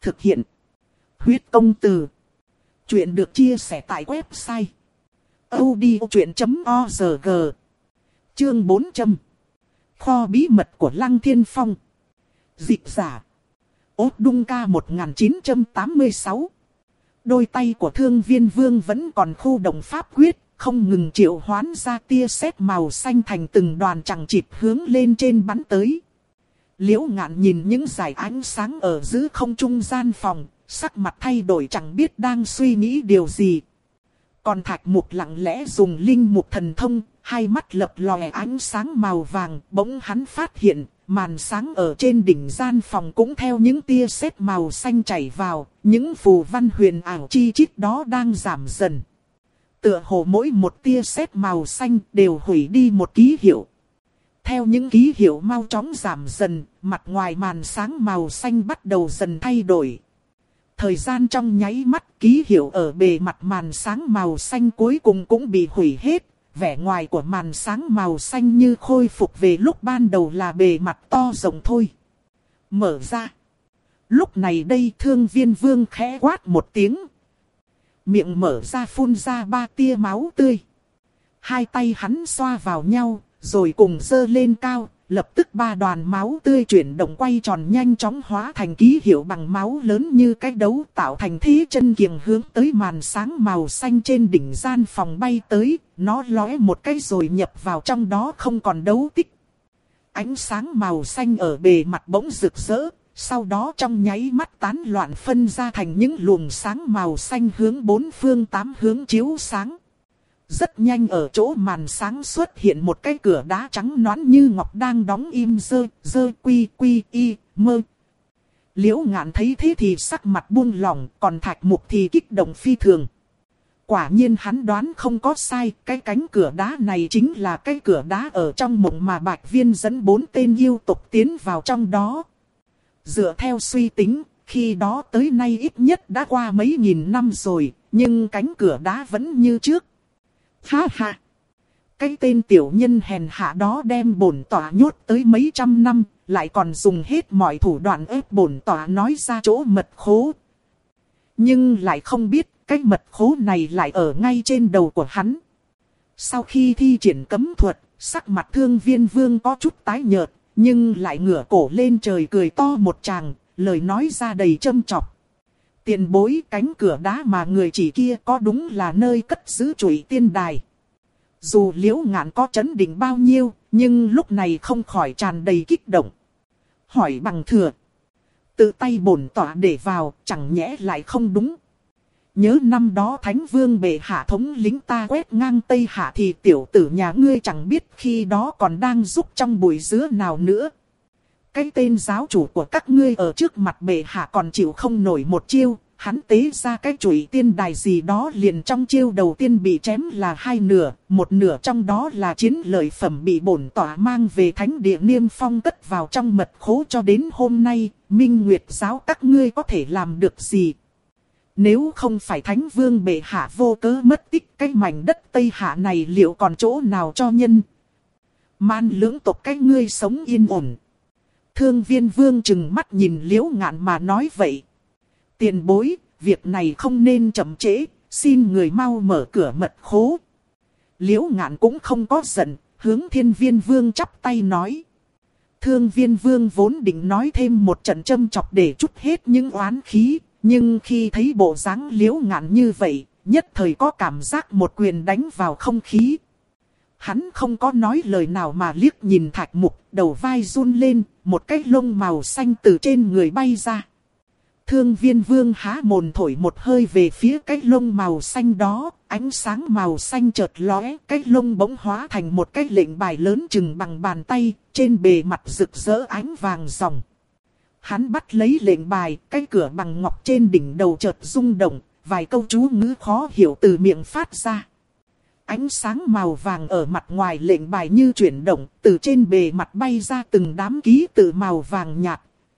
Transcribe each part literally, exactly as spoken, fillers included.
Thực hiện. Huyết công từ. Chuyện được chia sẻ tại website audiochuyện chấm org. Chương bốn trăm. Kho bí mật của Lăng Thiên Phong. Dịch giả. Ốt Đung Ca một nghìn chín trăm tám mươi sáu. Đôi tay của Thương Viên Vương vẫn còn khu động pháp quyết, không ngừng triệu hoán ra tia sét màu xanh thành từng đoàn chằng chịt hướng lên trên bắn tới. Liễu Ngạn nhìn những dải ánh sáng ở giữa không trung gian phòng, sắc mặt thay đổi chẳng biết đang suy nghĩ điều gì. Còn Thạch Mục lặng lẽ dùng linh mục thần thông, hai mắt lập lòe ánh sáng màu vàng, bỗng hắn phát hiện, màn sáng ở trên đỉnh gian phòng cũng theo những tia sét màu xanh chảy vào, những phù văn huyền ảo chi chít đó đang giảm dần. Tựa hồ mỗi một tia sét màu xanh đều hủy đi một ký hiệu. Theo những ký hiệu mau chóng giảm dần, mặt ngoài màn sáng màu xanh bắt đầu dần thay đổi. Thời gian trong nháy mắt, ký hiệu ở bề mặt màn sáng màu xanh cuối cùng cũng bị hủy hết. Vẻ ngoài của màn sáng màu xanh như khôi phục về lúc ban đầu là bề mặt to rộng thôi. Mở ra. Lúc này đây Thương Viên Vương khẽ quát một tiếng. Miệng mở ra phun ra ba tia máu tươi. Hai tay hắn xoa vào nhau, rồi cùng giơ lên cao. Lập tức ba đoàn máu tươi chuyển động quay tròn nhanh chóng hóa thành ký hiệu bằng máu lớn như cái đấu, tạo thành thế chân kiềng hướng tới màn sáng màu xanh trên đỉnh gian phòng bay tới. Nó lóe một cái rồi nhập vào trong đó không còn dấu tích. Ánh sáng màu xanh ở bề mặt bỗng rực rỡ, sau đó trong nháy mắt tán loạn phân ra thành những luồng sáng màu xanh hướng bốn phương tám hướng chiếu sáng. Rất nhanh ở chỗ màn sáng xuất hiện một cái cửa đá trắng nõn như ngọc đang đóng im dơ, dơ quy quy y, mơ. Liễu Ngạn thấy thế thì sắc mặt buông lỏng, còn Thạch Mục thì kích động phi thường. Quả nhiên hắn đoán không có sai, cái cánh cửa đá này chính là cái cửa đá ở trong mộng mà Bạch Viên dẫn bốn tên yêu tộc tiến vào trong đó. Dựa theo suy tính, khi đó tới nay ít nhất đã qua mấy nghìn năm rồi, nhưng cánh cửa đá vẫn như trước. Ha ha! Cái tên tiểu nhân hèn hạ đó đem bổn tỏa nhốt tới mấy trăm năm, lại còn dùng hết mọi thủ đoạn ép bổn tỏa nói ra chỗ mật khố. Nhưng lại không biết, cái mật khố này lại ở ngay trên đầu của hắn. Sau khi thi triển cấm thuật, sắc mặt Thương Viên Vương có chút tái nhợt, nhưng lại ngửa cổ lên trời cười to một tràng, lời nói ra đầy châm chọc. Tiền bối, cánh cửa đá mà người chỉ kia có đúng là nơi cất giữ Trụy Tiên Đài. Dù Liễu Ngạn có chấn định bao nhiêu, nhưng lúc này không khỏi tràn đầy kích động. Hỏi bằng thừa. Tự tay bổn tỏa để vào, chẳng nhẽ lại không đúng. Nhớ năm đó Thánh Vương bệ hạ thống lính ta quét ngang Tây Hạ thì tiểu tử nhà ngươi chẳng biết khi đó còn đang giúp trong bụi dứa nào nữa. Cái tên giáo chủ của các ngươi ở trước mặt bệ hạ còn chịu không nổi một chiêu, hắn tế ra cái Trụy Tiên Đài gì đó liền trong chiêu đầu tiên bị chém là hai nửa, một nửa trong đó là chiến lợi phẩm bị bổn tỏa mang về Thánh Địa Niêm Phong cất vào trong mật khố cho đến hôm nay, Minh Nguyệt giáo các ngươi có thể làm được gì? Nếu không phải Thánh Vương bệ hạ vô cớ mất tích cái mảnh đất Tây Hạ này liệu còn chỗ nào cho nhân? Man lưỡng tộc cái ngươi sống yên ổn. Thương Viên Vương trừng mắt nhìn Liễu Ngạn mà nói vậy. Tiền bối, việc này không nên chậm trễ, xin người mau mở cửa mật khố. Liễu Ngạn cũng không có giận, hướng Thiên Viên Vương chắp tay nói. Thương Viên Vương vốn định nói thêm một trận châm chọc để trút hết những oán khí, nhưng khi thấy bộ dáng Liễu Ngạn như vậy, nhất thời có cảm giác một quyền đánh vào không khí. Hắn không có nói lời nào mà liếc nhìn Thạch Mục, đầu vai run lên, một cái lông màu xanh từ trên người bay ra. Thương Viên Vương há mồm thổi một hơi về phía cái lông màu xanh đó, ánh sáng màu xanh chợt lóe, cái lông bỗng hóa thành một cái lệnh bài lớn chừng bằng bàn tay, trên bề mặt rực rỡ ánh vàng ròng. Hắn bắt lấy lệnh bài, cái cửa bằng ngọc trên đỉnh đầu chợt rung động, vài câu chú ngữ khó hiểu từ miệng phát ra. Ánh sáng màu vàng ở mặt ngoài lệnh bài như chuyển động, từ trên bề mặt bay ra từng đám ký tự màu vàng nhạt.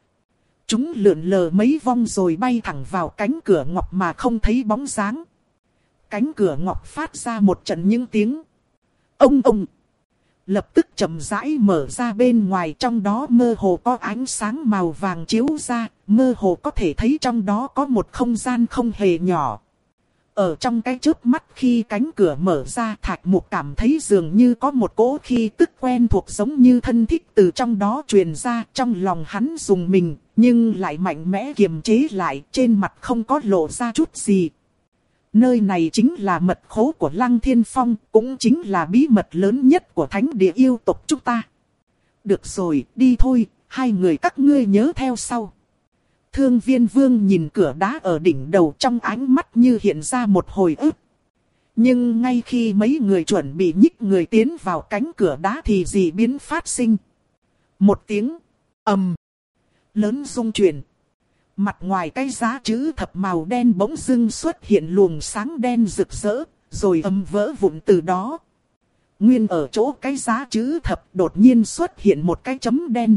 Chúng lượn lờ mấy vòng rồi bay thẳng vào cánh cửa ngọc mà không thấy bóng dáng. Cánh cửa ngọc phát ra một trận những tiếng ông ông. lập tức chậm rãi mở ra bên ngoài, trong đó mơ hồ có ánh sáng màu vàng chiếu ra, mơ hồ có thể thấy trong đó có một không gian không hề nhỏ. Ở trong cái chớp mắt khi cánh cửa mở ra, Thạch Mục cảm thấy dường như có một cỗ khí tức quen thuộc giống như thân thích từ trong đó truyền ra, trong lòng hắn rùng mình, nhưng lại mạnh mẽ kiềm chế lại, trên mặt không có lộ ra chút gì. Nơi này chính là mật khố của Lăng Thiên Phong, cũng chính là bí mật lớn nhất của thánh địa yêu tộc chúng ta. Được rồi, đi thôi, hai người các ngươi nhớ theo sau. Thương Viên Vương nhìn cửa đá ở đỉnh đầu, trong ánh mắt như hiện ra một hồi ức. Nhưng ngay khi mấy người chuẩn bị nhích người tiến vào cánh cửa đá thì dị biến phát sinh. Một tiếng ầm lớn rung chuyển. Mặt ngoài cái giá chữ thập màu đen bỗng dưng xuất hiện luồng sáng đen rực rỡ, rồi ầm vỡ vụn từ đó. Nguyên ở chỗ cái giá chữ thập đột nhiên xuất hiện một cái chấm đen.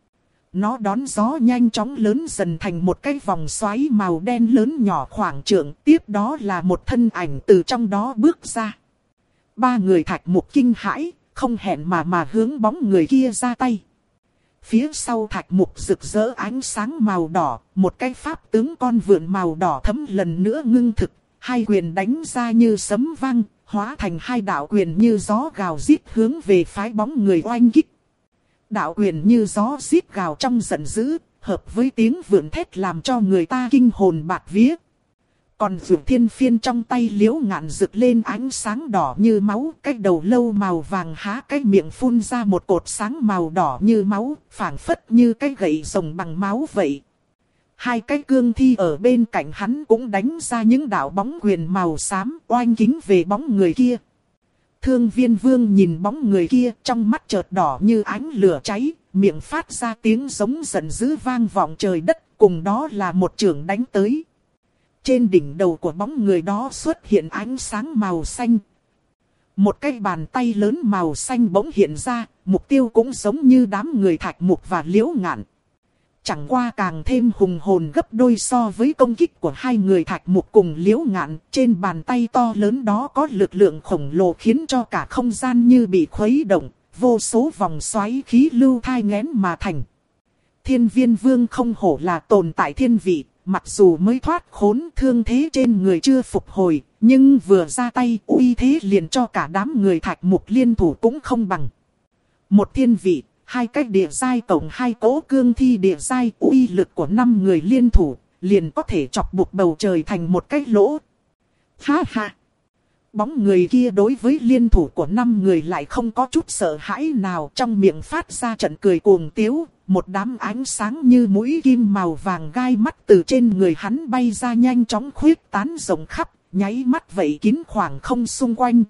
Nó đón gió nhanh chóng lớn dần thành một cái vòng xoáy màu đen lớn nhỏ khoảng trượng, tiếp đó là một thân ảnh từ trong đó bước ra. Ba người Thạch Mục kinh hãi, không hẹn mà mà hướng bóng người kia ra tay. Phía sau Thạch Mục rực rỡ ánh sáng màu đỏ, một cái pháp tướng con vượn màu đỏ thẫm lần nữa ngưng thực, hai quyền đánh ra như sấm vang, hóa thành hai đạo quyền như gió gào rít hướng về phái bóng người oanh kích. Đạo quyền như gió rít gào trong giận dữ, hợp với tiếng vượn thét làm cho người ta kinh hồn bạt vía. Còn vượn thiên phiên trong tay Liễu Ngạn rực lên ánh sáng đỏ như máu, cái đầu lâu màu vàng há cái miệng phun ra một cột sáng màu đỏ như máu, phảng phất như cái gậy rồng bằng máu vậy. Hai cái cương thi ở bên cạnh hắn cũng đánh ra những đạo bóng quyền màu xám, oanh kính về bóng người kia. Thương Viên Vương nhìn bóng người kia, trong mắt chợt đỏ như ánh lửa cháy, miệng phát ra tiếng giống giận dữ vang vọng trời đất, cùng đó là một chưởng đánh tới. Trên đỉnh đầu của bóng người đó xuất hiện ánh sáng màu xanh. Một cái bàn tay lớn màu xanh bỗng hiện ra, mục tiêu cũng giống như đám người Thạch Mục và Liễu Ngạn. Chẳng qua càng thêm hùng hồn gấp đôi so với công kích của hai người Thạch Mục cùng Liễu Ngạn. Trên bàn tay to lớn đó có lực lượng khổng lồ khiến cho cả không gian như bị khuấy động, vô số vòng xoáy khí lưu thai nghén mà thành. Thiên Viên Vương không hổ là tồn tại thiên vị, mặc dù mới thoát khốn thương thế trên người chưa phục hồi, nhưng vừa ra tay uy thế liền cho cả đám người Thạch Mục liên thủ cũng không bằng. Một thiên vị, hai cách địa giai cộng hai cỗ cương thi địa giai, uy lực của năm người liên thủ, liền có thể chọc bục bầu trời thành một cái lỗ. Ha ha! Bóng người kia đối với liên thủ của năm người lại không có chút sợ hãi nào, trong miệng phát ra trận cười cuồng tiếu, một đám ánh sáng như mũi kim màu vàng gai mắt từ trên người hắn bay ra nhanh chóng khuyết tán rộng khắp, nháy mắt vậy kín khoảng không xung quanh.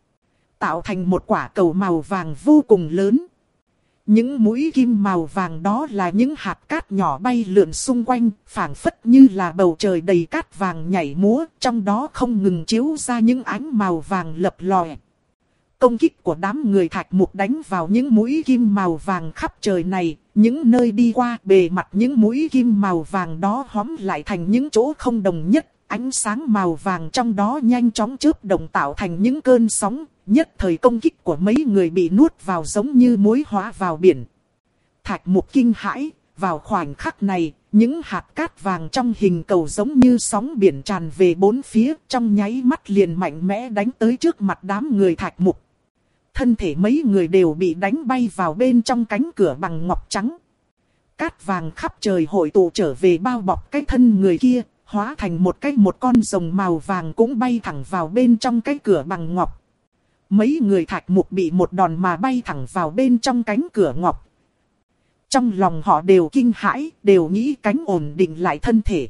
Tạo thành một quả cầu màu vàng vô cùng lớn. Những mũi kim màu vàng đó là những hạt cát nhỏ bay lượn xung quanh, phảng phất như là bầu trời đầy cát vàng nhảy múa, trong đó không ngừng chiếu ra những ánh màu vàng lập lòe. Công kích của đám người Thạch Mục đánh vào những mũi kim màu vàng khắp trời này, những nơi đi qua bề mặt những mũi kim màu vàng đó hóm lại thành những chỗ không đồng nhất, ánh sáng màu vàng trong đó nhanh chóng chớp động tạo thành những cơn sóng. Nhất thời công kích của mấy người bị nuốt vào giống như muối hóa vào biển. Thạch Mục kinh hãi, vào khoảnh khắc này, những hạt cát vàng trong hình cầu giống như sóng biển tràn về bốn phía, trong nháy mắt liền mạnh mẽ đánh tới trước mặt đám người Thạch Mục. Thân thể mấy người đều bị đánh bay vào bên trong cánh cửa bằng ngọc trắng. Cát vàng khắp trời hội tụ trở về bao bọc cái thân người kia, hóa thành một cái một con rồng màu vàng cũng bay thẳng vào bên trong cái cửa bằng ngọc. Mấy người Thạch Mục bị một đòn mà bay thẳng vào bên trong cánh cửa ngọc. Trong lòng họ đều kinh hãi, đều nghĩ cánh ổn định lại thân thể.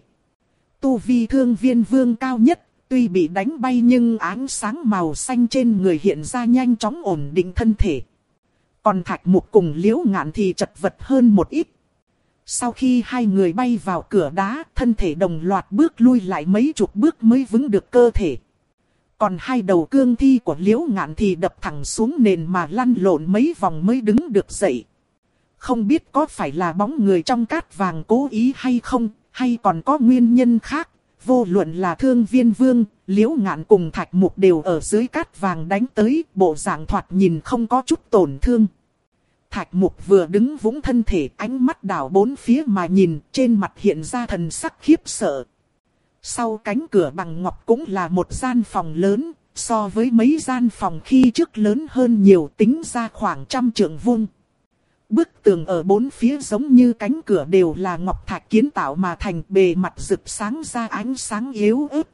Tu vi Thương Viên Vương cao nhất, tuy bị đánh bay nhưng ánh sáng màu xanh trên người hiện ra nhanh chóng ổn định thân thể. Còn Thạch Mục cùng Liễu Ngạn thì chật vật hơn một ít. Sau khi hai người bay vào cửa đá, thân thể đồng loạt bước lui lại mấy chục bước mới vững được cơ thể. Còn hai đầu cương thi của Liễu Ngạn thì đập thẳng xuống nền mà lăn lộn mấy vòng mới đứng được dậy. Không biết có phải là bóng người trong cát vàng cố ý hay không, hay còn có nguyên nhân khác, vô luận là Thương Viên Vương, Liễu Ngạn cùng Thạch Mục đều ở dưới cát vàng đánh tới, bộ dạng thoạt nhìn không có chút tổn thương. Thạch Mục vừa đứng vững thân thể, ánh mắt đảo bốn phía mà nhìn, trên mặt hiện ra thần sắc khiếp sợ. Sau cánh cửa bằng ngọc cũng là một gian phòng lớn, so với mấy gian phòng khi trước lớn hơn nhiều, tính ra khoảng trăm trượng vuông. Bức tường ở bốn phía giống như cánh cửa đều là ngọc thạch kiến tạo mà thành, bề mặt rực sáng ra ánh sáng yếu ớt.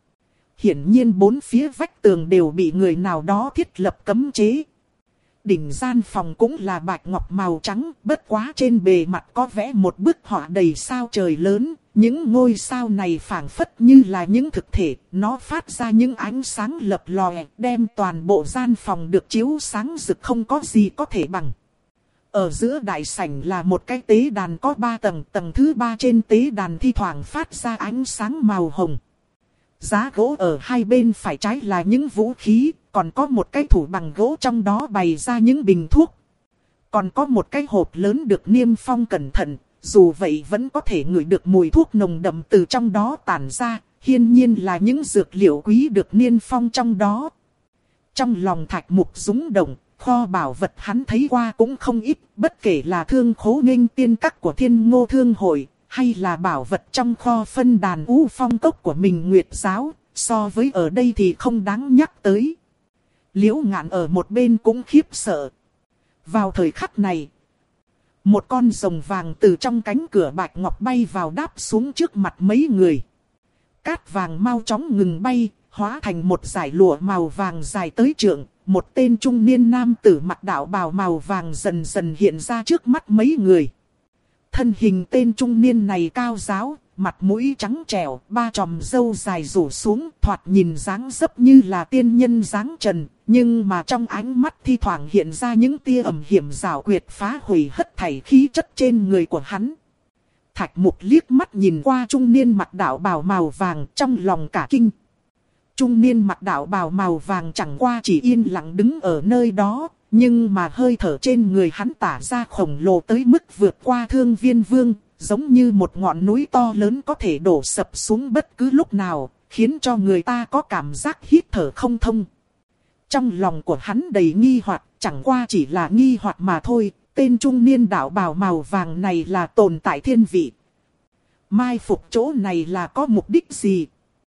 Hiển nhiên bốn phía vách tường đều bị người nào đó thiết lập cấm chế. Đỉnh gian phòng cũng là bạch ngọc màu trắng, bất quá trên bề mặt có vẽ một bức họa đầy sao trời lớn. Những ngôi sao này phảng phất như là những thực thể, nó phát ra những ánh sáng lập lòe, đem toàn bộ gian phòng được chiếu sáng rực không có gì có thể bằng. Ở giữa đại sảnh là một cái tế đàn có ba tầng, tầng thứ ba trên tế đàn thi thoảng phát ra ánh sáng màu hồng. Giá gỗ ở hai bên phải trái là những vũ khí, còn có một cái thủ bằng gỗ trong đó bày ra những bình thuốc. Còn có một cái hộp lớn được niêm phong cẩn thận, dù vậy vẫn có thể ngửi được mùi thuốc nồng đậm từ trong đó tản ra, hiển nhiên là những dược liệu quý được niêm phong trong đó. Trong lòng Thạch Mục rung động, kho bảo vật hắn thấy qua cũng không ít, bất kể là thương khố nghênh tiên các của Thiên Ngô Thương Hội, hay là bảo vật trong kho phân đàn U Phong Cốc của mình Nguyệt Giáo, so với ở đây thì không đáng nhắc tới. Liễu Ngạn ở một bên cũng khiếp sợ. Vào thời khắc này, một con rồng vàng từ trong cánh cửa bạch ngọc bay vào đáp xuống trước mặt mấy người. Cát vàng mau chóng ngừng bay, hóa thành một dải lụa màu vàng dài tới trượng. Một tên trung niên nam tử mặc đạo bào màu vàng dần dần hiện ra trước mắt mấy người. Thân hình tên trung niên này cao ráo, mặt mũi trắng trẻo, ba chòm râu dài rủ xuống, thoạt nhìn dáng dấp như là tiên nhân dáng trần, nhưng mà trong ánh mắt thi thoảng hiện ra những tia ẩn hiểm rào quyệt phá hủy hết thảy khí chất trên người của hắn. Thạch Mục liếc mắt nhìn qua trung niên mặc đạo bào màu vàng, trong lòng cả kinh. Trung niên mặc đạo bào màu vàng chẳng qua chỉ yên lặng đứng ở nơi đó, nhưng mà hơi thở trên người hắn tỏa ra khổng lồ tới mức vượt qua Thương Viên Vương, giống như một ngọn núi to lớn có thể đổ sập xuống bất cứ lúc nào, khiến cho người ta có cảm giác hít thở không thông. Trong lòng của hắn đầy nghi hoặc, chẳng qua chỉ là nghi hoặc mà thôi, tên trung niên đạo bào màu vàng này là tồn tại thiên vị. Mai phục chỗ này là có mục đích gì?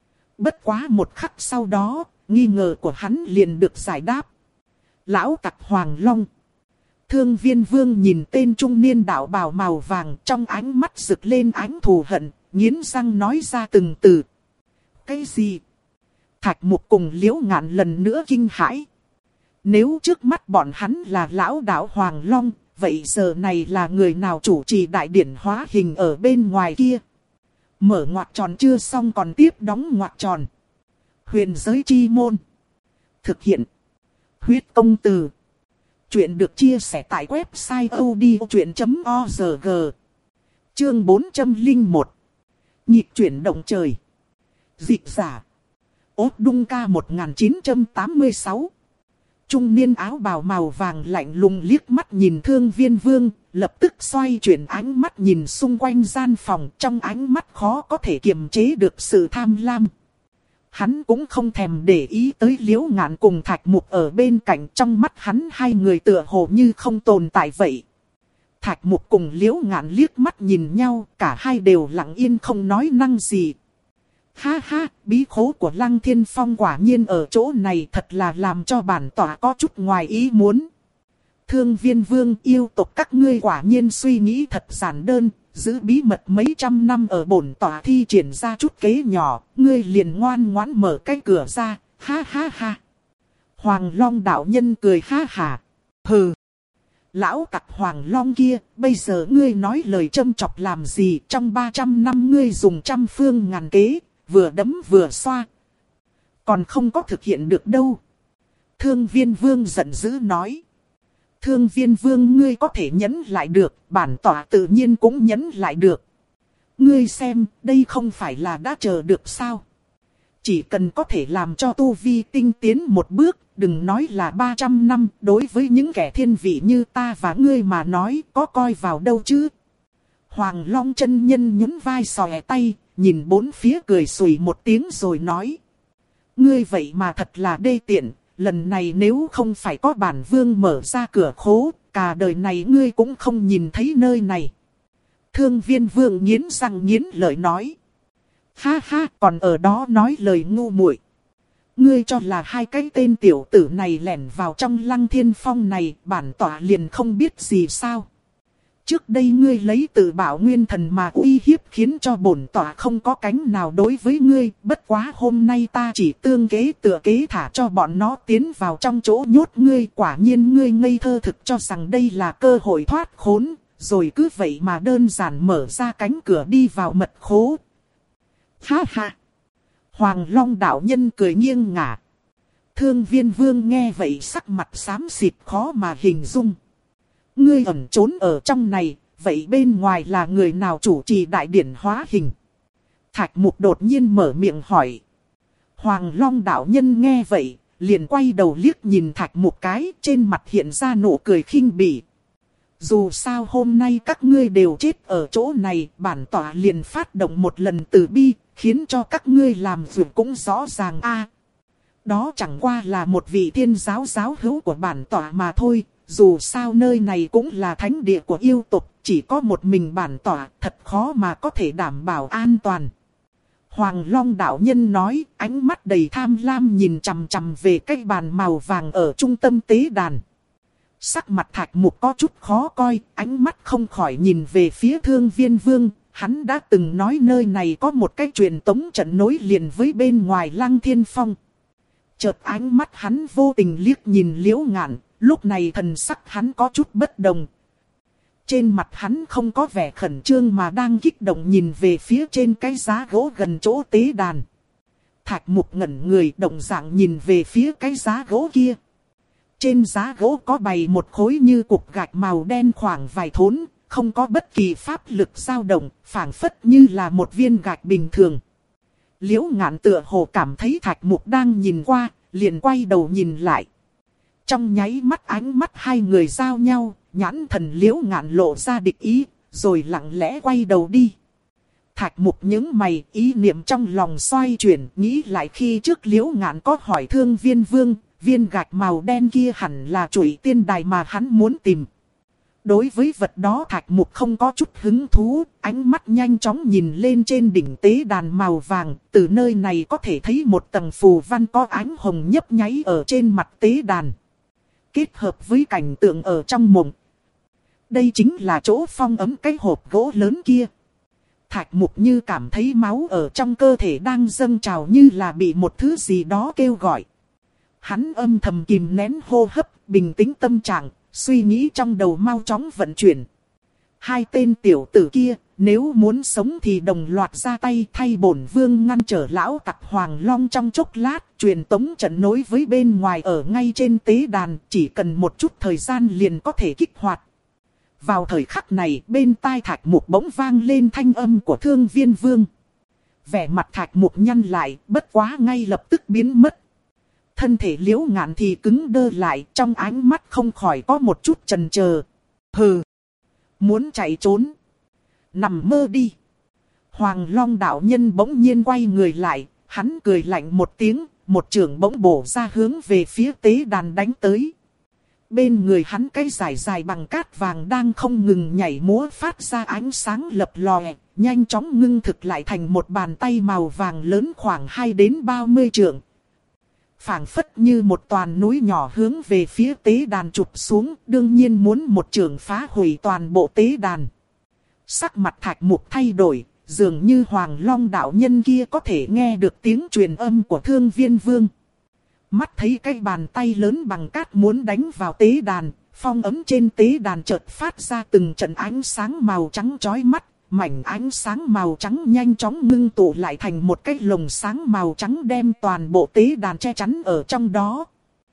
Bất quá một khắc sau đó, nghi ngờ của hắn liền được giải đáp. Lão tặc Hoàng Long. Thương Viên Vương nhìn tên trung niên đạo bào màu vàng, trong ánh mắt rực lên ánh thù hận, nghiến răng nói ra từng từ. Cái gì? Thạch Mục cùng Liễu Ngạn lần nữa kinh hãi. Nếu trước mắt bọn hắn là lão đạo Hoàng Long, vậy giờ này là người nào chủ trì đại điển hóa hình ở bên ngoài kia? Mở ngoặc tròn chưa xong còn tiếp đóng ngoặc tròn. Huyền giới chi môn. Thực hiện. Huyết công từ. Chuyện được chia sẻ tại website odchuyện chấm org. Chương bốn trăm lẻ một. Nhịp chuyển động trời. Dịch giả. Ốt Đung Ca một nghìn chín trăm tám mươi sáu. Trung niên áo bào màu vàng lạnh lùng liếc mắt nhìn Thương Viên Vương, lập tức xoay chuyển ánh mắt nhìn xung quanh gian phòng, trong ánh mắt khó có thể kiềm chế được sự tham lam. Hắn cũng không thèm để ý tới Liễu Ngạn cùng Thạch Mục ở bên cạnh, trong mắt hắn hai người tựa hồ như không tồn tại vậy. Thạch Mục cùng Liễu Ngạn liếc mắt nhìn nhau, cả hai đều lặng yên không nói năng gì. Ha ha, bí khố của Lăng Thiên Phong quả nhiên ở chỗ này, thật là làm cho bản tỏa có chút ngoài ý muốn. Thương Viên Vương, yêu tộc các ngươi quả nhiên suy nghĩ thật giản đơn, giữ bí mật mấy trăm năm ở bổn tỏa thi triển ra chút kế nhỏ, ngươi liền ngoan ngoãn mở cái cửa ra, ha ha ha. Hoàng Long đạo nhân cười ha hả. Hừ. Lão tặc Hoàng Long kia, bây giờ ngươi nói lời châm chọc làm gì, trong ba trăm năm ngươi dùng trăm phương ngàn kế, vừa đấm vừa xoa. Còn không có thực hiện được đâu. Thương Viên Vương giận dữ nói. Thương Viên Vương ngươi có thể nhẫn lại được, bản tỏa tự nhiên cũng nhẫn lại được. Ngươi xem, đây không phải là đã chờ được sao? Chỉ cần có thể làm cho tu vi tinh tiến một bước, đừng nói là ba trăm năm, đối với những kẻ thiên vị như ta và ngươi mà nói, có coi vào đâu chứ? Hoàng Long chân nhân nhún vai xòe tay, nhìn bốn phía cười xùy một tiếng rồi nói. Ngươi vậy mà thật là đê tiện, lần này nếu không phải có bản vương mở ra cửa khố, cả đời này ngươi cũng không nhìn thấy nơi này. Thương Viên Vương nghiến răng nghiến lợi nói. Ha ha, còn ở đó nói lời ngu muội. Ngươi cho là hai cái tên tiểu tử này lẻn vào trong Lăng Thiên Phong này, bản tỏa liền không biết gì sao. Trước đây ngươi lấy tự bảo nguyên thần mà uy hiếp khiến cho bổn tỏa không có cánh nào đối với ngươi. Bất quá hôm nay ta chỉ tương kế tựa kế thả cho bọn nó tiến vào trong chỗ nhốt ngươi. Quả nhiên ngươi ngây thơ thực cho rằng đây là cơ hội thoát khốn. Rồi cứ vậy mà đơn giản mở ra cánh cửa đi vào mật khố. Ha ha! Hoàng Long đạo nhân cười nghiêng ngả. Thương Viên Vương nghe vậy sắc mặt xám xịt khó mà hình dung. Ngươi ẩn trốn ở trong này, vậy bên ngoài là người nào chủ trì đại điển hóa hình? Thạch Mục đột nhiên mở miệng hỏi. Hoàng Long đạo nhân nghe vậy, liền quay đầu liếc nhìn Thạch Mục cái, trên mặt hiện ra nụ cười khinh bỉ. Dù sao hôm nay các ngươi đều chết ở chỗ này, bản tỏa liền phát động một lần từ bi, khiến cho các ngươi làm việc cũng rõ ràng a. Đó chẳng qua là một vị thiên giáo giáo hữu của bản tỏa mà thôi, dù sao nơi này cũng là thánh địa của yêu tộc, chỉ có một mình bản tỏa, thật khó mà có thể đảm bảo an toàn. Hoàng Long đạo nhân nói, ánh mắt đầy tham lam nhìn chằm chằm về cái bàn màu vàng ở trung tâm tế đàn. Sắc mặt Thạch Mục có chút khó coi, ánh mắt không khỏi nhìn về phía Thương Viên Vương. Hắn đã từng nói nơi này có một cái truyền tống trận nối liền với bên ngoài Lăng Thiên Phong. Chợt ánh mắt hắn vô tình liếc nhìn Liễu Ngạn, lúc này thần sắc hắn có chút bất đồng. Trên mặt hắn không có vẻ khẩn trương mà đang kích động nhìn về phía trên cái giá gỗ gần chỗ tế đàn. Thạch Mục ngẩn người động dạng nhìn về phía cái giá gỗ kia. Trên giá gỗ có bày một khối như cục gạch màu đen khoảng vài thốn, không có bất kỳ pháp lực dao động, phảng phất như là một viên gạch bình thường. Liễu Ngạn tựa hồ cảm thấy Thạch Mục đang nhìn qua, liền quay đầu nhìn lại. Trong nháy mắt ánh mắt hai người giao nhau, nhãn thần Liễu Ngạn lộ ra địch ý, rồi lặng lẽ quay đầu đi. Thạch Mục nhướng mày, ý niệm trong lòng xoay chuyển, nghĩ lại khi trước Liễu Ngạn có hỏi Thương Viên Vương, viên gạch màu đen kia hẳn là chuỗi tiên đài mà hắn muốn tìm. Đối với vật đó Thạch Mục không có chút hứng thú, ánh mắt nhanh chóng nhìn lên trên đỉnh tế đàn màu vàng, từ nơi này có thể thấy một tầng phù văn có ánh hồng nhấp nháy ở trên mặt tế đàn. Kết hợp với cảnh tượng ở trong mộng. Đây chính là chỗ phong ấm cái hộp gỗ lớn kia. Thạch Mục như cảm thấy máu ở trong cơ thể đang dâng trào như là bị một thứ gì đó kêu gọi. Hắn âm thầm kìm nén hô hấp, bình tĩnh tâm trạng, suy nghĩ trong đầu mau chóng vận chuyển. Hai tên tiểu tử kia, nếu muốn sống thì đồng loạt ra tay thay bổn vương ngăn trở lão tặc Hoàng Long trong chốc lát, truyền tống trận nối với bên ngoài ở ngay trên tế đàn, chỉ cần một chút thời gian liền có thể kích hoạt. Vào thời khắc này, bên tai Thạch Mục bỗng vang lên thanh âm của Thương Viên Vương. Vẻ mặt Thạch Mục nhăn lại, bất quá ngay lập tức biến mất. Thân thể Liễu Ngạn thì cứng đơ lại, trong ánh mắt không khỏi có một chút chần chờ. Hừ, muốn chạy trốn, nằm mơ đi. Hoàng Long đạo nhân bỗng nhiên quay người lại, hắn cười lạnh một tiếng, một chưởng bỗng bổ ra hướng về phía tế đàn đánh tới. Bên người hắn cái dài dài bằng cát vàng đang không ngừng nhảy múa phát ra ánh sáng lập lòe, nhanh chóng ngưng thực lại thành một bàn tay màu vàng lớn khoảng hai đến ba mươi trượng. Phảng phất như một toàn núi nhỏ hướng về phía tế đàn chụp xuống, đương nhiên muốn một chưởng phá hủy toàn bộ tế đàn. Sắc mặt Thạch Mục thay đổi, dường như Hoàng Long đạo nhân kia có thể nghe được tiếng truyền âm của Thương Viên Vương. Mắt thấy cái bàn tay lớn bằng cát muốn đánh vào tế đàn, phong ấm trên tế đàn chợt phát ra từng trận ánh sáng màu trắng chói mắt. Mảnh ánh sáng màu trắng nhanh chóng ngưng tụ lại thành một cái lồng sáng màu trắng đem toàn bộ tế đàn che chắn ở trong đó.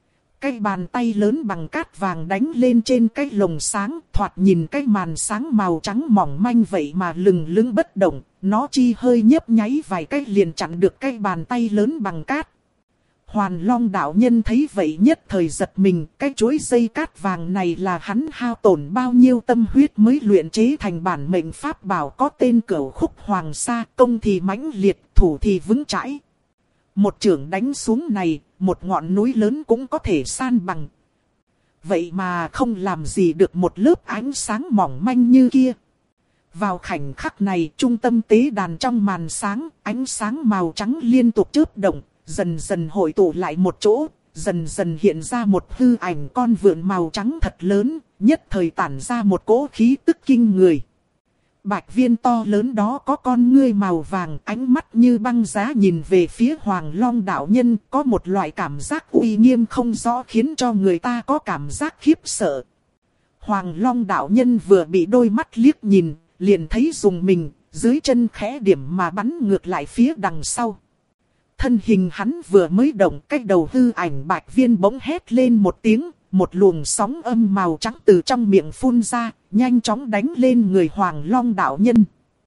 Cái bàn tay lớn bằng cát vàng đánh lên trên cái lồng sáng, thoạt nhìn cái màn sáng màu trắng mỏng manh vậy mà lừng lững bất động, nó chi hơi nhấp nháy vài cái liền chặn được cái bàn tay lớn bằng cát. Hoàn Long đạo nhân thấy vậy nhất thời giật mình, cái chuỗi dây cát vàng này là hắn hao tổn bao nhiêu tâm huyết mới luyện chế thành bản mệnh pháp bảo có tên Cửu Khúc Hoàng Sa, công thì mãnh liệt, thủ thì vững chãi. Một chưởng đánh xuống này, một ngọn núi lớn cũng có thể san bằng. Vậy mà không làm gì được một lớp ánh sáng mỏng manh như kia. Vào khoảnh khắc này, trung tâm tế đàn trong màn sáng, ánh sáng màu trắng liên tục chớp động, dần dần hội tụ lại một chỗ, dần dần hiện ra một hư ảnh con vượn màu trắng thật lớn, nhất thời tản ra một cỗ khí tức kinh người. Bạch viên to lớn đó có con ngươi màu vàng, ánh mắt như băng giá nhìn về phía Hoàng Long đạo nhân, có một loại cảm giác uy nghiêm không rõ khiến cho người ta có cảm giác khiếp sợ. Hoàng Long đạo nhân vừa bị đôi mắt liếc nhìn, liền thấy dùng mình, dưới chân khẽ điểm mà bắn ngược lại phía đằng sau. Thân hình hắn vừa mới động, cái đầu hư ảnh bạch viên bỗng hét lên một tiếng, một luồng sóng âm màu trắng từ trong miệng phun ra, nhanh chóng đánh lên người Hoàng Long đạo nhân.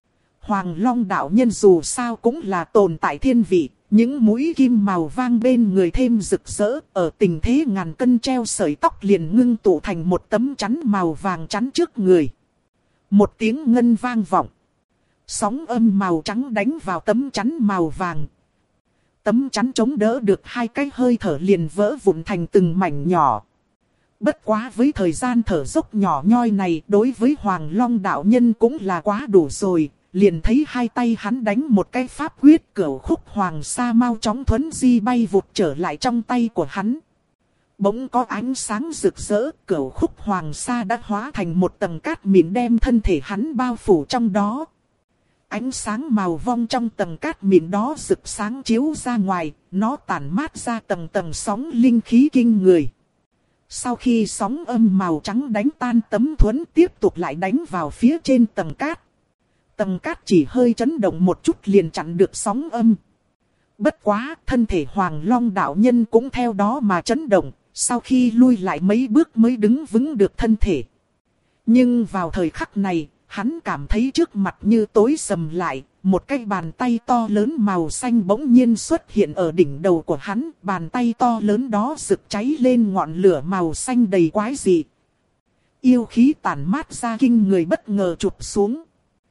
Hoàng Long đạo nhân dù sao cũng là tồn tại thiên vị, những mũi kim màu vang bên người thêm rực rỡ, ở tình thế ngàn cân treo sợi tóc liền ngưng tụ thành một tấm chắn màu vàng chắn trước người. Một tiếng ngân vang vọng. Sóng âm màu trắng đánh vào tấm chắn màu vàng. Tấm chắn chống đỡ được hai cái hơi thở liền vỡ vụn thành từng mảnh nhỏ. Bất quá với thời gian thở dốc nhỏ nhoi này, đối với Hoàng Long đạo nhân cũng là quá đủ rồi. Liền thấy hai tay hắn đánh một cái pháp quyết, Cửu Khúc Hoàng Sa mau chóng thuấn di bay vụt trở lại trong tay của hắn. Bỗng có ánh sáng rực rỡ, Cửu Khúc Hoàng Sa đã hóa thành một tầng cát mịn đem thân thể hắn bao phủ trong đó. Ánh sáng màu vong trong tầng cát mịn đó rực sáng chiếu ra ngoài, nó tản mát ra tầng tầng sóng linh khí kinh người. Sau khi sóng âm màu trắng đánh tan tấm thuẫn, tiếp tục lại đánh vào phía trên tầng cát. Tầng cát chỉ hơi chấn động một chút liền chặn được sóng âm. Bất quá, thân thể Hoàng Long đạo nhân cũng theo đó mà chấn động, sau khi lui lại mấy bước mới đứng vững được thân thể. Nhưng vào thời khắc này, hắn cảm thấy trước mặt như tối sầm lại, một cái bàn tay to lớn màu xanh bỗng nhiên xuất hiện ở đỉnh đầu của hắn. Bàn tay to lớn đó rực cháy lên ngọn lửa màu xanh đầy quái dị. Yêu khí tản mát ra kinh người bất ngờ chụp xuống.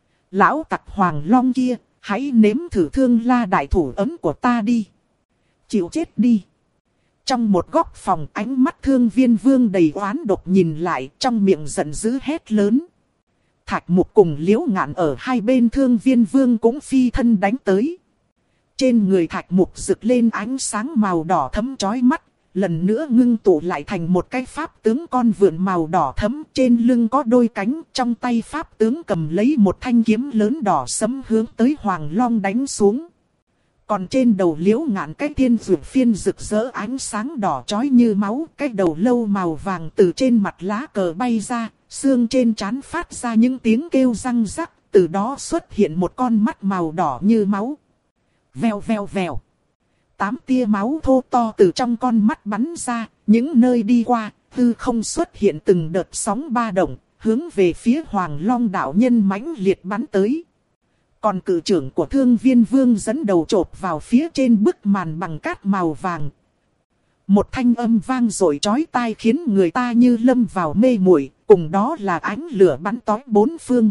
Lão tặc Hoàng Long kia, hãy nếm thử Thương La đại thủ ấm của ta đi. Chịu chết đi. Trong một góc phòng, ánh mắt Thương Viên Vương đầy oán độc nhìn lại, trong miệng giận dữ hét lớn. Thạch Mục cùng Liễu Ngạn ở hai bên Thương Viên Vương cũng phi thân đánh tới. Trên người Thạch Mục rực lên ánh sáng màu đỏ thẫm chói mắt, lần nữa ngưng tụ lại thành một cái pháp tướng con vượn màu đỏ thẫm, trên lưng có đôi cánh, trong tay pháp tướng cầm lấy một thanh kiếm lớn đỏ sẫm hướng tới Hoàng Long đánh xuống. Còn trên đầu Liễu Ngạn cái thiên dược phiên rực rỡ ánh sáng đỏ chói như máu, cái đầu lâu màu vàng từ trên mặt lá cờ bay ra, xương trên trán phát ra những tiếng kêu răng rắc, từ đó xuất hiện một con mắt màu đỏ như máu. Vèo vèo vèo. Tám tia máu thô to từ trong con mắt bắn ra, những nơi đi qua, hư không xuất hiện từng đợt sóng ba động, hướng về phía Hoàng Long đạo nhân mãnh liệt bắn tới. Còn cự trưởng của Thương Viên Vương dẫn đầu chộp vào phía trên bức màn bằng cát màu vàng. Một thanh âm vang dội chói tai khiến người ta như lâm vào mê muội, cùng đó là ánh lửa bắn tói bốn phương.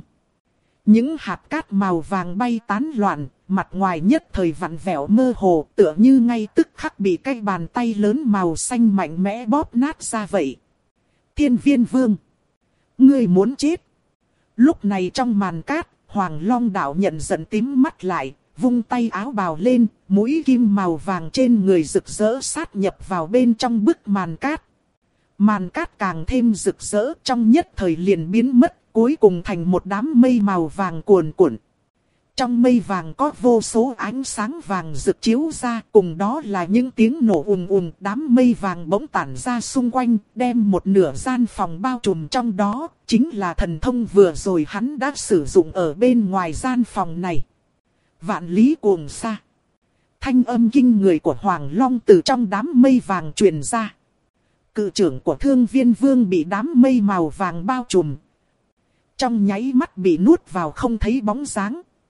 Những hạt cát màu vàng bay tán loạn, mặt ngoài nhất thời vặn vẹo mơ hồ, tựa như ngay tức khắc bị cái bàn tay lớn màu xanh mạnh mẽ bóp nát ra vậy. Thiên Viên Vương, ngươi muốn chết. Lúc này trong màn cát, Hoàng Long đạo nhận giận tím mắt lại, vung tay áo bào lên, mũi kim màu vàng trên người rực rỡ sát nhập vào bên trong bức màn cát. Màn cát càng thêm rực rỡ, trong nhất thời liền biến mất, cuối cùng thành một đám mây màu vàng cuồn cuộn. Trong mây vàng có vô số ánh sáng vàng rực chiếu ra, cùng đó là những tiếng nổ ùn ùn, đám mây vàng bỗng tản ra xung quanh, đem một nửa gian phòng bao trùm trong đó, chính là thần thông vừa rồi hắn đã sử dụng ở bên ngoài gian phòng này. Vạn lý cuồng sa. Thanh âm kinh người của Hoàng Long từ trong đám mây vàng truyền ra. Cự trưởng của Thương Viên Vương bị đám mây màu vàng bao trùm. Trong nháy mắt bị nuốt vào không thấy bóng dáng.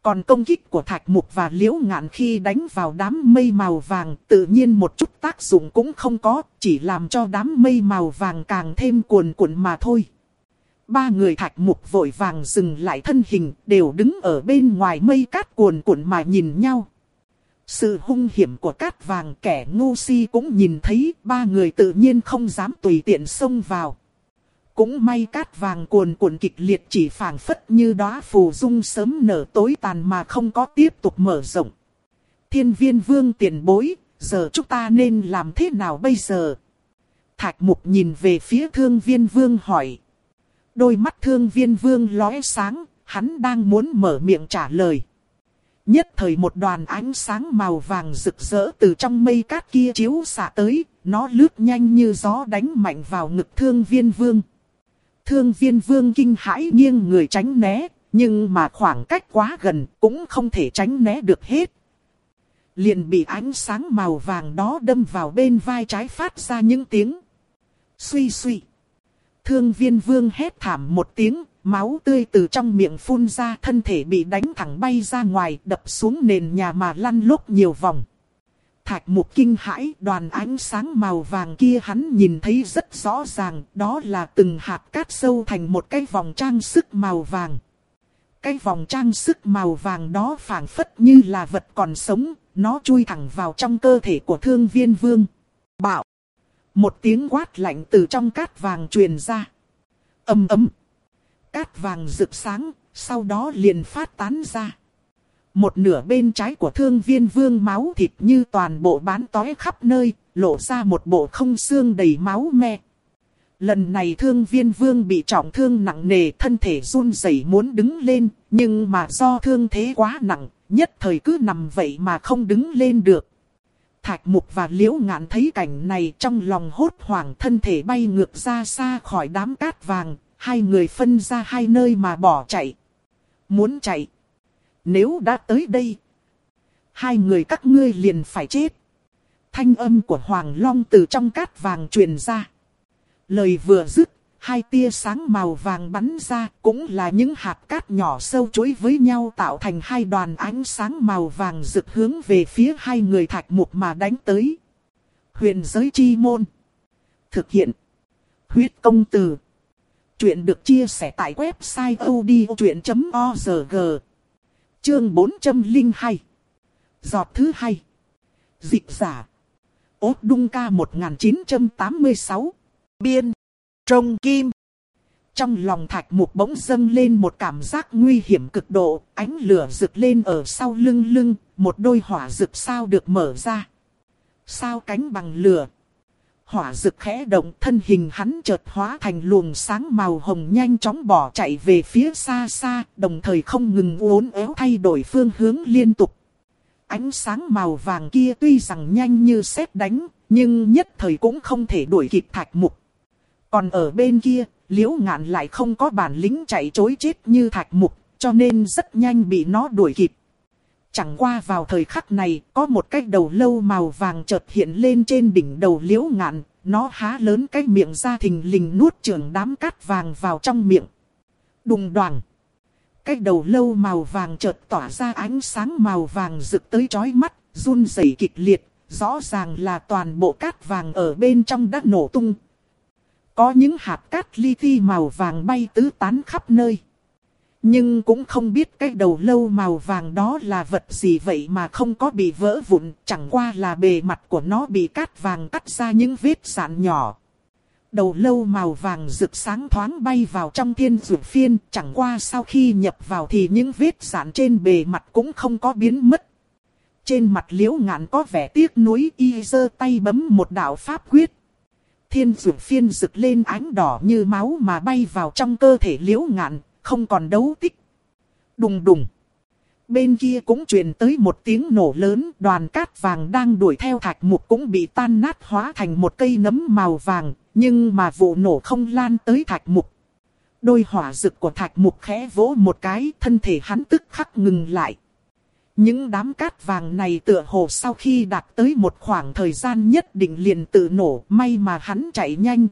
Còn công kích của Thạch Mục và Liễu Ngạn khi đánh vào đám mây màu vàng tự nhiên một chút tác dụng cũng không có, chỉ làm cho đám mây màu vàng càng thêm cuồn cuộn mà thôi. Ba người Thạch Mục vội vàng dừng lại thân hình, đều đứng ở bên ngoài mây cát cuồn cuộn mà nhìn nhau. Sự hung hiểm của cát vàng kẻ ngu si cũng nhìn thấy, ba người tự nhiên không dám tùy tiện xông vào. Cũng may cát vàng cuồn cuộn kịch liệt chỉ phảng phất như đóa phù dung sớm nở tối tàn mà không có tiếp tục mở rộng. Thiên Viên Vương tiền bối, giờ chúng ta nên làm thế nào bây giờ? Thạch Mục nhìn về phía Thương Viên Vương hỏi. Đôi mắt Thương Viên Vương lóe sáng, hắn đang muốn mở miệng trả lời. Nhất thời một đoàn ánh sáng màu vàng rực rỡ từ trong mây cát kia chiếu xạ tới, nó lướt nhanh như gió đánh mạnh vào ngực Thương Viên Vương. Thương Viên Vương kinh hãi nghiêng người tránh né, nhưng mà khoảng cách quá gần cũng không thể tránh né được hết. Liền bị ánh sáng màu vàng đó đâm vào bên vai trái phát ra những tiếng suy suy. Thương Viên Vương hét thảm một tiếng, máu tươi từ trong miệng phun ra, thân thể bị đánh thẳng bay ra ngoài, đập xuống nền nhà mà lăn lóc nhiều vòng. Thạch Mục kinh hãi, đoàn ánh sáng màu vàng kia hắn nhìn thấy rất rõ ràng, đó là từng hạt cát sâu thành một cái vòng trang sức màu vàng. Cái vòng trang sức màu vàng đó phảng phất như là vật còn sống, nó chui thẳng vào trong cơ thể của Thương Viên Vương. Bạo! Một tiếng quát lạnh từ trong cát vàng truyền ra. Ầm ầm! Cát vàng rực sáng, sau đó liền phát tán ra. Một nửa bên trái của Thương Viên Vương máu thịt như toàn bộ bắn tóe khắp nơi, lộ ra một bộ không xương đầy máu me. Lần này Thương Viên Vương bị trọng thương nặng nề, thân thể run rẩy muốn đứng lên, nhưng mà do thương thế quá nặng, nhất thời cứ nằm vậy mà không đứng lên được. Thạch Mục và Liễu Ngạn thấy cảnh này trong lòng hốt hoảng, thân thể bay ngược ra xa khỏi đám cát vàng, hai người phân ra hai nơi mà bỏ chạy. Muốn chạy. Nếu đã tới đây, hai người các ngươi liền phải chết. Thanh âm của Hoàng Long từ trong cát vàng truyền ra. Lời vừa dứt, hai tia sáng màu vàng bắn ra, cũng là những hạt cát nhỏ sâu chuối với nhau tạo thành hai đoàn ánh sáng màu vàng rực hướng về phía hai người Thạch Mục mà đánh tới. Huyền giới chi môn. Thực hiện. Huyết công từ. Chuyện được chia sẻ tại website odchuyện chấm org. Chương bốn trăm lẻ hai. Giọt thứ hai. Dịch giả. Ốt Đung Ca một nghìn chín trăm tám mươi sáu. Biên. Trông kim. Trong lòng Thạch Mục bỗng dâng lên một cảm giác nguy hiểm cực độ, ánh lửa rực lên ở sau lưng lưng, một đôi hỏa rực sao được mở ra. Sao cánh bằng lửa. Hỏa rực khẽ động, thân hình hắn chợt hóa thành luồng sáng màu hồng nhanh chóng bỏ chạy về phía xa xa, đồng thời không ngừng uốn éo thay đổi phương hướng liên tục. Ánh sáng màu vàng kia tuy rằng nhanh như sét đánh, nhưng nhất thời cũng không thể đuổi kịp Thạch Mục. Còn ở bên kia, Liễu Ngạn lại không có bản lĩnh chạy trối chết như Thạch Mục, cho nên rất nhanh bị nó đuổi kịp. Chẳng qua vào thời khắc này, có một cái đầu lâu màu vàng chợt hiện lên trên đỉnh đầu Liễu Ngạn, nó há lớn cái miệng ra thình lình nuốt chửng đám cát vàng vào trong miệng. Đùng đoàng. Cái đầu lâu màu vàng chợt tỏa ra ánh sáng màu vàng rực tới chói mắt, run rẩy kịch liệt, rõ ràng là toàn bộ cát vàng ở bên trong đã nổ tung. Có những hạt cát li ti màu vàng bay tứ tán khắp nơi. Nhưng cũng không biết cái đầu lâu màu vàng đó là vật gì vậy mà không có bị vỡ vụn, chẳng qua là bề mặt của nó bị cát vàng cắt ra những vết sạn nhỏ. Đầu lâu màu vàng rực sáng thoáng bay vào trong thiên dược phiên, chẳng qua sau khi nhập vào thì những vết sạn trên bề mặt cũng không có biến mất. Trên mặt Liễu Ngạn có vẻ tiếc nuối, y giơ tay bấm một đạo pháp quyết. Thiên dược phiên rực lên ánh đỏ như máu mà bay vào trong cơ thể Liễu Ngạn, không còn đấu tích. Đùng đùng. Bên kia cũng truyền tới một tiếng nổ lớn, đoàn cát vàng đang đuổi theo Thạch Mục cũng bị tan nát hóa thành một cây nấm màu vàng, nhưng mà vụ nổ không lan tới Thạch Mục. Đôi hỏa rực của Thạch Mục khẽ vỗ một cái, thân thể hắn tức khắc ngừng lại. Những đám cát vàng này tựa hồ sau khi đạt tới một khoảng thời gian nhất định liền tự nổ, may mà hắn chạy nhanh.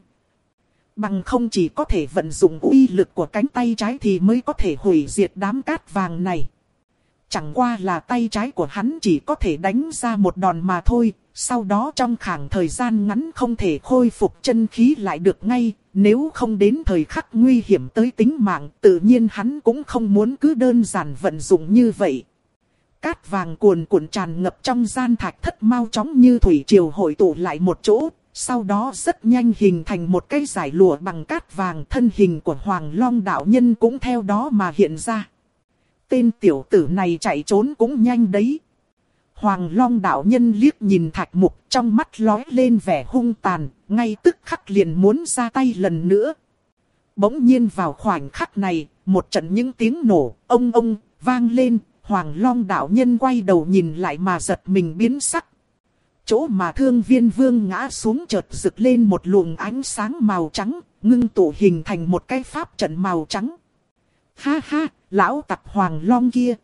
Bằng không chỉ có thể vận dụng uy lực của cánh tay trái thì mới có thể hủy diệt đám cát vàng này. chẳng qua là tay trái của hắn chỉ có thể đánh ra một đòn mà thôi, sau đó trong khoảng thời gian ngắn không thể khôi phục chân khí lại được ngay, nếu không đến thời khắc nguy hiểm tới tính mạng, tự nhiên hắn cũng không muốn cứ đơn giản vận dụng như vậy. Cát vàng cuồn cuộn tràn ngập trong gian thạch thất, mau chóng như thủy triều hội tụ lại một chỗ, sau đó rất nhanh hình thành một cái dải lụa bằng cát vàng, thân hình của Hoàng Long đạo nhân cũng theo đó mà hiện ra. Tên tiểu tử này chạy trốn cũng nhanh đấy. Hoàng Long đạo nhân liếc nhìn Thạch Mục, trong mắt lóe lên vẻ hung tàn, ngay tức khắc liền muốn ra tay lần nữa. Bỗng nhiên vào khoảnh khắc này, một trận những tiếng nổ, ông ông, vang lên, Hoàng Long đạo nhân quay đầu nhìn lại mà giật mình biến sắc. Chỗ mà Thương Viên Vương ngã xuống chợt rực lên một luồng ánh sáng màu trắng, ngưng tụ hình thành một cái pháp trận màu trắng. Ha ha, lão tặc Hoàng Long kia.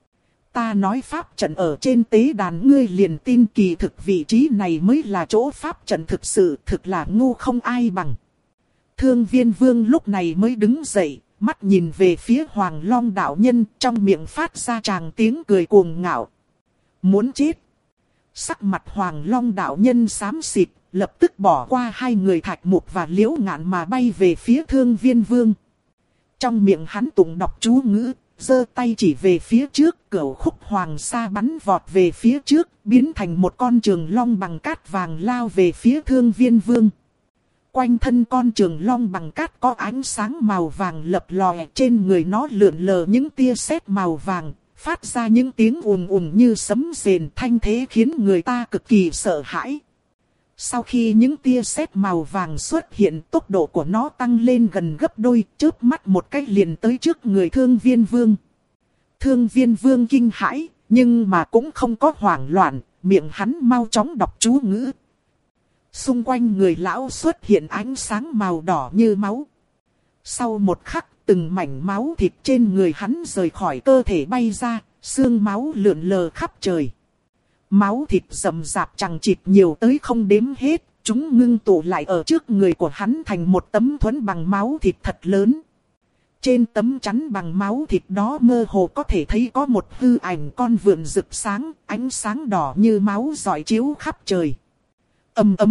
Ta nói pháp trận ở trên tế đàn, ngươi liền tin, kỳ thực vị trí này mới là chỗ pháp trận thực sự, thực là ngu không ai bằng. Thương Viên Vương lúc này mới đứng dậy, mắt nhìn về phía Hoàng Long đạo nhân, trong miệng phát ra tràng tiếng cười cuồng ngạo. Muốn chết. Sắc mặt Hoàng Long đạo nhân xám xịt, lập tức bỏ qua hai người Thạch Mục và Liễu Ngạn mà bay về phía Thương Viên Vương. Trong miệng hắn tụng đọc chú ngữ, giơ tay chỉ về phía trước, cửu khúc hoàng sa bắn vọt về phía trước, biến thành một con trường long bằng cát vàng lao về phía Thương Viên Vương. Quanh thân con trường long bằng cát có ánh sáng màu vàng lập lòe, trên người nó lượn lờ những tia sét màu vàng, phát ra những tiếng ùm ùm như sấm rền, thanh thế khiến người ta cực kỳ sợ hãi. Sau khi những tia sét màu vàng xuất hiện, tốc độ của nó tăng lên gần gấp đôi, chớp mắt một cái liền tới trước người Thương Viên Vương. Thương Viên Vương kinh hãi, nhưng mà cũng không có hoảng loạn, miệng hắn mau chóng đọc chú ngữ. Xung quanh người lão xuất hiện ánh sáng màu đỏ như máu. Sau một khắc, từng mảnh máu thịt trên người hắn rời khỏi cơ thể bay ra, xương máu lượn lờ khắp trời. Máu thịt rầm rạp chằng chịt nhiều tới không đếm hết, chúng ngưng tụ lại ở trước người của hắn thành một tấm thuẫn bằng máu thịt thật lớn. Trên tấm chắn bằng máu thịt đó mơ hồ có thể thấy có một hư ảnh con vượn rực sáng, ánh sáng đỏ như máu rọi chiếu khắp trời. Ầm ầm.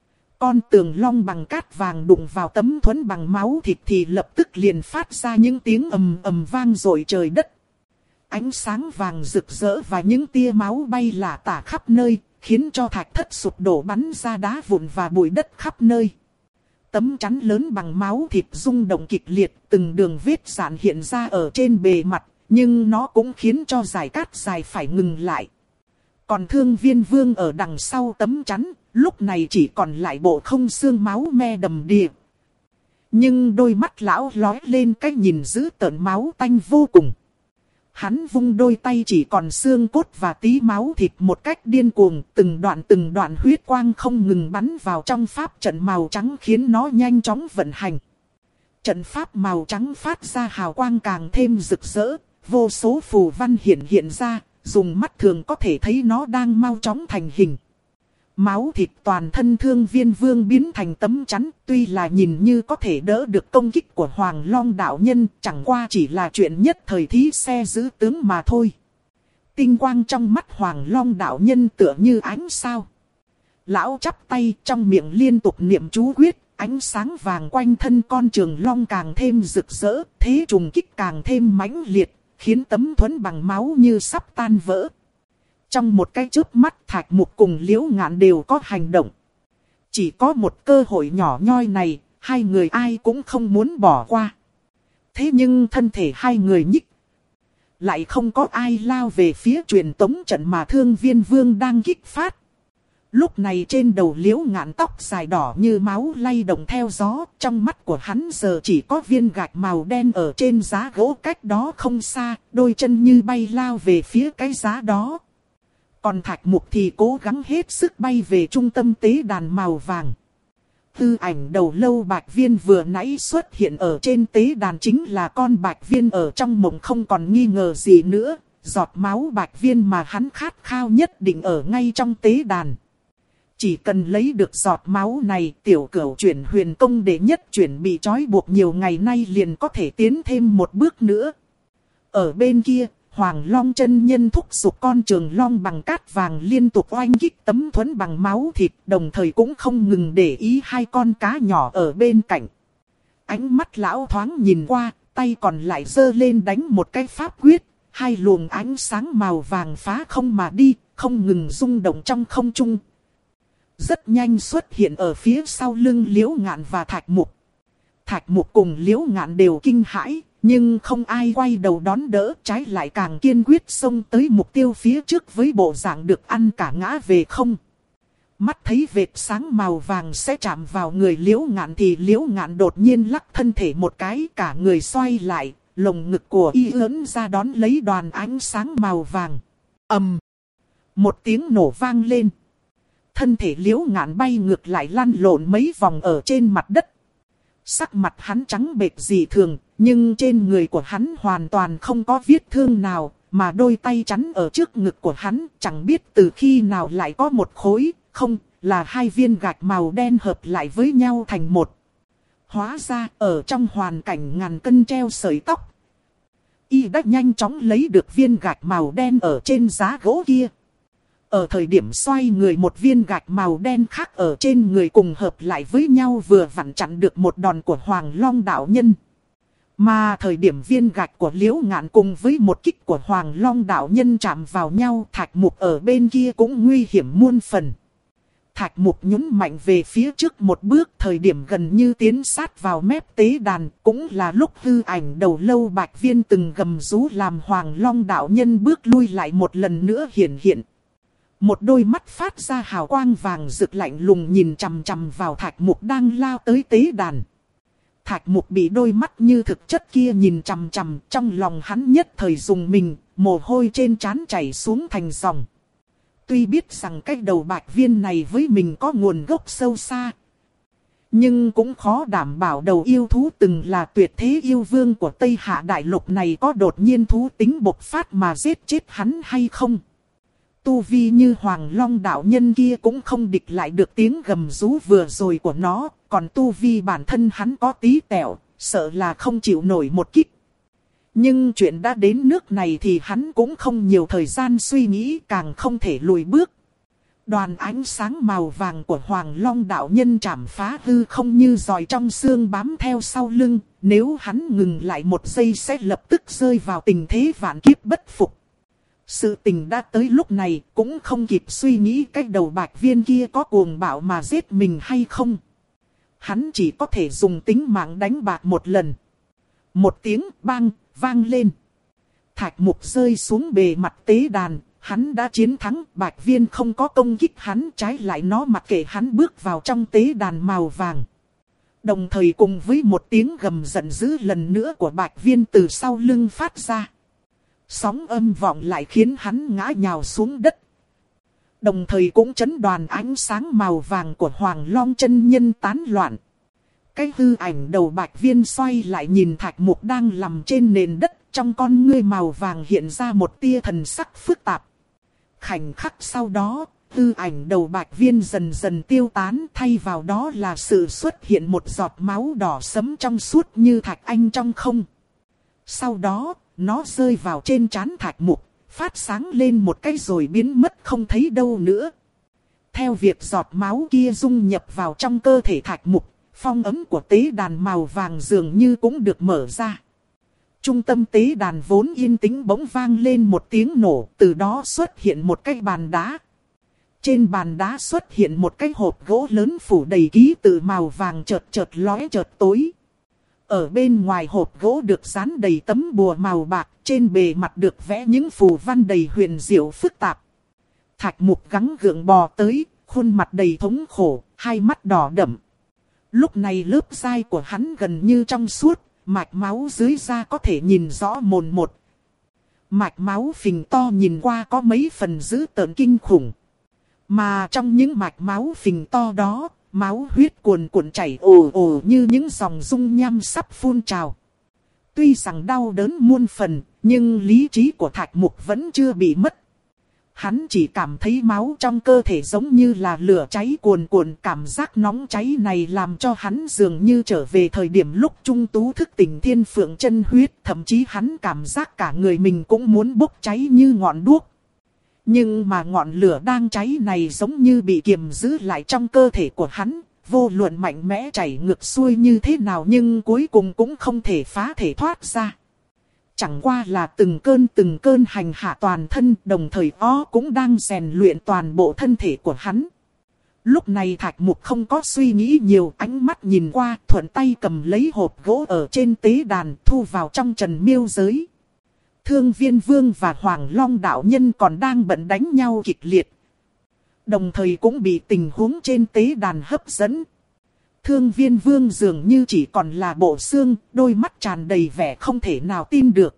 Con tường long bằng cát vàng đụng vào tấm thuẫn bằng máu thịt thì lập tức liền phát ra những tiếng ầm ầm vang dội trời đất. Ánh sáng vàng rực rỡ và những tia máu bay lả tả khắp nơi, khiến cho thạch thất sụp đổ bắn ra đá vụn và bụi đất khắp nơi. Tấm chắn lớn bằng máu thịt rung động kịch liệt, từng đường vết rạn hiện ra ở trên bề mặt, nhưng nó cũng khiến cho dải cát dài phải ngừng lại. Còn Thương Viên Vương ở đằng sau tấm chắn, lúc này chỉ còn lại bộ không xương máu me đầm đìa. Nhưng đôi mắt lão lóe lên cái nhìn dữ tợn máu tanh vô cùng. Hắn vung đôi tay chỉ còn xương cốt và tí máu thịt một cách điên cuồng, từng đoạn từng đoạn huyết quang không ngừng bắn vào trong pháp trận màu trắng khiến nó nhanh chóng vận hành. Trận pháp màu trắng phát ra hào quang càng thêm rực rỡ, vô số phù văn hiện hiện ra, dùng mắt thường có thể thấy nó đang mau chóng thành hình. Máu thịt toàn thân Thương Viên Vương biến thành tấm chắn, tuy là nhìn như có thể đỡ được công kích của Hoàng Long đạo nhân, chẳng qua chỉ là chuyện nhất thời thí xe giữ tướng mà thôi. Tinh quang trong mắt Hoàng Long đạo nhân tựa như ánh sao. Lão chắp tay, trong miệng liên tục niệm chú quyết, ánh sáng vàng quanh thân con trường long càng thêm rực rỡ, thế trùng kích càng thêm mãnh liệt, khiến tấm thuẫn bằng máu như sắp tan vỡ. Trong một cái chớp mắt, Thạch Mục cùng Liễu Ngạn đều có hành động. Chỉ có một cơ hội nhỏ nhoi này, hai người ai cũng không muốn bỏ qua. Thế nhưng thân thể hai người nhích. Lại không có ai lao về phía truyền tống trận mà Thương Viên Vương đang kích phát. Lúc này trên đầu Liễu Ngạn tóc dài đỏ như máu lay động theo gió, trong mắt của hắn giờ chỉ có viên gạch màu đen ở trên giá gỗ cách đó không xa, đôi chân như bay lao về phía cái giá đó. Còn Thạch Mục thì cố gắng hết sức bay về trung tâm tế đàn màu vàng. Tư ảnh đầu lâu bạch viên vừa nãy xuất hiện ở trên tế đàn chính là con bạch viên ở trong mộng, không còn nghi ngờ gì nữa. Giọt máu bạch viên mà hắn khát khao nhất định ở ngay trong tế đàn. Chỉ cần lấy được giọt máu này, tiểu cửu chuyển huyền công đệ nhất chuyển bị trói buộc nhiều ngày nay liền có thể tiến thêm một bước nữa. Ở bên kia, Hoàng Long chân nhân thúc giục con trường long bằng cát vàng liên tục oanh kích tấm thuẫn bằng máu thịt, đồng thời cũng không ngừng để ý hai con cá nhỏ ở bên cạnh. Ánh mắt lão thoáng nhìn qua, tay còn lại giơ lên đánh một cái pháp quyết, hai luồng ánh sáng màu vàng phá không mà đi, không ngừng rung động trong không trung. Rất nhanh xuất hiện ở phía sau lưng Liễu Ngạn và Thạch Mục. Thạch Mục cùng Liễu Ngạn đều kinh hãi, nhưng không ai quay đầu đón đỡ, trái lại càng kiên quyết xông tới mục tiêu phía trước với bộ dạng được ăn cả ngã về không. Mắt thấy vệt sáng màu vàng sẽ chạm vào người Liễu Ngạn thì Liễu Ngạn đột nhiên lắc thân thể một cái, cả người xoay lại, lồng ngực của y ưỡn ra đón lấy đoàn ánh sáng màu vàng. Ầm! Một tiếng nổ vang lên. Thân thể Liễu Ngạn bay ngược lại lăn lộn mấy vòng ở trên mặt đất. Sắc mặt hắn trắng bệch dị thường, nhưng trên người của hắn hoàn toàn không có vết thương nào, mà đôi tay chắn ở trước ngực của hắn chẳng biết từ khi nào lại có một khối, không, là hai viên gạch màu đen hợp lại với nhau thành một. Hóa ra ở trong hoàn cảnh ngàn cân treo sợi tóc, y đã nhanh chóng lấy được viên gạch màu đen ở trên giá gỗ kia. Ở thời điểm xoay người, một viên gạch màu đen khác ở trên người cùng hợp lại với nhau vừa vặn chặn được một đòn của Hoàng Long đạo nhân. Mà thời điểm viên gạch của Liễu Ngạn cùng với một kích của Hoàng Long đạo nhân chạm vào nhau, Thạch Mục ở bên kia cũng nguy hiểm muôn phần. Thạch Mục nhún mạnh về phía trước một bước, thời điểm gần như tiến sát vào mép tế đàn, cũng là lúc hư ảnh đầu lâu bạch viên từng gầm rú làm Hoàng Long đạo nhân bước lui lại một lần nữa hiện hiện. Một đôi mắt phát ra hào quang vàng rực lạnh lùng nhìn chằm chằm vào Thạch Mục đang lao tới tế đàn. Thạch Mục bị đôi mắt như thực chất kia nhìn chằm chằm, trong lòng hắn nhất thời rùng mình, mồ hôi trên trán chảy xuống thành dòng. Tuy biết rằng cái đầu bạch viên này với mình có nguồn gốc sâu xa, nhưng cũng khó đảm bảo đầu yêu thú từng là tuyệt thế yêu vương của Tây Hạ Đại Lục này có đột nhiên thú tính bộc phát mà giết chết hắn hay không. Tu vi như Hoàng Long đạo nhân kia cũng không địch lại được tiếng gầm rú vừa rồi của nó, còn tu vi bản thân hắn có tí tẹo, sợ là không chịu nổi một kích. Nhưng chuyện đã đến nước này thì hắn cũng không nhiều thời gian suy nghĩ, càng không thể lùi bước. Đoàn ánh sáng màu vàng của Hoàng Long đạo nhân chạm phá hư không như giòi trong xương bám theo sau lưng, nếu hắn ngừng lại một giây sẽ lập tức rơi vào tình thế vạn kiếp bất phục. Sự tình đã tới lúc này, cũng không kịp suy nghĩ cái đầu bạch viên kia có cuồng bạo mà giết mình hay không. Hắn chỉ có thể dùng tính mạng đánh bạc một lần. Một tiếng bang vang lên. Thạch Mục rơi xuống bề mặt tế đàn, hắn đã chiến thắng, bạch viên không có công kích hắn, trái lại nó mặc kệ hắn bước vào trong tế đàn màu vàng. Đồng thời cùng với một tiếng gầm giận dữ lần nữa của bạch viên từ sau lưng phát ra. Sóng âm vọng lại khiến hắn ngã nhào xuống đất. Đồng thời cũng chấn đoàn ánh sáng màu vàng của Hoàng Long chân nhân tán loạn. Cái hư ảnh đầu bạch viên xoay lại nhìn Thạch Mục đang nằm trên nền đất, trong con ngươi màu vàng hiện ra một tia thần sắc phức tạp. Khoảnh khắc sau đó, hư ảnh đầu bạch viên dần dần tiêu tán, thay vào đó là sự xuất hiện một giọt máu đỏ sẫm trong suốt như thạch anh trong không. Sau đó, nó rơi vào trên trán Thạch Mục, phát sáng lên một cái rồi biến mất không thấy đâu nữa. Theo việc giọt máu kia dung nhập vào trong cơ thể Thạch Mục, phong ấm của tế đàn màu vàng dường như cũng được mở ra. Trung tâm tế đàn vốn yên tĩnh bỗng vang lên một tiếng nổ, từ đó xuất hiện một cái bàn đá. Trên bàn đá xuất hiện một cái hộp gỗ lớn phủ đầy ký tự màu vàng chợt chợt lóe chợt tối. Ở bên ngoài hộp gỗ được dán đầy tấm bùa màu bạc, trên bề mặt được vẽ những phù văn đầy huyền diệu phức tạp. Thạch Mục gắng gượng bò tới, khuôn mặt đầy thống khổ, hai mắt đỏ đậm. Lúc này lớp da của hắn gần như trong suốt, mạch máu dưới da có thể nhìn rõ mồn một. Mạch máu phình to nhìn qua có mấy phần dữ tợn kinh khủng. Mà trong những mạch máu phình to đó, máu huyết cuồn cuộn chảy ồ ồ như những dòng dung nham sắp phun trào. Tuy rằng đau đớn muôn phần, nhưng lý trí của Thạch Mục vẫn chưa bị mất. Hắn chỉ cảm thấy máu trong cơ thể giống như là lửa cháy cuồn cuộn, cảm giác nóng cháy này làm cho hắn dường như trở về thời điểm lúc Trung Tú thức tỉnh thiên phượng chân huyết, thậm chí hắn cảm giác cả người mình cũng muốn bốc cháy như ngọn đuốc. Nhưng mà ngọn lửa đang cháy này giống như bị kiềm giữ lại trong cơ thể của hắn, vô luận mạnh mẽ chảy ngược xuôi như thế nào nhưng cuối cùng cũng không thể phá thể thoát ra. Chẳng qua là từng cơn từng cơn hành hạ toàn thân, đồng thời ó cũng đang rèn luyện toàn bộ thân thể của hắn. Lúc này Thạch Mục không có suy nghĩ nhiều, ánh mắt nhìn qua, thuận tay cầm lấy hộp gỗ ở trên tế đàn, thu vào trong trần miêu giới. Thương Viên Vương và Hoàng Long đạo nhân còn đang bận đánh nhau kịch liệt, đồng thời cũng bị tình huống trên tế đàn hấp dẫn. Thương Viên Vương dường như chỉ còn là bộ xương, đôi mắt tràn đầy vẻ không thể nào tin được.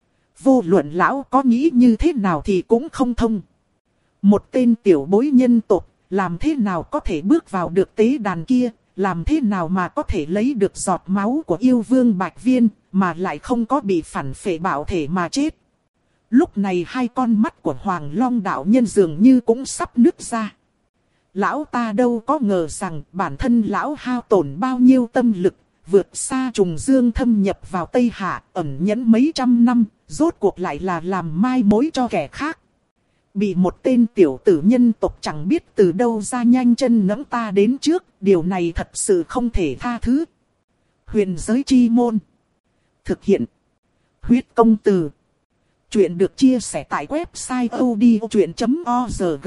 Vô luận lão có nghĩ như thế nào thì cũng không thông. Một tên tiểu bối nhân tộc, làm thế nào có thể bước vào được tế đàn kia, làm thế nào mà có thể lấy được giọt máu của yêu vương Bạch Viên, mà lại không có bị phản phệ bạo thể mà chết. Lúc này hai con mắt của Hoàng Long đạo nhân dường như cũng sắp nứt ra. Lão ta đâu có ngờ rằng bản thân lão hao tổn bao nhiêu tâm lực, vượt xa trùng dương thâm nhập vào Tây Hạ, ẩn nhẫn mấy trăm năm, rốt cuộc lại là làm mai mối cho kẻ khác. Bị một tên tiểu tử nhân tộc chẳng biết từ đâu ra nhanh chân nẫm ta đến trước, điều này thật sự không thể tha thứ. Huyền giới chi môn. Thực hiện. Huyết công từ. Chuyện được chia sẻ tại website odchuyện chấm org.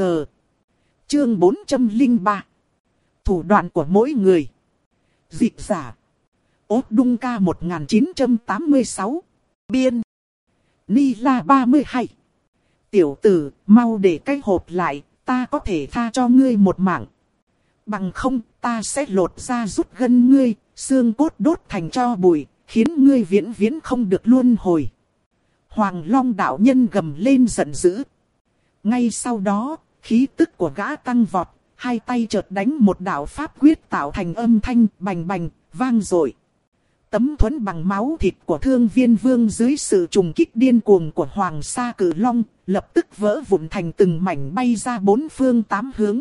Chương bốn trăm lẻ ba. Thủ đoạn của mỗi người. Dịch giả. Ốt Đung Ca một nghìn chín trăm tám mươi sáu. Biên. Ni La ba mươi hai. Tiểu tử, mau để cái hộp lại, ta có thể tha cho ngươi một mạng. Bằng không, ta sẽ lột ra rút gân ngươi, xương cốt đốt thành tro bụi, khiến ngươi viễn viễn không được luân hồi. Hoàng Long đạo nhân gầm lên giận dữ. Ngay sau đó, khí tức của gã tăng vọt, hai tay chợt đánh một đạo pháp quyết tạo thành âm thanh bành bành, vang dội. Tấm thuẫn bằng máu thịt của Thương Viên Vương dưới sự trùng kích điên cuồng của Hoàng Sa Cử Long, lập tức vỡ vụn thành từng mảnh bay ra bốn phương tám hướng.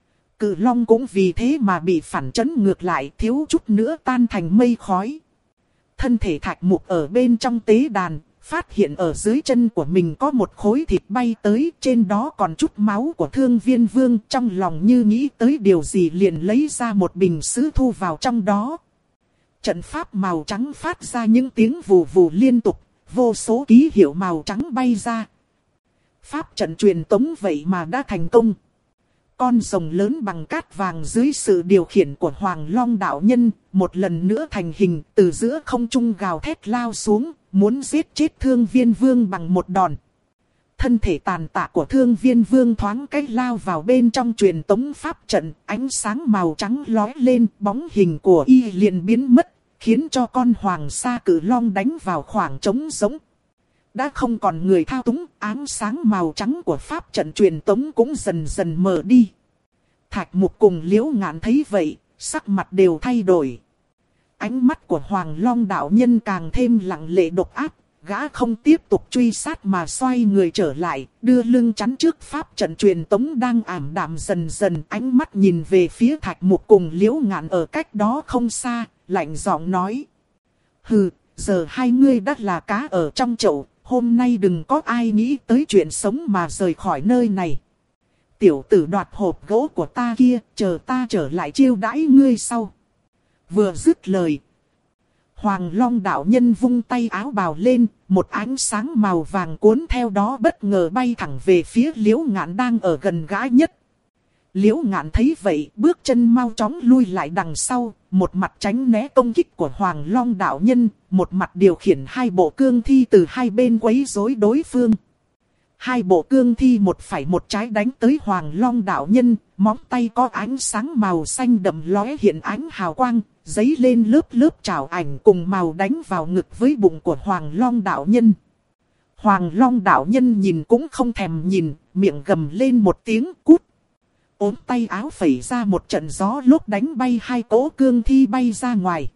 Cử Long cũng vì thế mà bị phản chấn ngược lại, thiếu chút nữa tan thành mây khói. Thân thể Thạch Mục ở bên trong tế đàn, phát hiện ở dưới chân của mình có một khối thịt bay tới, trên đó còn chút máu của Thương Viên Vương, trong lòng như nghĩ tới điều gì liền lấy ra một bình sứ thu vào trong đó. Trận pháp màu trắng phát ra những tiếng vù vù liên tục, vô số ký hiệu màu trắng bay ra. Pháp trận truyền tống vậy mà đã thành công. Con rồng lớn bằng cát vàng dưới sự điều khiển của Hoàng Long đạo nhân, một lần nữa thành hình, từ giữa không trung gào thét lao xuống, muốn giết chết Thương Viên Vương bằng một đòn. Thân thể tàn tạ của Thương Viên Vương thoáng cách lao vào bên trong truyền tống pháp trận, ánh sáng màu trắng lóe lên, bóng hình của y liền biến mất, khiến cho con Hoàng Sa Cử Long đánh vào khoảng trống rỗng. Đã không còn người thao túng, ánh sáng màu trắng của pháp trận truyền tống cũng dần dần mờ đi. Thạch Mục cùng Liễu Ngạn thấy vậy, sắc mặt đều thay đổi. Ánh mắt của Hoàng Long đạo nhân càng thêm lặng lệ độc ác, gã không tiếp tục truy sát mà xoay người trở lại, đưa lưng chắn trước pháp trận truyền tống đang ảm đạm dần dần, ánh mắt nhìn về phía Thạch Mục cùng Liễu Ngạn ở cách đó không xa, lạnh giọng nói: "Hừ, giờ hai ngươi đã là cá ở trong chậu, hôm nay đừng có ai nghĩ tới chuyện sống mà rời khỏi nơi này. Tiểu tử đoạt hộp gỗ của ta kia, chờ ta trở lại chiêu đãi ngươi sau." Vừa dứt lời, Hoàng Long đạo nhân vung tay áo bào lên, một ánh sáng màu vàng cuốn theo đó bất ngờ bay thẳng về phía Liễu Ngạn đang ở gần gã nhất. Liễu Ngạn thấy vậy, bước chân mau chóng lui lại đằng sau, một mặt tránh né công kích của Hoàng Long đạo nhân, một mặt điều khiển hai bộ cương thi từ hai bên quấy rối đối phương. Hai bộ cương thi một phải một trái đánh tới Hoàng Long đạo nhân, móng tay có ánh sáng màu xanh đậm lóe hiện ánh hào quang, giấy lên lớp lớp trảo ảnh cùng màu đánh vào ngực với bụng của Hoàng Long đạo nhân. Hoàng Long đạo nhân nhìn cũng không thèm nhìn, miệng gầm lên một tiếng cút. Ốm tay áo phẩy ra một trận gió lốc đánh bay hai cỗ cương thi bay ra ngoài.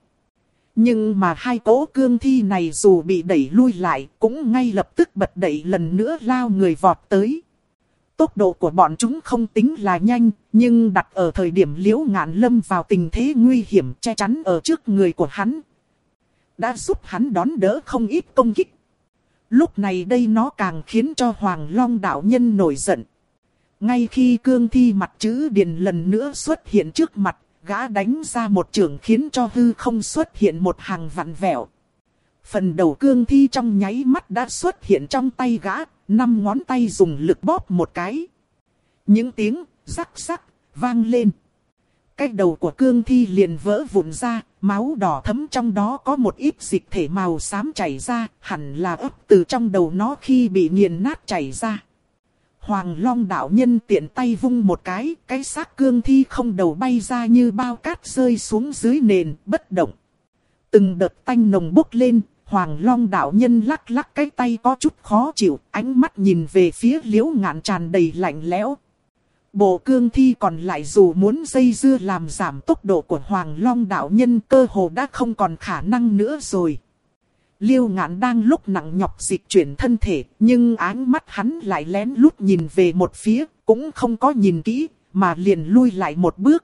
Nhưng mà hai cỗ cương thi này dù bị đẩy lui lại cũng ngay lập tức bật đẩy lần nữa lao người vọt tới. tốc độ của bọn chúng không tính là nhanh, nhưng đặt ở thời điểm Liễu Ngạn lâm vào tình thế nguy hiểm che chắn ở trước người của hắn, đã giúp hắn đón đỡ không ít công kích. Lúc này đây nó càng khiến cho Hoàng Long đạo nhân nổi giận. Ngay khi cương thi mặt chữ điền lần nữa xuất hiện trước mặt, gã đánh ra một chưởng khiến cho hư không xuất hiện một hàng vặn vẹo. Phần đầu cương thi trong nháy mắt đã xuất hiện trong tay gã, năm ngón tay dùng lực bóp một cái. Những tiếng rắc rắc vang lên. Cái đầu của cương thi liền vỡ vụn ra, máu đỏ thấm trong đó có một ít dịch thể màu xám chảy ra, hẳn là ấp từ trong đầu nó khi bị nghiền nát chảy ra. Hoàng Long đạo nhân tiện tay vung một cái, cái xác cương thi không đầu bay ra như bao cát rơi xuống dưới nền, bất động. Từng đợt tanh nồng bốc lên, Hoàng Long đạo nhân lắc lắc cái tay có chút khó chịu, ánh mắt nhìn về phía Liễu Ngạn tràn đầy lạnh lẽo. Bộ cương thi còn lại dù muốn dây dưa làm giảm tốc độ của Hoàng Long đạo nhân cơ hồ đã không còn khả năng nữa rồi. Liễu Ngạn đang lúc nặng nhọc dịch chuyển thân thể, nhưng ánh mắt hắn lại lén lút nhìn về một phía, cũng không có nhìn kỹ, mà liền lui lại một bước.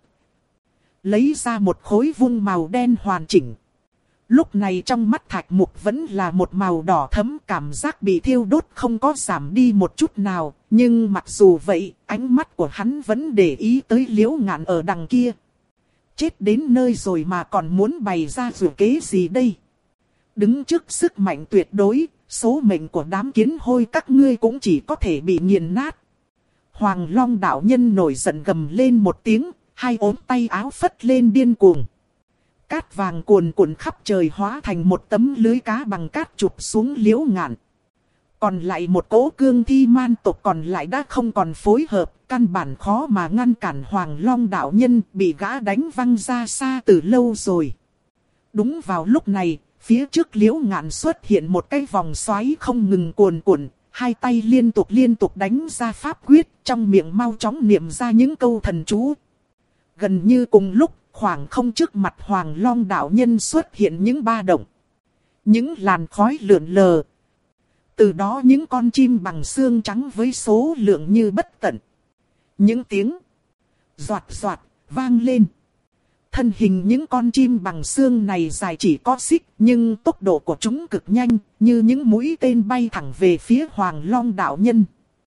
Lấy ra một khối vung màu đen hoàn chỉnh. Lúc này trong mắt Thạch Mục vẫn là một màu đỏ thẫm, cảm giác bị thiêu đốt không có giảm đi một chút nào. Nhưng mặc dù vậy, ánh mắt của hắn vẫn để ý tới Liễu Ngạn ở đằng kia. Chết đến nơi rồi mà còn muốn bày ra rủi kế gì đây? Đứng trước sức mạnh tuyệt đối, số mệnh của đám kiến hôi các ngươi cũng chỉ có thể bị nghiền nát. Hoàng Long đạo nhân nổi giận gầm lên một tiếng, hai ốm tay áo phất lên điên cuồng. Cát vàng cuồn cuộn khắp trời hóa thành một tấm lưới cá bằng cát chụp xuống Liễu Ngạn. Còn lại một cỗ cương thi man tộc còn lại đã không còn phối hợp, căn bản khó mà ngăn cản Hoàng Long đạo nhân, bị gã đánh văng ra xa từ lâu rồi. Đúng vào lúc này, phía trước Liễu Ngạn xuất hiện một cái vòng xoáy không ngừng cuồn cuộn, hai tay liên tục liên tục đánh ra pháp quyết, trong miệng mau chóng niệm ra những câu thần chú. Gần như cùng lúc, khoảng không trước mặt Hoàng Long đạo nhân xuất hiện những ba động. Những làn khói lượn lờ. Từ đó những con chim bằng xương trắng với số lượng như bất tận. Những tiếng doạt doạt vang lên. Thân hình những con chim bằng xương này dài chỉ có xích, nhưng tốc độ của chúng cực nhanh, như những mũi tên bay thẳng về phía Hoàng Long đạo nhân.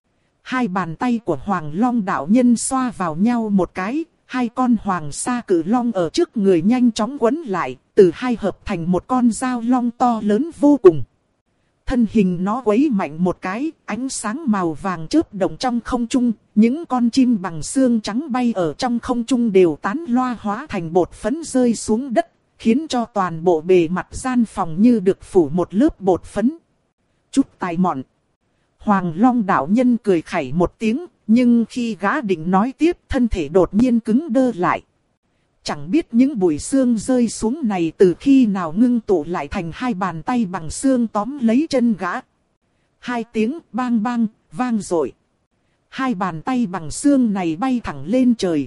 Hai bàn tay của Hoàng Long đạo nhân xoa vào nhau một cái. Hai con hoàng sa cử long ở trước người nhanh chóng quấn lại, từ hai hợp thành một con dao long to lớn vô cùng. Thân hình nó quấy mạnh một cái, ánh sáng màu vàng chớp động trong không trung, những con chim bằng xương trắng bay ở trong không trung đều tán loa hóa thành bột phấn rơi xuống đất, khiến cho toàn bộ bề mặt gian phòng như được phủ một lớp bột phấn. Chút tài mọn. Hoàng Long đạo nhân cười khẩy một tiếng. Nhưng khi gã định nói tiếp, thân thể đột nhiên cứng đơ lại. Chẳng biết những bụi xương rơi xuống này từ khi nào ngưng tụ lại thành hai bàn tay bằng xương tóm lấy chân gã. Hai tiếng bang bang vang dội. Hai bàn tay bằng xương này bay thẳng lên trời.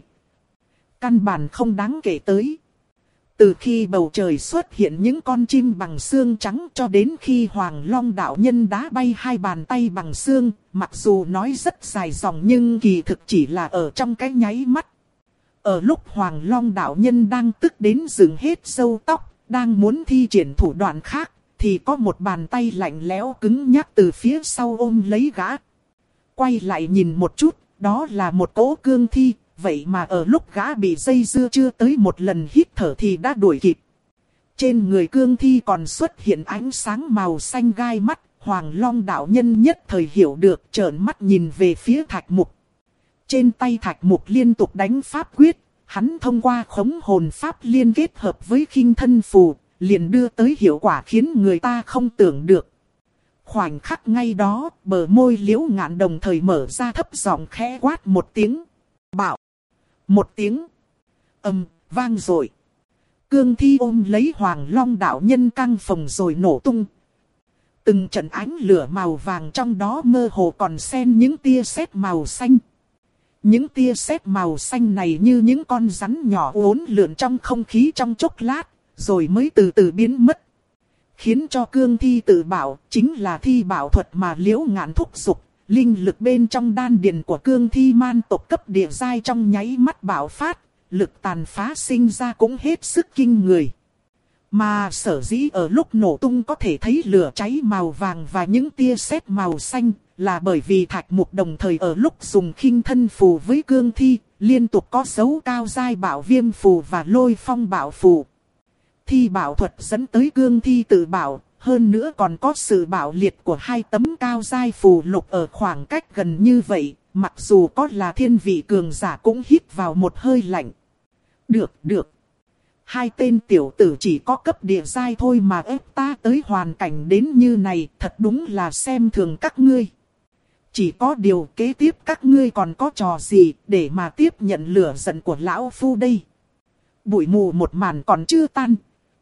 Căn bản không đáng kể tới. Từ khi bầu trời xuất hiện những con chim bằng xương trắng cho đến khi Hoàng Long đạo nhân đá bay hai bàn tay bằng xương, mặc dù nói rất dài dòng nhưng kỳ thực chỉ là ở trong cái nháy mắt. Ở lúc Hoàng Long đạo nhân đang tức đến dựng hết râu tóc, đang muốn thi triển thủ đoạn khác, thì có một bàn tay lạnh lẽo cứng nhắc từ phía sau ôm lấy gã. Quay lại nhìn một chút, đó là một cỗ cương thi. Vậy mà ở lúc gã bị dây dưa chưa tới một lần hít thở thì đã đuổi kịp. Trên người cương thi còn xuất hiện ánh sáng màu xanh gai mắt. Hoàng Long đạo nhân nhất thời hiểu được, trợn mắt nhìn về phía Thạch Mục. Trên tay Thạch Mục liên tục đánh pháp quyết. Hắn thông qua khống hồn pháp liên kết hợp với khinh thân phù, liền đưa tới hiệu quả khiến người ta không tưởng được. Khoảnh khắc ngay đó, bờ môi Liễu Ngạn đồng thời mở ra, thấp giọng khẽ quát một tiếng. Bạo! Một tiếng ầm vang rồi. Cương thi ôm lấy Hoàng Long đạo nhân căng phồng rồi nổ tung. Từng trận ánh lửa màu vàng trong đó mơ hồ còn xen những tia sét màu xanh. Những tia sét màu xanh này như những con rắn nhỏ uốn lượn trong không khí trong chốc lát, rồi mới từ từ biến mất. Khiến cho cương thi tự bảo chính là thi bảo thuật mà Liễu Ngạn thúc giục, linh lực bên trong đan điền của cương thi man tộc cấp địa giai trong nháy mắt bạo phát, lực tàn phá sinh ra cũng hết sức kinh người. Mà sở dĩ ở lúc nổ tung có thể thấy lửa cháy màu vàng và những tia sét màu xanh, là bởi vì Thạch Mục đồng thời ở lúc dùng khinh thân phù với cương thi, liên tục có dấu cao giai bạo viêm phù và lôi phong bạo phù. Thi bảo thuật dẫn tới cương thi tự bảo, hơn nữa còn có sự bạo liệt của hai tấm cao giai phù lục ở khoảng cách gần như vậy, mặc dù có là thiên vị cường giả cũng hít vào một hơi lạnh. Được, được. Hai tên tiểu tử chỉ có cấp địa giai thôi mà ép ta tới hoàn cảnh đến như này, thật đúng là xem thường các ngươi. Chỉ có điều kế tiếp các ngươi còn có trò gì để mà tiếp nhận lửa giận của lão phu đây. Bụi mù một màn còn chưa tan.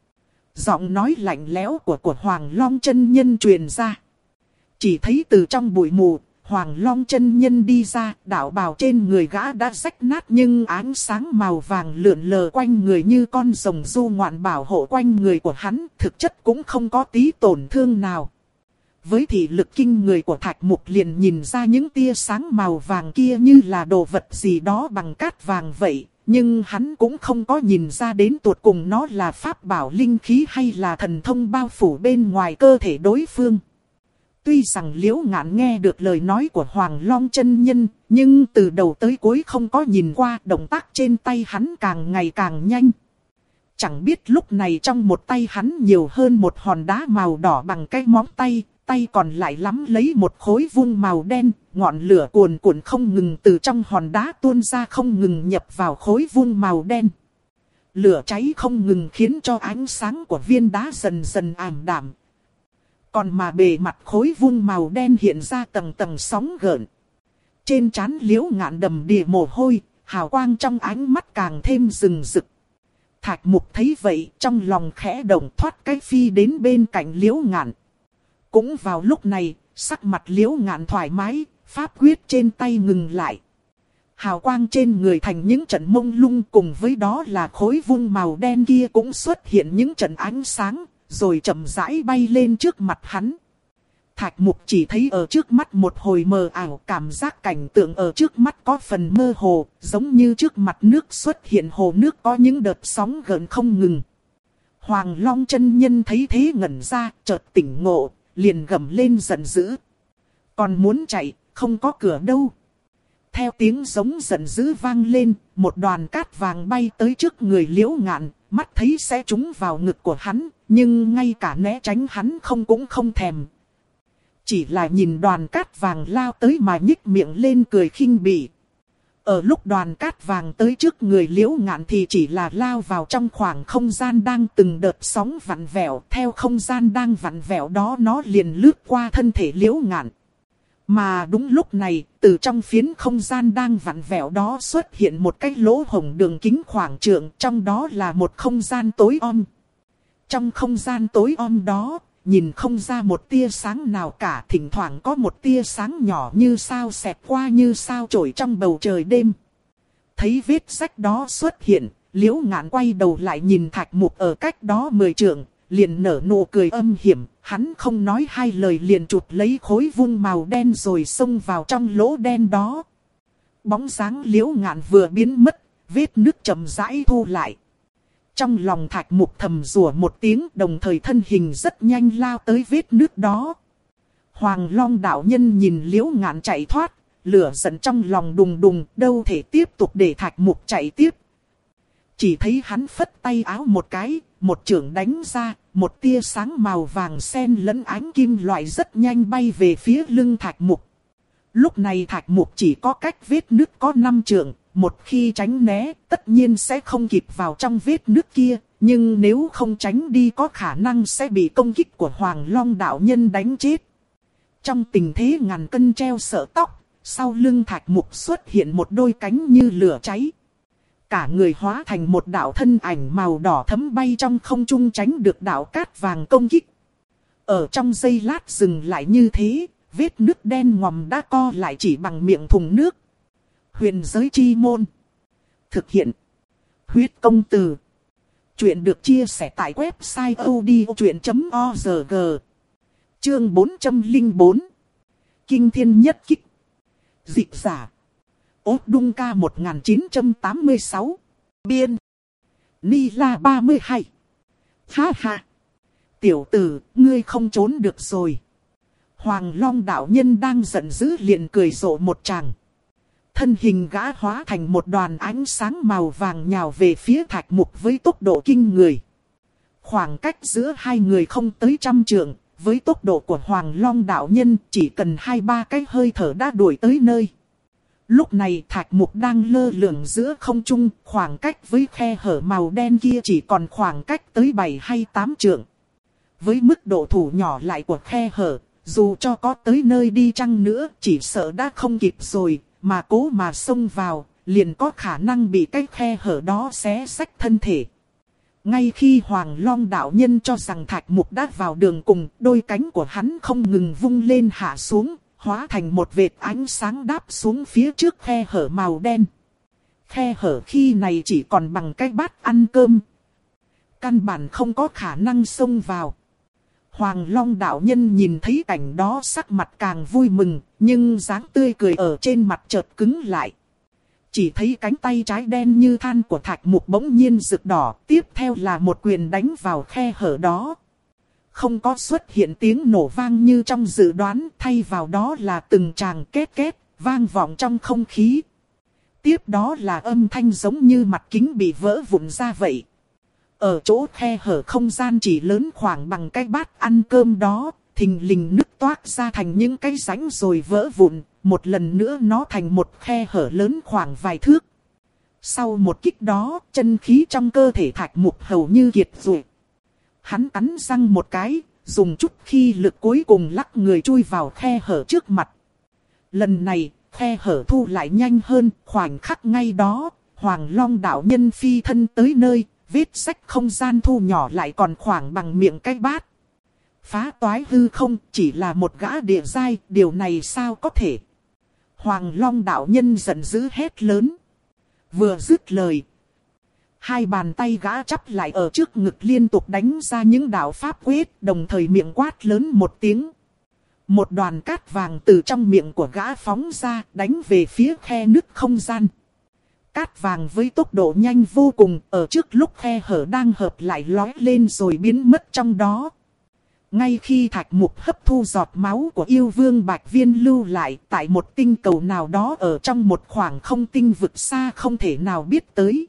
Giọng nói lạnh lẽo của của Hoàng Long chân nhân truyền ra. Chỉ thấy từ trong bụi mù, Hoàng Long chân nhân đi ra, đạo bào trên người gã đã rách nát nhưng ánh sáng màu vàng lượn lờ quanh người như con rồng du ngoạn bảo hộ quanh người của hắn, thực chất cũng không có tí tổn thương nào. Với thị lực kinh người của Thạch Mục liền nhìn ra những tia sáng màu vàng kia như là đồ vật gì đó bằng cát vàng vậy, nhưng hắn cũng không có nhìn ra đến tuột cùng nó là pháp bảo linh khí hay là thần thông bao phủ bên ngoài cơ thể đối phương. Tuy rằng Liễu Ngạn nghe được lời nói của Hoàng Long chân nhân, nhưng từ đầu tới cuối không có nhìn qua, động tác trên tay hắn càng ngày càng nhanh. Chẳng biết lúc này trong một tay hắn nhiều hơn một hòn đá màu đỏ bằng cái móng tay, tay còn lại lắm lấy một khối vuông màu đen, ngọn lửa cuồn cuộn không ngừng từ trong hòn đá tuôn ra không ngừng nhập vào khối vuông màu đen. Lửa cháy không ngừng khiến cho ánh sáng của viên đá dần dần ảm đạm. Còn mà bề mặt khối vuông màu đen hiện ra tầng tầng sóng gợn. Trên trán Liễu Ngạn đầm đìa mồ hôi, hào quang trong ánh mắt càng thêm rừng rực. Thạch Mục thấy vậy, trong lòng khẽ động thoát cái phi đến bên cạnh Liễu Ngạn. Cũng vào lúc này, sắc mặt Liễu Ngạn thoải mái, pháp quyết trên tay ngừng lại. Hào quang trên người thành những trận mông lung, cùng với đó là khối vuông màu đen kia cũng xuất hiện những trận ánh sáng, rồi chậm rãi bay lên trước mặt hắn. Thạch Mục chỉ thấy ở trước mắt một hồi mờ ảo, cảm giác cảnh tượng ở trước mắt có phần mơ hồ, giống như trước mặt nước xuất hiện hồ nước có những đợt sóng gợn không ngừng. Hoàng Long chân nhân thấy thế ngẩn ra, chợt tỉnh ngộ, liền gầm lên giận dữ. Còn muốn chạy, không có cửa đâu. Theo tiếng giống giận dữ vang lên, một đoàn cát vàng bay tới trước người Liễu Ngạn, mắt thấy sẽ trúng vào ngực của hắn, nhưng ngay cả né tránh hắn không cũng không thèm. Chỉ là nhìn đoàn cát vàng lao tới mà nhích miệng lên cười khinh bỉ. Ở lúc đoàn cát vàng tới trước người Liễu Ngạn thì chỉ là lao vào trong khoảng không gian đang từng đợt sóng vặn vẹo. Theo không gian đang vặn vẹo đó nó liền lướt qua thân thể Liễu Ngạn. Mà đúng lúc này, từ trong phiến không gian đang vặn vẹo đó xuất hiện một cái lỗ hổng đường kính khoảng trượng, trong đó là một không gian tối om. Trong không gian tối om đó, nhìn không ra một tia sáng nào cả, thỉnh thoảng có một tia sáng nhỏ như sao xẹt qua như sao chổi trong bầu trời đêm. Thấy vết rách đó xuất hiện, Liễu Ngạn quay đầu lại nhìn Thạch Mục ở cách đó mười trượng, liền nở nụ cười âm hiểm, hắn không nói hai lời liền chụp lấy khối vuông màu đen rồi xông vào trong lỗ đen đó. Bóng dáng Liễu Ngạn vừa biến mất, vết nứt chậm rãi thu lại. Trong lòng Thạch Mục thầm rủa một tiếng, đồng thời thân hình rất nhanh lao tới vết nứt đó. Hoàng Long đạo nhân nhìn Liễu Ngạn chạy thoát, lửa giận trong lòng đùng đùng, đâu thể tiếp tục để Thạch Mục chạy tiếp. Chỉ thấy hắn phất tay áo một cái, một chưởng đánh ra, một tia sáng màu vàng xen lẫn ánh kim loại rất nhanh bay về phía lưng Thạch Mục. Lúc này Thạch Mục chỉ có cách vết nứt có năm trượng, một khi tránh né, tất nhiên sẽ không kịp vào trong vết nứt kia, nhưng nếu không tránh đi có khả năng sẽ bị công kích của Hoàng Long đạo nhân đánh chết. Trong tình thế ngàn cân treo sợi tóc, sau lưng Thạch Mục xuất hiện một đôi cánh như lửa cháy. Cả người hóa thành một đạo thân ảnh màu đỏ thẫm bay trong không trung tránh được đạo cát vàng công kích. Ở trong giây lát dừng lại như thế, vết nứt đen ngòm đã co lại chỉ bằng miệng thùng nước. Huyền giới chi môn. Thực hiện. Huyết công từ. Chuyện được chia sẻ tại website o d o chuyện chấm org. Chương bốn trăm lẻ bốn. kinh thiên nhất kích. Dịch giả. Ốt đung ca một nghìn chín trăm tám mươi sáu. Biên. Ni la ba mươi hai. Ha ha. Tiểu tử, ngươi không trốn được rồi. Hoàng Long đạo nhân đang giận dữ liền cười rộ một tràng. Thân hình gã hóa thành một đoàn ánh sáng màu vàng nhào về phía Thạch Mục với tốc độ kinh người. Khoảng cách giữa hai người không tới trăm trượng, với tốc độ của Hoàng Long đạo nhân chỉ cần hai ba cái hơi thở đã đuổi tới nơi. Lúc này Thạch Mục đang lơ lửng giữa không trung, khoảng cách với khe hở màu đen kia chỉ còn khoảng cách tới bảy hay tám trượng. Với mức độ thủ nhỏ lại của khe hở, dù cho có tới nơi đi chăng nữa chỉ sợ đã không kịp rồi, mà cố mà xông vào, liền có khả năng bị cái khe hở đó xé xách thân thể. Ngay khi Hoàng Long đạo nhân cho rằng Thạch Mục đã vào đường cùng, đôi cánh của hắn không ngừng vung lên hạ xuống, hóa thành một vệt ánh sáng đáp xuống phía trước khe hở màu đen. Khe hở khi này chỉ còn bằng cái bát ăn cơm. Căn bản không có khả năng xông vào. Hoàng Long đạo nhân nhìn thấy cảnh đó sắc mặt càng vui mừng, nhưng dáng tươi cười ở trên mặt chợt cứng lại. Chỉ thấy cánh tay trái đen như than của Thạch Mục bỗng nhiên rực đỏ, tiếp theo là một quyền đánh vào khe hở đó. Không có xuất hiện tiếng nổ vang như trong dự đoán, thay vào đó là từng tràng két két, vang vọng trong không khí. Tiếp đó là âm thanh giống như mặt kính bị vỡ vụn ra vậy. Ở chỗ khe hở không gian chỉ lớn khoảng bằng cái bát ăn cơm đó, thình lình nứt toác ra thành những cái rãnh rồi vỡ vụn, một lần nữa nó thành một khe hở lớn khoảng vài thước. Sau một kích đó, chân khí trong cơ thể Thạch Mục hầu như kiệt rồi. Hắn cắn răng một cái, dùng chút khí lực cuối cùng lắc người chui vào khe hở trước mặt. Lần này, khe hở thu lại nhanh hơn, khoảnh khắc ngay đó, Hoàng Long đạo nhân phi thân tới nơi, vết rách không gian thu nhỏ lại còn khoảng bằng miệng cái bát. Phá toái hư không, chỉ là một gã địa giai, điều này sao có thể? Hoàng Long đạo nhân giận dữ hét lớn. Vừa dứt lời, hai bàn tay gã chắp lại ở trước ngực liên tục đánh ra những đạo pháp quyết, đồng thời miệng quát lớn một tiếng. Một đoàn cát vàng từ trong miệng của gã phóng ra, đánh về phía khe nứt không gian. Cát vàng với tốc độ nhanh vô cùng, ở trước lúc khe hở đang hợp lại lói lên rồi biến mất trong đó. Ngay khi Thạch Mục hấp thu giọt máu của yêu vương Bạch Viên lưu lại tại một tinh cầu nào đó ở trong một khoảng không tinh vực xa không thể nào biết tới.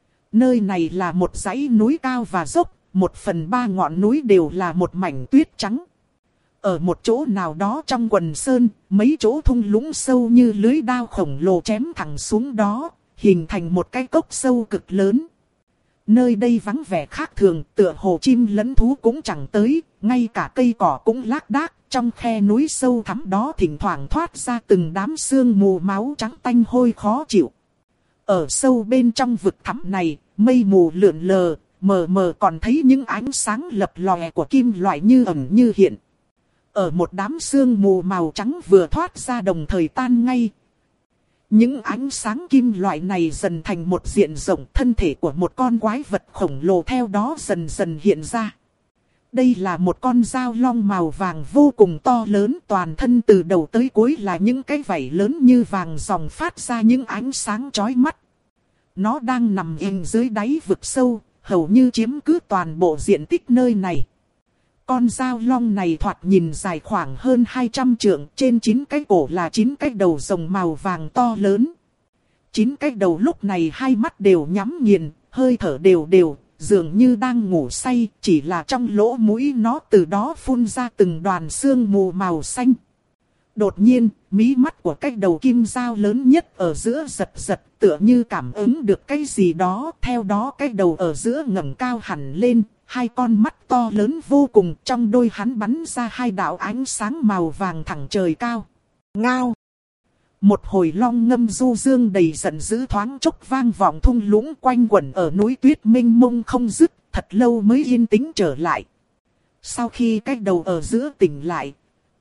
Nơi này là một dãy núi cao và dốc, một phần ba ngọn núi đều là một mảnh tuyết trắng. Ở một chỗ nào đó trong quần sơn, mấy chỗ thung lũng sâu như lưới đao khổng lồ chém thẳng xuống đó, hình thành một cái cốc sâu cực lớn. Nơi đây vắng vẻ khác thường, tựa hồ chim lẫn thú cũng chẳng tới, ngay cả cây cỏ cũng lác đác, trong khe núi sâu thẳm đó thỉnh thoảng thoát ra từng đám sương mù máu trắng tanh hôi khó chịu. Ở sâu bên trong vực thẳm này, mây mù lượn lờ, mờ mờ còn thấy những ánh sáng lập lòe của kim loại như ẩn như hiện. Ở một đám sương mù màu trắng vừa thoát ra đồng thời tan ngay. Những ánh sáng kim loại này dần thành một diện rộng, thân thể của một con quái vật khổng lồ theo đó dần dần hiện ra. Đây là một con dao long màu vàng vô cùng to lớn, toàn thân từ đầu tới cuối là những cái vảy lớn như vàng ròng phát ra những ánh sáng chói mắt. Nó đang nằm yên dưới đáy vực sâu, hầu như chiếm cứ toàn bộ diện tích nơi này. Con dao long này thoạt nhìn dài khoảng hơn hai trăm trượng, trên chín cái cổ là chín cái đầu rồng màu vàng to lớn. Chín cái đầu lúc này hai mắt đều nhắm nghiền, hơi thở đều đều, dường như đang ngủ say, chỉ là trong lỗ mũi nó từ đó phun ra từng đoàn sương mù màu xanh. Đột nhiên, mí mắt của cái đầu kim dao lớn nhất ở giữa giật giật, tựa như cảm ứng được cái gì đó, theo đó cái đầu ở giữa ngẩng cao hẳn lên. Hai con mắt to lớn vô cùng, trong đôi hắn bắn ra hai đạo ánh sáng màu vàng thẳng trời cao. Ngao! Một hồi long ngâm du dương đầy giận dữ thoáng chốc vang vọng thung lũng quanh quẩn ở núi tuyết mênh mông không dứt, thật lâu mới yên tĩnh trở lại. Sau khi cái đầu ở giữa tỉnh lại,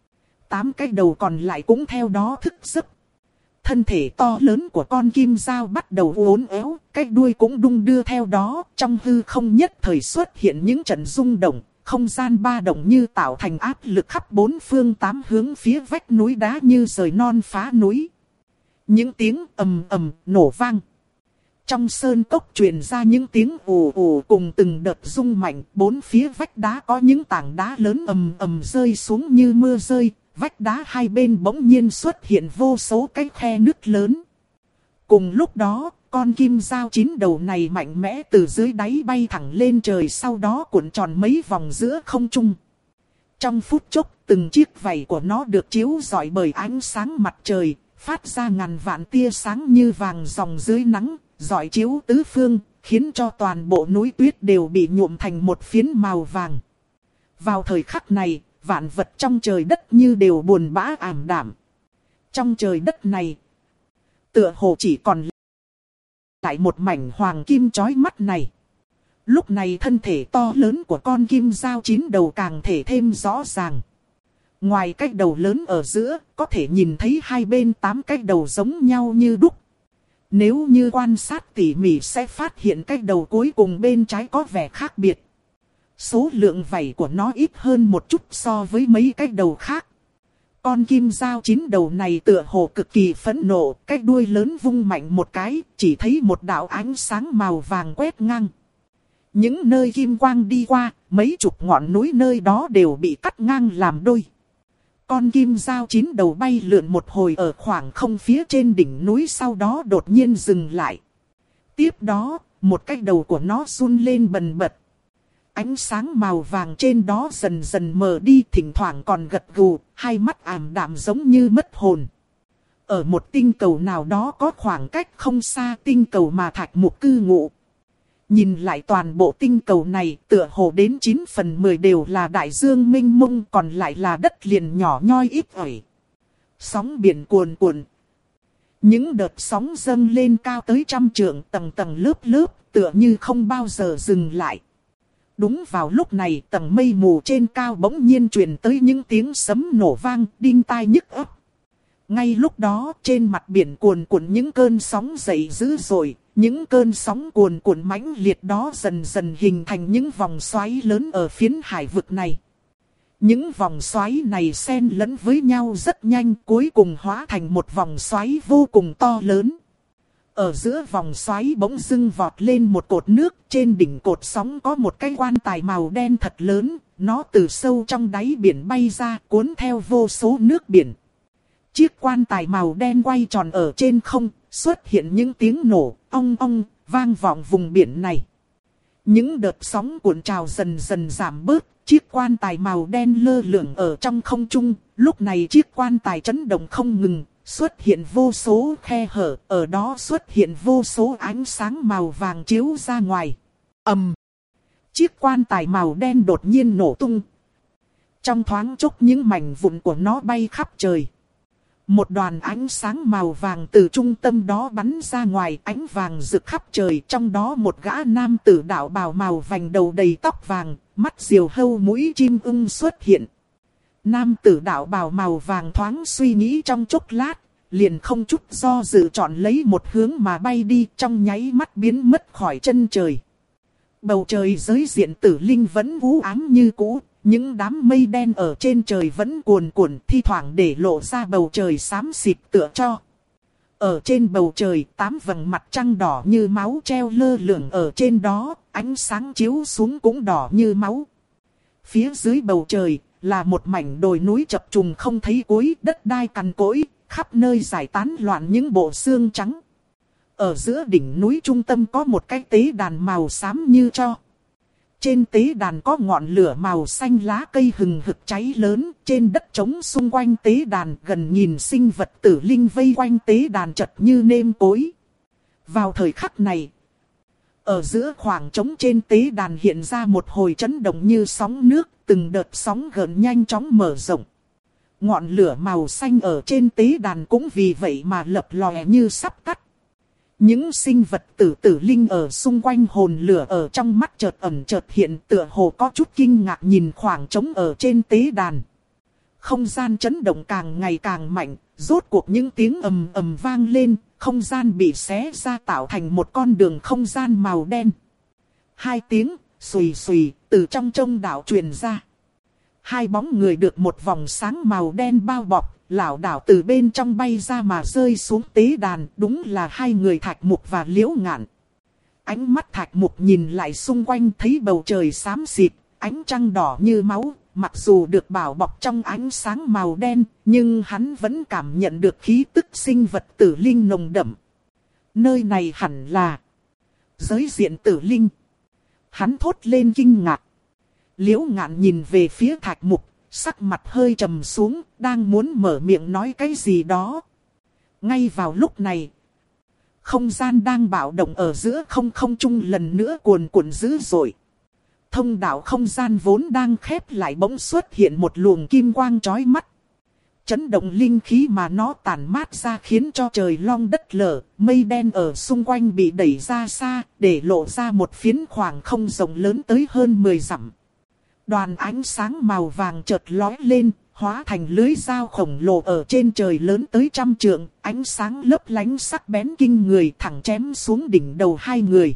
tám cái đầu còn lại cũng theo đó thức giấc. Thân thể to lớn của con kim dao bắt đầu uốn éo, cái đuôi cũng đung đưa theo đó, trong hư không nhất thời xuất hiện những trận rung động, không gian ba động như tạo thành áp lực khắp bốn phương tám hướng phía vách núi đá như rời non phá núi. Những tiếng ầm ầm nổ vang. Trong sơn cốc truyền ra những tiếng ù ù cùng từng đợt rung mạnh, bốn phía vách đá có những tảng đá lớn ầm ầm rơi xuống như mưa rơi, vách đá hai bên bỗng nhiên xuất hiện vô số cái khe nứt lớn. Cùng lúc đó, con kim dao chín đầu này mạnh mẽ từ dưới đáy bay thẳng lên trời, sau đó cuộn tròn mấy vòng giữa không trung. Trong phút chốc, từng chiếc vảy của nó được chiếu rọi bởi ánh sáng mặt trời, phát ra ngàn vạn tia sáng như vàng ròng dưới nắng, rọi chiếu tứ phương, khiến cho toàn bộ núi tuyết đều bị nhuộm thành một phiến màu vàng. Vào thời khắc này, vạn vật trong trời đất như đều buồn bã ảm đạm. Trong trời đất này, tựa hồ chỉ còn lại một mảnh hoàng kim chói mắt này. Lúc này thân thể to lớn của con kim dao chín đầu càng thể thêm rõ ràng. Ngoài cái đầu lớn ở giữa, có thể nhìn thấy hai bên tám cái đầu giống nhau như đúc. Nếu như quan sát tỉ mỉ sẽ phát hiện cái đầu cuối cùng bên trái có vẻ khác biệt. Số lượng vảy của nó ít hơn một chút so với mấy cái đầu khác. Con kim dao chín đầu này tựa hồ cực kỳ phẫn nộ, cái đuôi lớn vung mạnh một cái, chỉ thấy một đạo ánh sáng màu vàng quét ngang. Những nơi kim quang đi qua, mấy chục ngọn núi nơi đó đều bị cắt ngang làm đôi. Con kim dao chín đầu bay lượn một hồi ở khoảng không phía trên đỉnh núi, sau đó đột nhiên dừng lại. Tiếp đó, một cái đầu của nó run lên bần bật. Ánh sáng màu vàng trên đó dần dần mờ đi, thỉnh thoảng còn gật gù, hai mắt ảm đạm giống như mất hồn. Ở một tinh cầu nào đó có khoảng cách không xa tinh cầu mà Thạch Mục cư ngụ. Nhìn lại toàn bộ tinh cầu này, tựa hồ đến chín phần mười đều là đại dương mênh mông, còn lại là đất liền nhỏ nhoi ít ỏi. Sóng biển cuồn cuộn. Những đợt sóng dâng lên cao tới trăm trượng, tầng tầng lớp lớp, tựa như không bao giờ dừng lại. Đúng vào lúc này, tầng mây mù trên cao bỗng nhiên truyền tới những tiếng sấm nổ vang, đinh tai nhức óc. Ngay lúc đó, trên mặt biển cuồn cuộn những cơn sóng dậy dữ dội, những cơn sóng cuồn cuộn mãnh liệt đó dần dần hình thành những vòng xoáy lớn ở phiến hải vực này. Những vòng xoáy này xen lẫn với nhau rất nhanh, cuối cùng hóa thành một vòng xoáy vô cùng to lớn. Ở giữa vòng xoáy bỗng dưng vọt lên một cột nước, trên đỉnh cột sóng có một cái quan tài màu đen thật lớn, nó từ sâu trong đáy biển bay ra, cuốn theo vô số nước biển. Chiếc quan tài màu đen quay tròn ở trên không, xuất hiện những tiếng nổ, ong ong, vang vọng vùng biển này. Những đợt sóng cuộn trào dần dần giảm bớt, chiếc quan tài màu đen lơ lửng ở trong không trung, lúc này chiếc quan tài chấn động không ngừng. Xuất hiện vô số khe hở, ở đó xuất hiện vô số ánh sáng màu vàng chiếu ra ngoài. Ầm! Chiếc quan tài màu đen đột nhiên nổ tung. Trong thoáng chốc những mảnh vụn của nó bay khắp trời. Một đoàn ánh sáng màu vàng từ trung tâm đó bắn ra ngoài, ánh vàng rực khắp trời. Trong đó một gã nam tử đạo bào màu vành, đầu đầy tóc vàng, mắt diều hâu mũi chim ưng xuất hiện. Nam tử đạo bào màu vàng thoáng suy nghĩ trong chốc lát, liền không chút do dự chọn lấy một hướng mà bay đi, trong nháy mắt biến mất khỏi chân trời. Bầu trời giới diện Tử Linh vẫn u ám như cũ, những đám mây đen ở trên trời vẫn cuồn cuộn, thi thoảng để lộ ra bầu trời xám xịt tựa cho. Ở trên bầu trời, tám vầng mặt trăng đỏ như máu treo lơ lửng ở trên đó, ánh sáng chiếu xuống cũng đỏ như máu. Phía dưới bầu trời là một mảnh đồi núi chập trùng không thấy cuối, đất đai cằn cỗi, khắp nơi giải tán loạn những bộ xương trắng. Ở giữa đỉnh núi trung tâm có một cái tế đàn màu xám như tro. Trên tế đàn có ngọn lửa màu xanh lá cây hừng hực cháy lớn, trên đất trống xung quanh tế đàn gần nghìn sinh vật tử linh vây quanh tế đàn chật như nêm cối. Vào thời khắc này, ở giữa khoảng trống trên tế đàn hiện ra một hồi chấn động như sóng nước, từng đợt sóng gợn nhanh chóng mở rộng. Ngọn lửa màu xanh ở trên tế đàn cũng vì vậy mà lập lòe như sắp tắt. Những sinh vật tử tử linh ở xung quanh hồn lửa ở trong mắt chợt ẩn chợt hiện, tựa hồ có chút kinh ngạc nhìn khoảng trống ở trên tế đàn. Không gian chấn động càng ngày càng mạnh, rốt cuộc những tiếng ầm ầm vang lên, không gian bị xé ra tạo thành một con đường không gian màu đen. Hai tiếng, xùy xùy, từ trong trông đạo truyền ra. Hai bóng người được một vòng sáng màu đen bao bọc, lảo đảo từ bên trong bay ra mà rơi xuống tế đàn, đúng là hai người Thạch Mục và Liễu Ngạn. Ánh mắt Thạch Mục nhìn lại xung quanh thấy bầu trời xám xịt, ánh trăng đỏ như máu, mặc dù được bảo bọc trong ánh sáng màu đen, nhưng hắn vẫn cảm nhận được khí tức sinh vật tử linh nồng đậm. Nơi này hẳn là giới diện tử linh. Hắn thốt lên kinh ngạc. Liễu Ngạn nhìn về phía Thạch Mục, sắc mặt hơi trầm xuống, đang muốn mở miệng nói cái gì đó. Ngay vào lúc này, không gian đang bạo động ở giữa không không trung lần nữa cuồn cuộn dữ dội. Thông đạo không gian vốn đang khép lại bỗng xuất hiện một luồng kim quang chói mắt. Chấn động linh khí mà nó tản mát ra khiến cho trời long đất lở, mây đen ở xung quanh bị đẩy ra xa, để lộ ra một phiến khoảng không rộng lớn tới hơn mười dặm. Đoàn ánh sáng màu vàng chợt lói lên, hóa thành lưới dao khổng lồ ở trên trời lớn tới trăm trượng, ánh sáng lấp lánh sắc bén kinh người thẳng chém xuống đỉnh đầu hai người.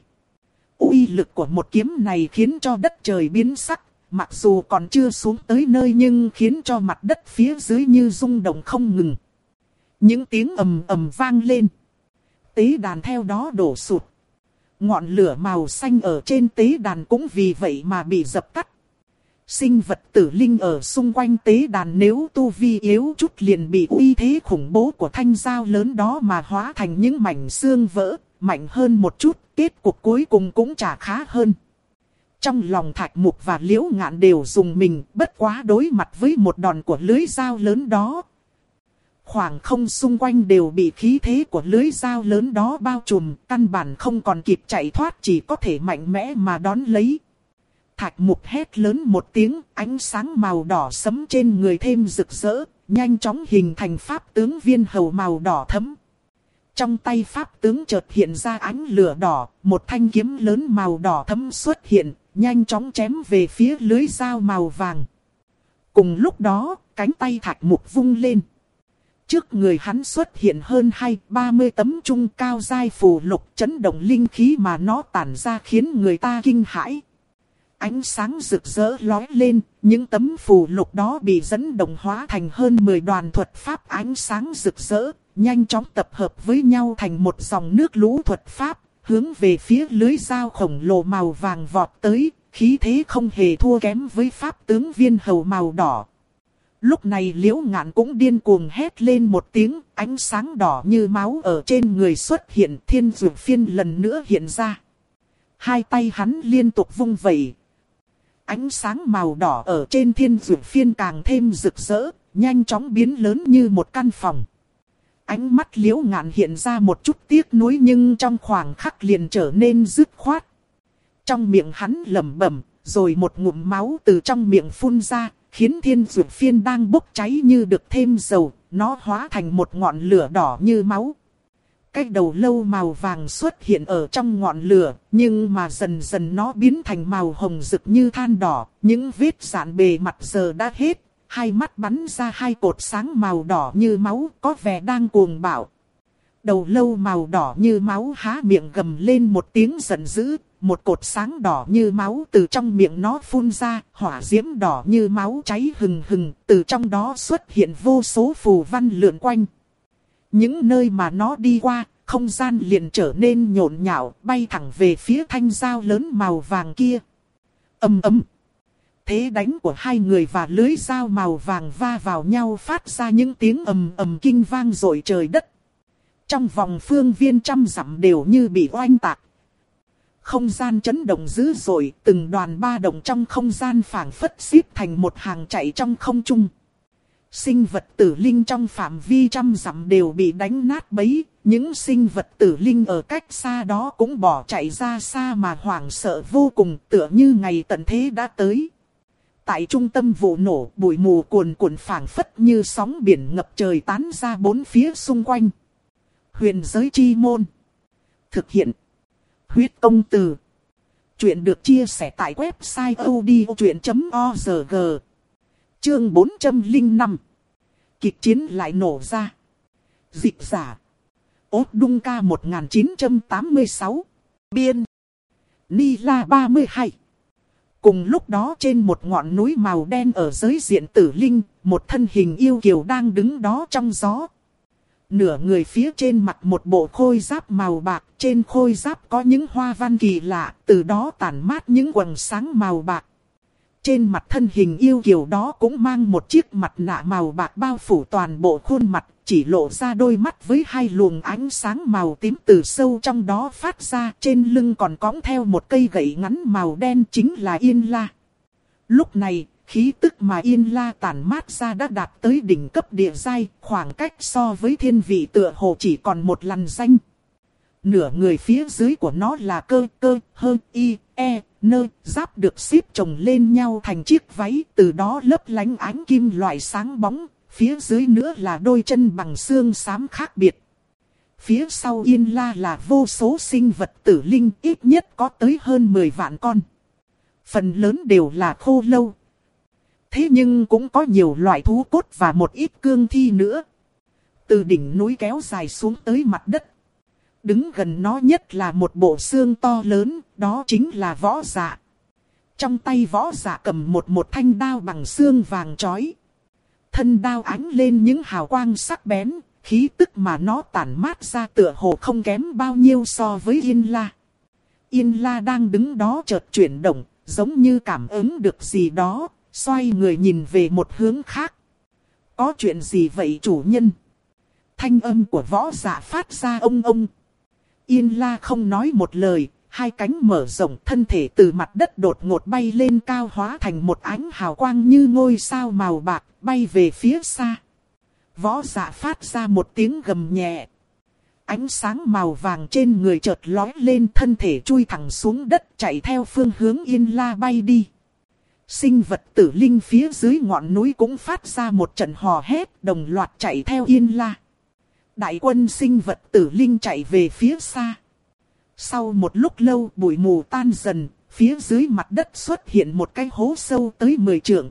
Uy lực của một kiếm này khiến cho đất trời biến sắc, mặc dù còn chưa xuống tới nơi nhưng khiến cho mặt đất phía dưới như rung động không ngừng. Những tiếng ầm ầm vang lên. Tế đàn theo đó đổ sụt. Ngọn lửa màu xanh ở trên tế đàn cũng vì vậy mà bị dập tắt. Sinh vật tử linh ở xung quanh tế đàn nếu tu vi yếu chút liền bị uy thế khủng bố của thanh dao lớn đó mà hóa thành những mảnh xương vỡ, mạnh hơn một chút, kết cục cuối cùng cũng chả khá hơn. Trong lòng Thạch Mục và Liễu Ngạn đều dùng mình, bất quá đối mặt với một đòn của lưới dao lớn đó. Khoảng không xung quanh đều bị khí thế của lưới dao lớn đó bao trùm, căn bản không còn kịp chạy thoát, chỉ có thể mạnh mẽ mà đón lấy. Thạch Mục hét lớn một tiếng, ánh sáng màu đỏ sẫm trên người thêm rực rỡ, nhanh chóng hình thành pháp tướng viên hầu màu đỏ thẫm. Trong tay pháp tướng chợt hiện ra ánh lửa đỏ, một thanh kiếm lớn màu đỏ thẫm xuất hiện, nhanh chóng chém về phía lưới dao màu vàng. Cùng lúc đó, cánh tay Thạch Mục vung lên. Trước người hắn xuất hiện hơn hai ba mươi tấm trung cao giai phù lục, chấn động linh khí mà nó tản ra khiến người ta kinh hãi. Ánh sáng rực rỡ lói lên, những tấm phù lục đó bị dẫn động hóa thành hơn mười đoàn thuật pháp ánh sáng rực rỡ, nhanh chóng tập hợp với nhau thành một dòng nước lũ thuật pháp, hướng về phía lưới dao khổng lồ màu vàng vọt tới, khí thế không hề thua kém với pháp tướng viên hầu màu đỏ. Lúc này Liễu Ngạn cũng điên cuồng hét lên một tiếng, ánh sáng đỏ như máu ở trên người xuất hiện, thiên dược phiên lần nữa hiện ra. Hai tay hắn liên tục vung vẩy. Ánh sáng màu đỏ ở trên thiên dược phiên càng thêm rực rỡ, nhanh chóng biến lớn như một căn phòng. Ánh mắt Liễu Ngạn hiện ra một chút tiếc nuối nhưng trong khoảng khắc liền trở nên dứt khoát. Trong miệng hắn lẩm bẩm, rồi một ngụm máu từ trong miệng phun ra, khiến thiên dược phiên đang bốc cháy như được thêm dầu, nó hóa thành một ngọn lửa đỏ như máu. Cái đầu lâu màu vàng xuất hiện ở trong ngọn lửa, nhưng mà dần dần nó biến thành màu hồng rực như than đỏ, những vết rạn bề mặt giờ đã hết, hai mắt bắn ra hai cột sáng màu đỏ như máu, có vẻ đang cuồng bạo. Đầu lâu màu đỏ như máu há miệng gầm lên một tiếng giận dữ, một cột sáng đỏ như máu từ trong miệng nó phun ra, hỏa diễm đỏ như máu cháy hừng hừng, từ trong đó xuất hiện vô số phù văn lượn quanh. Những nơi mà nó đi qua, không gian liền trở nên nhộn nhạo, bay thẳng về phía thanh dao lớn màu vàng kia. Ầm ầm. Thế đánh của hai người và lưới dao màu vàng va vào nhau phát ra những tiếng ầm ầm kinh vang rội trời đất. Trong vòng phương viên trăm dặm đều như bị oanh tạc. Không gian chấn động dữ dội, từng đoàn ba động trong không gian phảng phất xếp thành một hàng chạy trong không trung. Sinh vật tử linh trong phạm vi trăm dặm đều bị đánh nát bấy, những sinh vật tử linh ở cách xa đó cũng bỏ chạy ra xa mà hoảng sợ vô cùng, tựa như ngày tận thế đã tới. Tại trung tâm vụ nổ, bụi mù cuồn cuộn phảng phất như sóng biển ngập trời tán ra bốn phía xung quanh. Huyền giới chi môn. Thực hiện. Huyết công từ. Chuyện được chia sẻ tại website odchuyện chấm org. Chương bốn trăm lẻ năm. Kịch chiến lại nổ ra. Dịch giả. Ốt Đung Ca một nghìn chín trăm tám mươi sáu. Biên. Ni La ba mươi hai. Cùng lúc đó trên một ngọn núi màu đen ở giới diện Tử Linh, một thân hình yêu kiều đang đứng đó trong gió. Nửa người phía trên mặc một bộ khôi giáp màu bạc, trên khôi giáp có những hoa văn kỳ lạ, từ đó tản mát những quầng sáng màu bạc. Trên mặt thân hình yêu kiều đó cũng mang một chiếc mặt nạ màu bạc bao phủ toàn bộ khuôn mặt, chỉ lộ ra đôi mắt với hai luồng ánh sáng màu tím từ sâu trong đó phát ra. Trên lưng còn cõng theo một cây gậy ngắn màu đen, chính là Yên La. Lúc này, khí tức mà Yên La tản mát ra đã đạt tới đỉnh cấp địa giai, khoảng cách so với thiên vị tựa hồ chỉ còn một lằn danh. Nửa người phía dưới của nó là cơ, cơ, hơ, y, e, nơ, giáp được xếp chồng lên nhau thành chiếc váy, từ đó lấp lánh ánh kim loại sáng bóng, phía dưới nữa là đôi chân bằng xương xám khác biệt. Phía sau Yên La là vô số sinh vật tử linh, ít nhất có tới hơn mười vạn con. Phần lớn đều là khô lâu. Thế nhưng cũng có nhiều loại thú cốt và một ít cương thi nữa. Từ đỉnh núi kéo dài xuống tới mặt đất. Đứng gần nó nhất là một bộ xương to lớn, đó chính là Võ Dạ. Trong tay Võ Dạ cầm một một thanh đao bằng xương vàng chói. Thân đao ánh lên những hào quang sắc bén, khí tức mà nó tản mát ra tựa hồ không kém bao nhiêu so với Yên La. Yên La đang đứng đó chợt chuyển động, giống như cảm ứng được gì đó, xoay người nhìn về một hướng khác. Có chuyện gì vậy chủ nhân? Thanh âm của Võ Dạ phát ra ông ông. Yên La không nói một lời, hai cánh mở rộng, thân thể từ mặt đất đột ngột bay lên cao, hóa thành một ánh hào quang như ngôi sao màu bạc, bay về phía xa. Võ Dạ phát ra một tiếng gầm nhẹ. Ánh sáng màu vàng trên người chợt lói lên, thân thể chui thẳng xuống đất, chạy theo phương hướng Yên La bay đi. Sinh vật tử linh phía dưới ngọn núi cũng phát ra một trận hò hét, đồng loạt chạy theo Yên La. Đại quân sinh vật tử linh chạy về phía xa. Sau một lúc lâu bụi mù tan dần, phía dưới mặt đất xuất hiện một cái hố sâu tới mười trượng.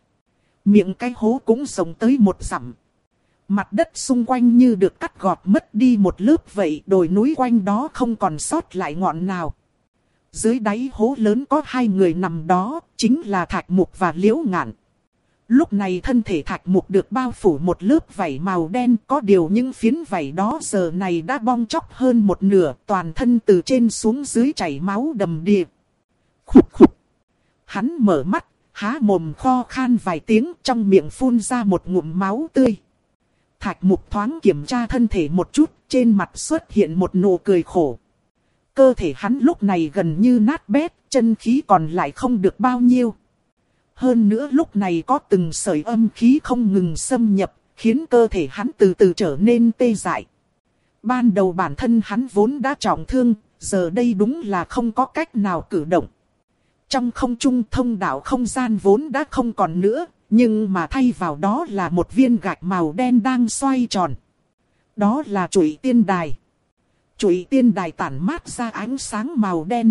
Miệng cái hố cũng rộng tới một dặm. Mặt đất xung quanh như được cắt gọt mất đi một lớp vậy, đồi núi quanh đó không còn sót lại ngọn nào. Dưới đáy hố lớn có hai người nằm đó, chính là Thạch Mục và Liễu Ngạn. Lúc này thân thể Thạch Mục được bao phủ một lớp vảy màu đen, có điều những phiến vảy đó giờ này đã bong tróc hơn một nửa, toàn thân từ trên xuống dưới chảy máu đầm đìa. Khục khục. Hắn mở mắt, há mồm kho khan vài tiếng, trong miệng phun ra một ngụm máu tươi. Thạch Mục thoáng kiểm tra thân thể một chút, trên mặt xuất hiện một nụ cười khổ. Cơ thể hắn lúc này gần như nát bét, chân khí còn lại không được bao nhiêu. Hơn nữa lúc này có từng sợi âm khí không ngừng xâm nhập, khiến cơ thể hắn từ từ trở nên tê dại. Ban đầu bản thân hắn vốn đã trọng thương, giờ đây đúng là không có cách nào cử động. Trong không trung thông đạo không gian vốn đã không còn nữa, nhưng mà thay vào đó là một viên gạch màu đen đang xoay tròn. Đó là Trụy Tiên Đài. Trụy Tiên Đài tản mát ra ánh sáng màu đen.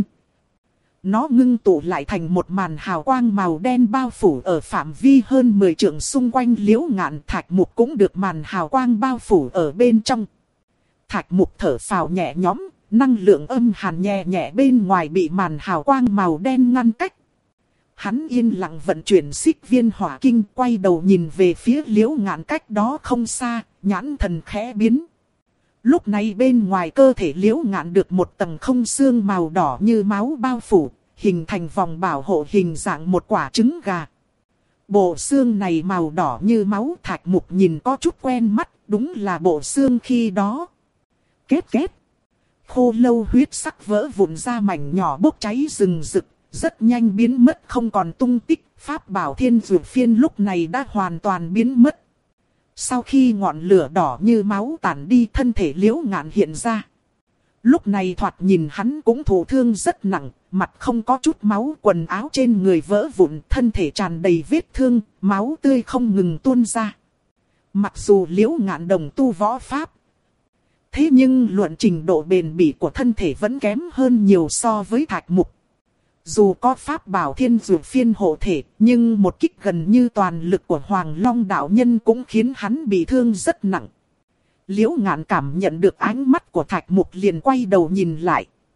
Nó ngưng tụ lại thành một màn hào quang màu đen bao phủ ở phạm vi hơn mười trượng xung quanh. Liễu Ngạn, Thạch Mục cũng được màn hào quang bao phủ ở bên trong. Thạch Mục thở phào nhẹ nhõm, năng lượng âm hàn nhẹ nhẹ bên ngoài bị màn hào quang màu đen ngăn cách. Hắn yên lặng vận chuyển xích viên hỏa kinh, quay đầu nhìn về phía Liễu Ngạn cách đó không xa, nhãn thần khẽ biến. Lúc này bên ngoài cơ thể Liễu Ngạn được một tầng không xương màu đỏ như máu bao phủ, hình thành vòng bảo hộ hình dạng một quả trứng gà. Bộ xương này màu đỏ như máu. Thạch Mục nhìn có chút quen mắt, đúng là bộ xương khi đó. Kết kết. Khô lâu huyết sắc vỡ vụn ra mảnh nhỏ bốc cháy rừng rực, rất nhanh biến mất không còn tung tích. Pháp bảo Thiên Dược Phiên lúc này đã hoàn toàn biến mất. Sau khi ngọn lửa đỏ như máu tản đi, thân thể Liễu Ngạn hiện ra. Lúc này thoạt nhìn hắn cũng thụ thương rất nặng, mặt không có chút máu, quần áo trên người vỡ vụn, thân thể tràn đầy vết thương, máu tươi không ngừng tuôn ra. Mặc dù Liễu Ngạn đồng tu võ pháp, thế nhưng luận trình độ bền bỉ của thân thể vẫn kém hơn nhiều so với Thạch Mục. Dù có pháp bảo Thiên Dược Phiên hộ thể, nhưng một kích gần như toàn lực của Hoàng Long đạo nhân cũng khiến hắn bị thương rất nặng. Liễu Ngạn cảm nhận được ánh mắt của Thạch Mục liền quay đầu nhìn lại.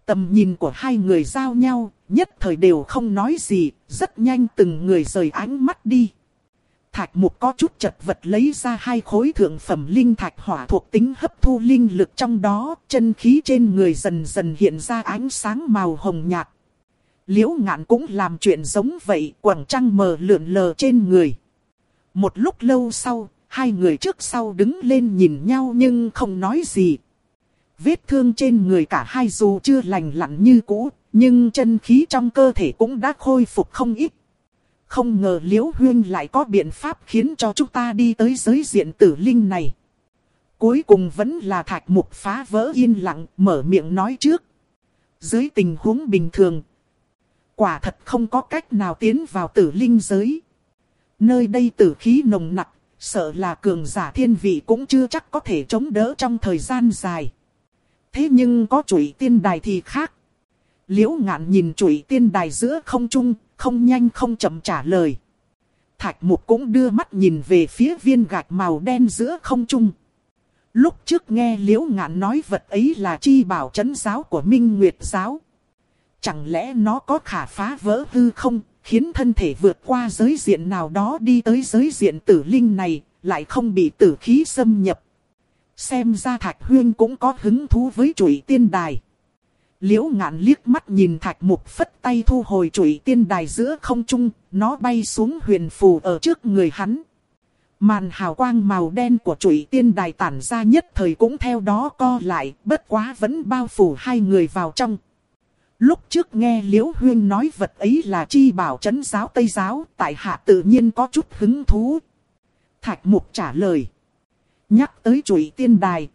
Tầm nhìn của hai người giao nhau, nhất thời đều không nói gì, rất nhanh từng người rời ánh mắt đi. Thạch Mục có chút chật vật lấy ra hai khối thượng phẩm linh thạch hỏa thuộc tính hấp thu linh lực trong đó, chân khí trên người dần dần hiện ra ánh sáng màu hồng nhạt. Liễu Ngạn cũng làm chuyện giống vậy, quầng trăng mờ lượn lờ trên người. Một lúc lâu sau, hai người trước sau đứng lên nhìn nhau nhưng không nói gì. Vết thương trên người cả hai dù chưa lành lặn như cũ, nhưng chân khí trong cơ thể cũng đã khôi phục không ít. Không ngờ Liễu Huyên lại có biện pháp khiến cho chúng ta đi tới giới diện tử linh này. Cuối cùng vẫn là Thạch Mục phá vỡ yên lặng, mở miệng nói trước. Dưới tình huống bình thường, quả thật không có cách nào tiến vào tử linh giới. Nơi đây tử khí nồng nặc, sợ là cường giả thiên vị cũng chưa chắc có thể chống đỡ trong thời gian dài. Thế nhưng có Chủy Tiên Đài thì khác. Liễu Ngạn nhìn Chủy Tiên Đài giữa không trung, không nhanh không chậm trả lời. Thạch Mục cũng đưa mắt nhìn về phía viên gạch màu đen giữa không trung. Lúc trước nghe Liễu Ngạn nói vật ấy là chi bảo trấn giáo của Minh Nguyệt giáo. Chẳng lẽ nó có khả phá vỡ hư không, khiến thân thể vượt qua giới diện nào đó đi tới giới diện tử linh này, lại không bị tử khí xâm nhập. Xem ra Thạch Huyên cũng có hứng thú với Chủy Tiên Đài. Liễu Ngạn liếc mắt nhìn Thạch Mục phất tay thu hồi Chủy Tiên Đài giữa không trung, nó bay xuống huyền phù ở trước người hắn. Màn hào quang màu đen của Chủy Tiên Đài tản ra nhất thời cũng theo đó co lại, bất quá vẫn bao phủ hai người vào trong. Lúc trước nghe Liễu Huyên nói vật ấy là chi bảo trấn giáo Tây giáo, tại hạ tự nhiên có chút hứng thú. Thạch Mục trả lời. Nhắc tới Chủy Tiên Đài,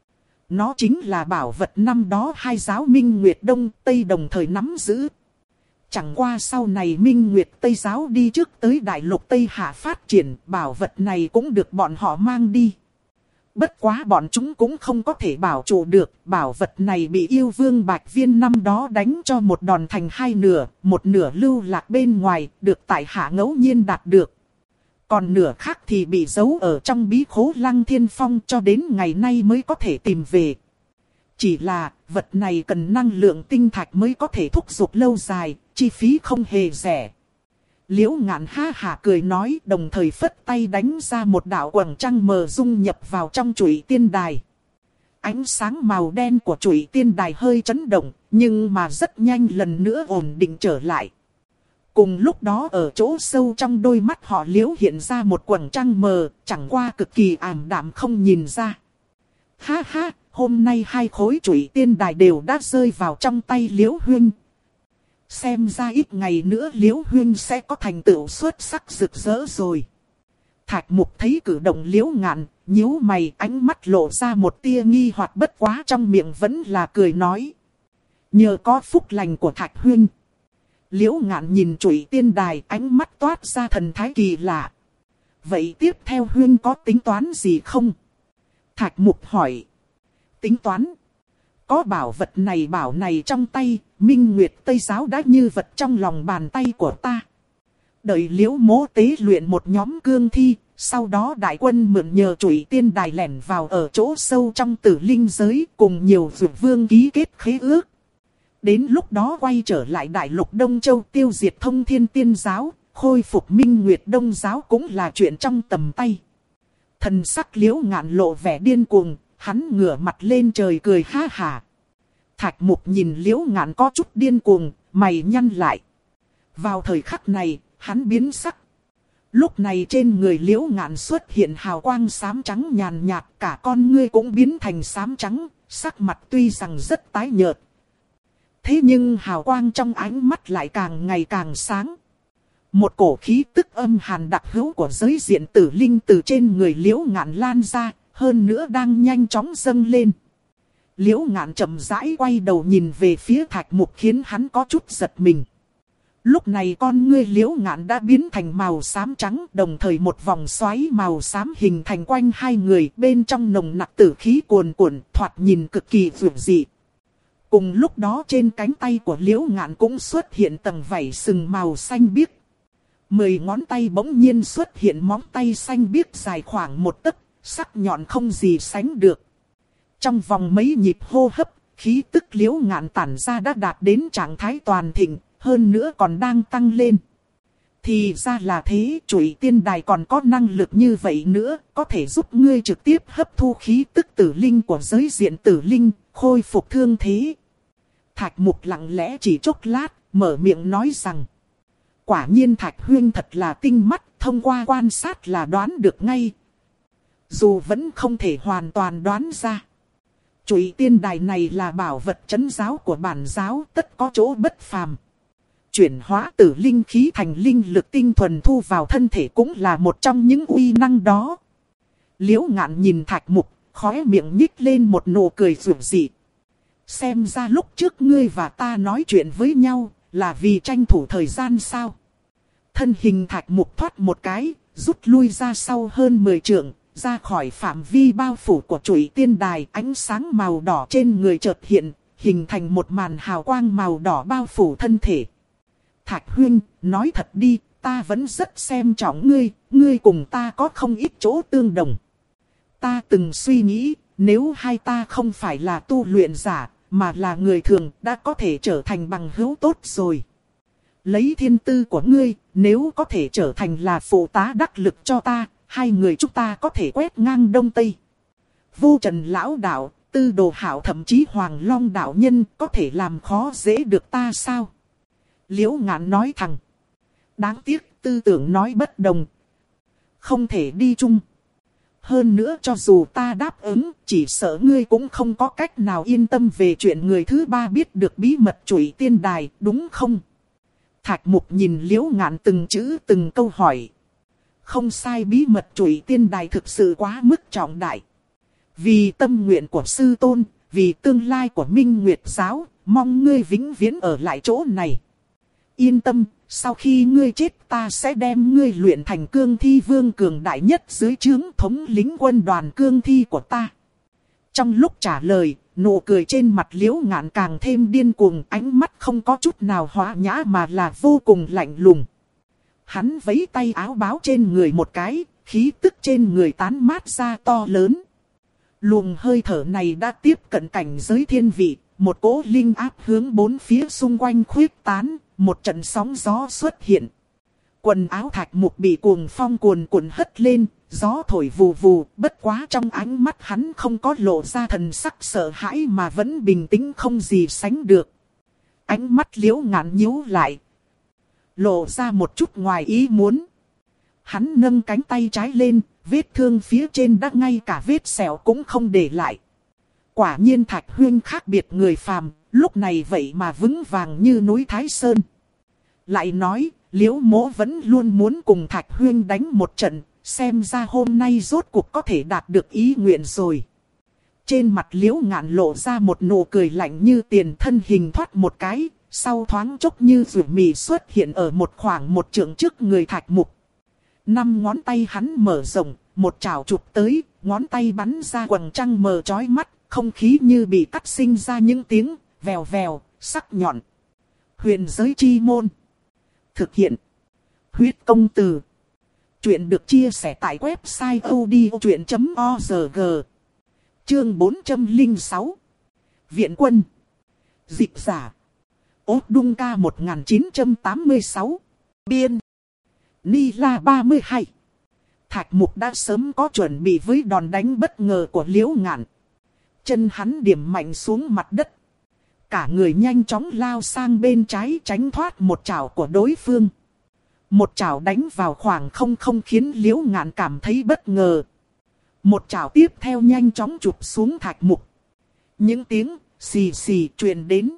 nó chính là bảo vật năm đó hai giáo Minh Nguyệt Đông Tây đồng thời nắm giữ. Chẳng qua sau này Minh Nguyệt Tây giáo đi trước tới đại lục Tây Hạ phát triển, bảo vật này cũng được bọn họ mang đi. Bất quá bọn chúng cũng không có thể bảo trụ được, bảo vật này bị yêu vương Bạch Viên năm đó đánh cho một đòn thành hai nửa, một nửa lưu lạc bên ngoài, được tại hạ ngẫu nhiên đạt được. Còn nửa khác thì bị giấu ở trong bí khố Lăng Thiên Phong cho đến ngày nay mới có thể tìm về. Chỉ là vật này cần năng lượng tinh thạch mới có thể thúc giục lâu dài, chi phí không hề rẻ. Liễu Ngạn ha hả cười nói, đồng thời phất tay đánh ra một đạo quầng trăng mờ dung nhập vào trong Chủy Tiên Đài. Ánh sáng màu đen của Chủy Tiên Đài hơi chấn động, nhưng mà rất nhanh lần nữa ổn định trở lại. Cùng lúc đó ở chỗ sâu trong đôi mắt họ Liễu hiện ra một quầng trăng mờ, chẳng qua cực kỳ ảm đạm không nhìn ra. Ha ha, hôm nay hai khối Chủy Tiên Đài đều đã rơi vào trong tay Liễu Huyên. Xem ra ít ngày nữa Liễu Huyên sẽ có thành tựu xuất sắc rực rỡ rồi. Thạch Mục thấy cử động Liễu Ngạn, nhíu mày, ánh mắt lộ ra một tia nghi hoặc, bất quá trong miệng vẫn là cười nói. Nhờ có phúc lành của Thạch Huyên. Liễu Ngạn nhìn Chủy Tiên Đài, ánh mắt toát ra thần thái kỳ lạ. Vậy tiếp theo Huyên có tính toán gì không? Thạch Mục hỏi. Tính toán? Có bảo vật này bảo này trong tay, Minh Nguyệt Tây giáo đã như vật trong lòng bàn tay của ta. Đợi Liễu Mỗ tế luyện một nhóm cương thi, sau đó đại quân mượn nhờ Chủy Tiên Đài lẻn vào ở chỗ sâu trong tử linh giới, cùng nhiều dược vương ký kết khế ước. Đến lúc đó quay trở lại đại lục Đông Châu tiêu diệt Thông Thiên Tiên giáo, khôi phục Minh Nguyệt Đông giáo cũng là chuyện trong tầm tay. Thần sắc Liễu Ngạn lộ vẻ điên cuồng, hắn ngửa mặt lên trời cười ha hả. Thạch Mục nhìn Liễu Ngạn có chút điên cuồng, mày nhăn lại. Vào thời khắc này, hắn biến sắc. Lúc này trên người Liễu Ngạn xuất hiện hào quang xám trắng nhàn nhạt, cả con ngươi cũng biến thành xám trắng, sắc mặt tuy rằng rất tái nhợt. Thế nhưng hào quang trong ánh mắt lại càng ngày càng sáng. Một cổ khí tức âm hàn đặc hữu của giới diện tử linh từ trên người Liễu Ngạn lan ra, hơn nữa đang nhanh chóng dâng lên. Liễu Ngạn chậm rãi quay đầu nhìn về phía Thạch Mục khiến hắn có chút giật mình. Lúc này con ngươi Liễu Ngạn đã biến thành màu xám trắng, đồng thời một vòng xoáy màu xám hình thành quanh hai người, bên trong nồng nặc tử khí cuồn cuộn, thoạt nhìn cực kỳ vượt dị. Cùng lúc đó trên cánh tay của Liễu Ngạn cũng xuất hiện tầng vảy sừng màu xanh biếc. Mười ngón tay bỗng nhiên xuất hiện móng tay xanh biếc dài khoảng một tấc, sắc nhọn không gì sánh được. Trong vòng mấy nhịp hô hấp, khí tức Liễu Ngạn tản ra đã đạt đến trạng thái toàn thịnh, hơn nữa còn đang tăng lên. Thì ra là thế, Trụy Tiên Đài còn có năng lực như vậy nữa, có thể giúp ngươi trực tiếp hấp thu khí tức tử linh của giới diện tử linh, khôi phục thương thế. Thạch Mục lặng lẽ chỉ chốc lát, mở miệng nói rằng. Quả nhiên Thạch Huyên thật là tinh mắt, thông qua quan sát là đoán được ngay. Dù vẫn không thể hoàn toàn đoán ra. Trụy Tiên Đài này là bảo vật trấn giáo của bản giáo, tất có chỗ bất phàm. Chuyển hóa tử linh khí thành linh lực tinh thuần thu vào thân thể cũng là một trong những uy năng đó. Liễu Ngạn nhìn Thạch Mục, khóe miệng nhích lên một nụ cười rủ dị. Xem ra lúc trước ngươi và ta nói chuyện với nhau, là vì tranh thủ thời gian sao? Thân hình Thạch Mục thoát một cái, rút lui ra sau hơn mười trượng, ra khỏi phạm vi bao phủ của Trụy Tiên Đài. Ánh sáng màu đỏ trên người chợt hiện, hình thành một màn hào quang màu đỏ bao phủ thân thể. Thạch Huyên, nói thật đi, ta vẫn rất xem trọng ngươi, ngươi cùng ta có không ít chỗ tương đồng. Ta từng suy nghĩ, nếu hai ta không phải là tu luyện giả, mà là người thường, đã có thể trở thành bằng hữu tốt rồi. Lấy thiên tư của ngươi, nếu có thể trở thành là phụ tá đắc lực cho ta, hai người chúng ta có thể quét ngang Đông Tây. Vô Trần Lão Đạo, Tư Đồ Hạo thậm chí Hoàng Long Đạo Nhân có thể làm khó dễ được ta sao? Liễu Ngạn nói thẳng. Đáng tiếc tư tưởng nói bất đồng. Không thể đi chung. Hơn nữa cho dù ta đáp ứng, chỉ sợ ngươi cũng không có cách nào yên tâm về chuyện người thứ ba biết được bí mật Trụy Tiên Đài, đúng không? Thạch Mục nhìn Liễu Ngạn từng chữ từng câu hỏi. Không sai, bí mật Trụy Tiên Đài thực sự quá mức trọng đại. Vì tâm nguyện của sư tôn, vì tương lai của Minh Nguyệt Giáo, mong ngươi vĩnh viễn ở lại chỗ này. Yên tâm, sau khi ngươi chết ta sẽ đem ngươi luyện thành cương thi vương cường đại nhất dưới trướng thống lĩnh quân đoàn cương thi của ta. Trong lúc trả lời, nụ cười trên mặt Liễu Ngạn càng thêm điên cuồng, ánh mắt không có chút nào hòa nhã mà là vô cùng lạnh lùng. Hắn vẫy tay áo báo trên người một cái, khí tức trên người tán mát ra to lớn. Luồng hơi thở này đã tiếp cận cảnh giới thiên vị, một cỗ linh áp hướng bốn phía xung quanh khuyết tán. Một trận sóng gió xuất hiện. Quần áo Thạch Mục bị cuồng phong cuồn cuộn hất lên, gió thổi vù vù, bất quá trong ánh mắt hắn không có lộ ra thần sắc sợ hãi mà vẫn bình tĩnh không gì sánh được. Ánh mắt Liễu Ngạn nhíu lại, lộ ra một chút ngoài ý muốn. Hắn nâng cánh tay trái lên, vết thương phía trên đã ngay cả vết sẹo cũng không để lại. Quả nhiên Thạch Huyên khác biệt người phàm. Lúc này vậy mà vững vàng như núi Thái Sơn. Lại nói, Liễu Mỗ vẫn luôn muốn cùng Thạch Huyên đánh một trận, xem ra hôm nay rốt cuộc có thể đạt được ý nguyện rồi. Trên mặt Liễu Ngạn lộ ra một nụ cười lạnh như tiền, thân hình thoát một cái, sau thoáng chốc như rủi mì xuất hiện ở một khoảng một trượng trước người Thạch Mục. Năm ngón tay hắn mở rộng, một chảo chụp tới, ngón tay bắn ra quầng trăng mờ chói mắt, không khí như bị cắt sinh ra những tiếng vèo vèo, sắc nhọn. Huyền giới chi môn. Thực hiện. Huyết công từ. Chuyện được chia sẻ tại website odchuyện chấm org. Chương bốn trăm lẻ sáu. Viện quân. Dịch giả. Ốt Đung Ca một nghìn chín trăm tám mươi sáu. Biên. Ni La ba mươi hai. Thạch Mục đã sớm có chuẩn bị với đòn đánh bất ngờ của Liễu Ngạn. Chân hắn điểm mạnh xuống mặt đất. Cả người nhanh chóng lao sang bên trái tránh thoát một chảo của đối phương. Một chảo đánh vào khoảng không không khiến Liễu Ngạn cảm thấy bất ngờ. Một chảo tiếp theo nhanh chóng chụp xuống Thạch Mục. Những tiếng xì xì truyền đến.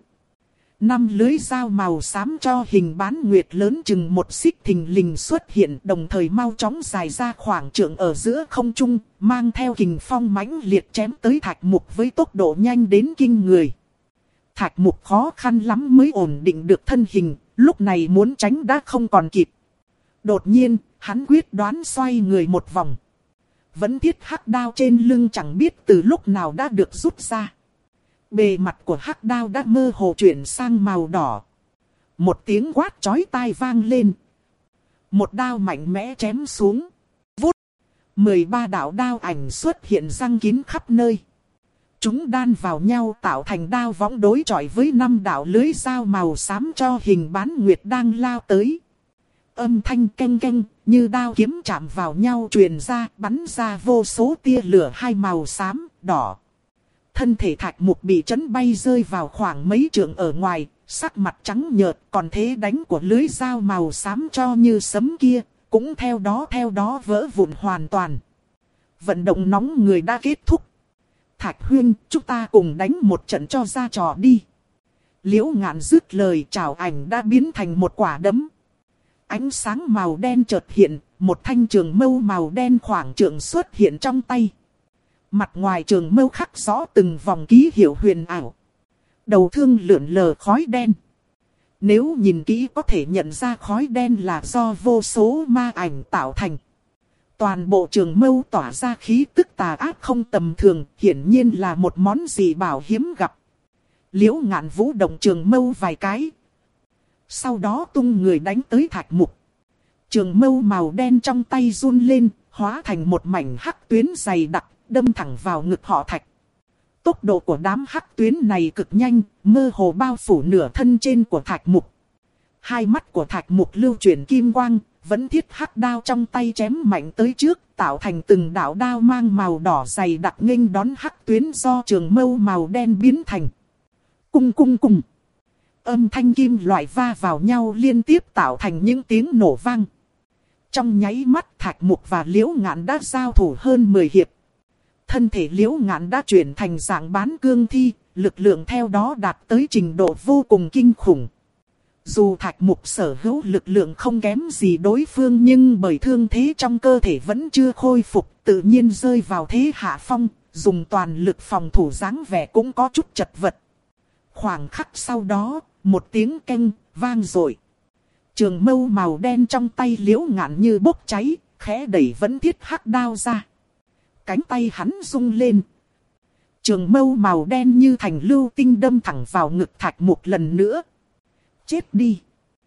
Năm lưới dao màu xám cho hình bán nguyệt lớn chừng một xích thình lình xuất hiện, đồng thời mau chóng dài ra khoảng trượng ở giữa không trung, mang theo kình phong mãnh liệt chém tới Thạch Mục với tốc độ nhanh đến kinh người. Thạch Mục khó khăn lắm mới ổn định được thân hình, lúc này muốn tránh đã không còn kịp. Đột nhiên, hắn quyết đoán xoay người một vòng. Vẫn thiết hắc đao trên lưng chẳng biết từ lúc nào đã được rút ra. Bề mặt của hắc đao đã mơ hồ chuyển sang màu đỏ. Một tiếng quát chói tai vang lên. Một đao mạnh mẽ chém xuống. Vút. mười ba đạo đao ảnh xuất hiện răng kín khắp nơi. Chúng đan vào nhau tạo thành đao võng đối chọi với năm đạo lưới dao màu xám cho hình bán nguyệt đang lao tới. Âm thanh canh canh như đao kiếm chạm vào nhau truyền ra, bắn ra vô số tia lửa hai màu xám, đỏ. Thân thể Thạch Mục bị chấn bay rơi vào khoảng mấy trượng ở ngoài, sắc mặt trắng nhợt, còn thế đánh của lưới dao màu xám cho như sấm kia, cũng theo đó theo đó vỡ vụn hoàn toàn. Vận động nóng người đã kết thúc. Thạch huynh, chúng ta cùng đánh một trận cho ra trò đi. Liễu Ngạn dứt lời, trảo ảnh đã biến thành một quả đấm. Ánh sáng màu đen chợt hiện, một thanh trường mâu màu đen khoảng trượng xuất hiện trong tay. Mặt ngoài trường mâu khắc rõ từng vòng ký hiệu huyền ảo. Đầu thương lượn lờ khói đen. Nếu nhìn kỹ có thể nhận ra khói đen là do vô số ma ảnh tạo thành. Toàn bộ trường mâu tỏa ra khí tức tà ác không tầm thường, hiển nhiên là một món dị bảo hiếm gặp. Liễu Ngạn vũ động trường mâu vài cái. Sau đó tung người đánh tới Thạch Mục. Trường mâu màu đen trong tay run lên, hóa thành một mảnh hắc tuyến dày đặc, đâm thẳng vào ngực họ Thạch. Tốc độ của đám hắc tuyến này cực nhanh, mơ hồ bao phủ nửa thân trên của Thạch Mục. Hai mắt của Thạch Mục lưu chuyển kim quang, vẫn thiết hắc đao trong tay chém mạnh tới trước, tạo thành từng đạo đao mang màu đỏ dày đặc nghênh đón hắc tuyến do trường mâu màu đen biến thành. Cung cung cung. Âm thanh kim loại va vào nhau liên tiếp tạo thành những tiếng nổ vang. Trong nháy mắt Thạch Mục và Liễu Ngạn đã giao thủ hơn mười hiệp. Thân thể Liễu Ngạn đã chuyển thành dạng bán cương thi, lực lượng theo đó đạt tới trình độ vô cùng kinh khủng. Dù Thạch Mục sở hữu lực lượng không kém gì đối phương nhưng bởi thương thế trong cơ thể vẫn chưa khôi phục, tự nhiên rơi vào thế hạ phong, dùng toàn lực phòng thủ dáng vẻ cũng có chút chật vật. Khoảng khắc sau đó, một tiếng keng vang dội. Trường mâu màu đen trong tay Liễu Ngạn như bốc cháy, khẽ đẩy vẫn thiết hắc đao ra. Cánh tay hắn rung lên. Trường mâu màu đen như thành lưu tinh đâm thẳng vào ngực Thạch Mục lần nữa. Chết đi.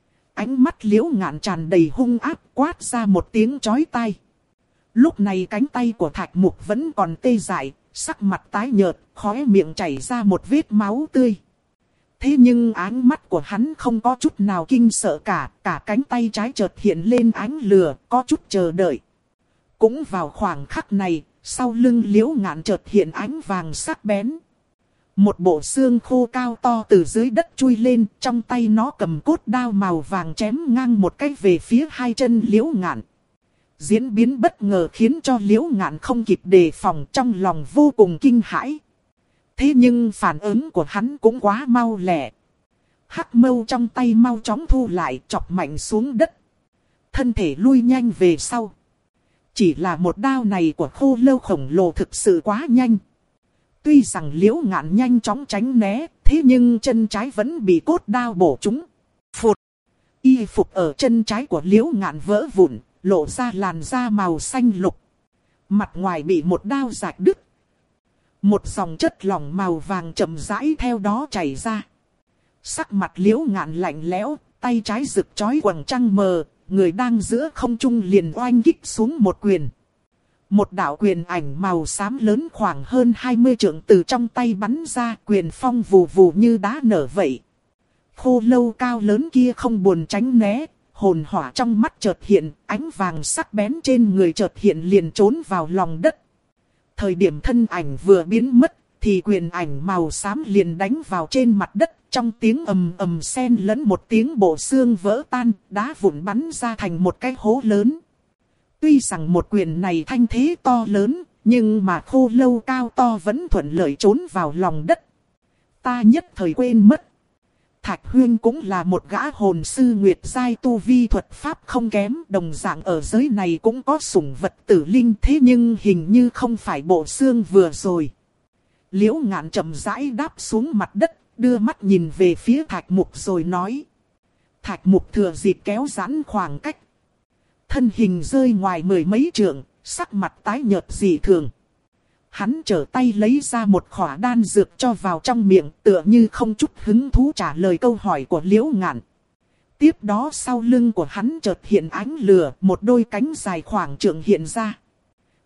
Ánh mắt Liễu Ngạn tràn đầy hung ác, quát ra một tiếng chói tai. Lúc này cánh tay của Thạch Mục vẫn còn tê dại, sắc mặt tái nhợt, khóe miệng chảy ra một vết máu tươi. Thế nhưng ánh mắt của hắn không có chút nào kinh sợ cả, cả cánh tay trái chợt hiện lên ánh lửa, có chút chờ đợi. Cũng vào khoảng khắc này, sau lưng Liễu Ngạn chợt hiện ánh vàng sắc bén. Một bộ xương khô cao to từ dưới đất chui lên, trong tay nó cầm cốt đao màu vàng chém ngang một cái về phía hai chân Liễu Ngạn. Diễn biến bất ngờ khiến cho Liễu Ngạn không kịp đề phòng, trong lòng vô cùng kinh hãi. Thế nhưng phản ứng của hắn cũng quá mau lẹ. Hắc mâu trong tay mau chóng thu lại, chọc mạnh xuống đất. Thân thể lui nhanh về sau. Chỉ là một đao này của khô lâu khổng lồ thực sự quá nhanh. Tuy rằng Liễu Ngạn nhanh chóng tránh né, thế nhưng chân trái vẫn bị cốt đao bổ trúng. Phụt! Y phục ở chân trái của Liễu Ngạn vỡ vụn, lộ ra làn da màu xanh lục. Mặt ngoài bị một đao rạch đứt. Một dòng chất lỏng màu vàng chậm rãi theo đó chảy ra. Sắc mặt Liễu Ngạn lạnh lẽo, tay trái rực chói quầng trăng mờ, người đang giữa không trung liền oanh kích xuống một quyền. Một đạo quyền ảnh màu xám lớn khoảng hơn hai mươi trượng từ trong tay bắn ra, quyền phong vù vù như đá nở vậy. Khô lâu cao lớn kia không buồn tránh né, hồn hỏa trong mắt chợt hiện, ánh vàng sắc bén trên người chợt hiện liền trốn vào lòng đất. Thời điểm thân ảnh vừa biến mất, thì quyền ảnh màu xám liền đánh vào trên mặt đất, trong tiếng ầm ầm xen lẫn một tiếng bộ xương vỡ tan, đá vụn bắn ra thành một cái hố lớn. Tuy rằng một quyền này thanh thế to lớn, nhưng mà khô lâu cao to vẫn thuận lợi trốn vào lòng đất. Ta nhất thời quên mất. Thạch Huyên cũng là một gã hồn sư nguyệt giai tu vi thuật pháp không kém, đồng dạng ở giới này cũng có sủng vật tử linh, thế nhưng hình như không phải bộ xương vừa rồi. Liễu Ngạn chậm rãi đáp xuống mặt đất, đưa mắt nhìn về phía Thạch Mục rồi nói. Thạch Mục thừa dịp kéo giãn khoảng cách. Thân hình rơi ngoài mười mấy trượng, sắc mặt tái nhợt dị thường. Hắn trở tay lấy ra một khỏa đan dược cho vào trong miệng, tựa như không chút hứng thú trả lời câu hỏi của Liễu Ngạn. Tiếp đó sau lưng của hắn chợt hiện ánh lửa, một đôi cánh dài khoảng trượng hiện ra.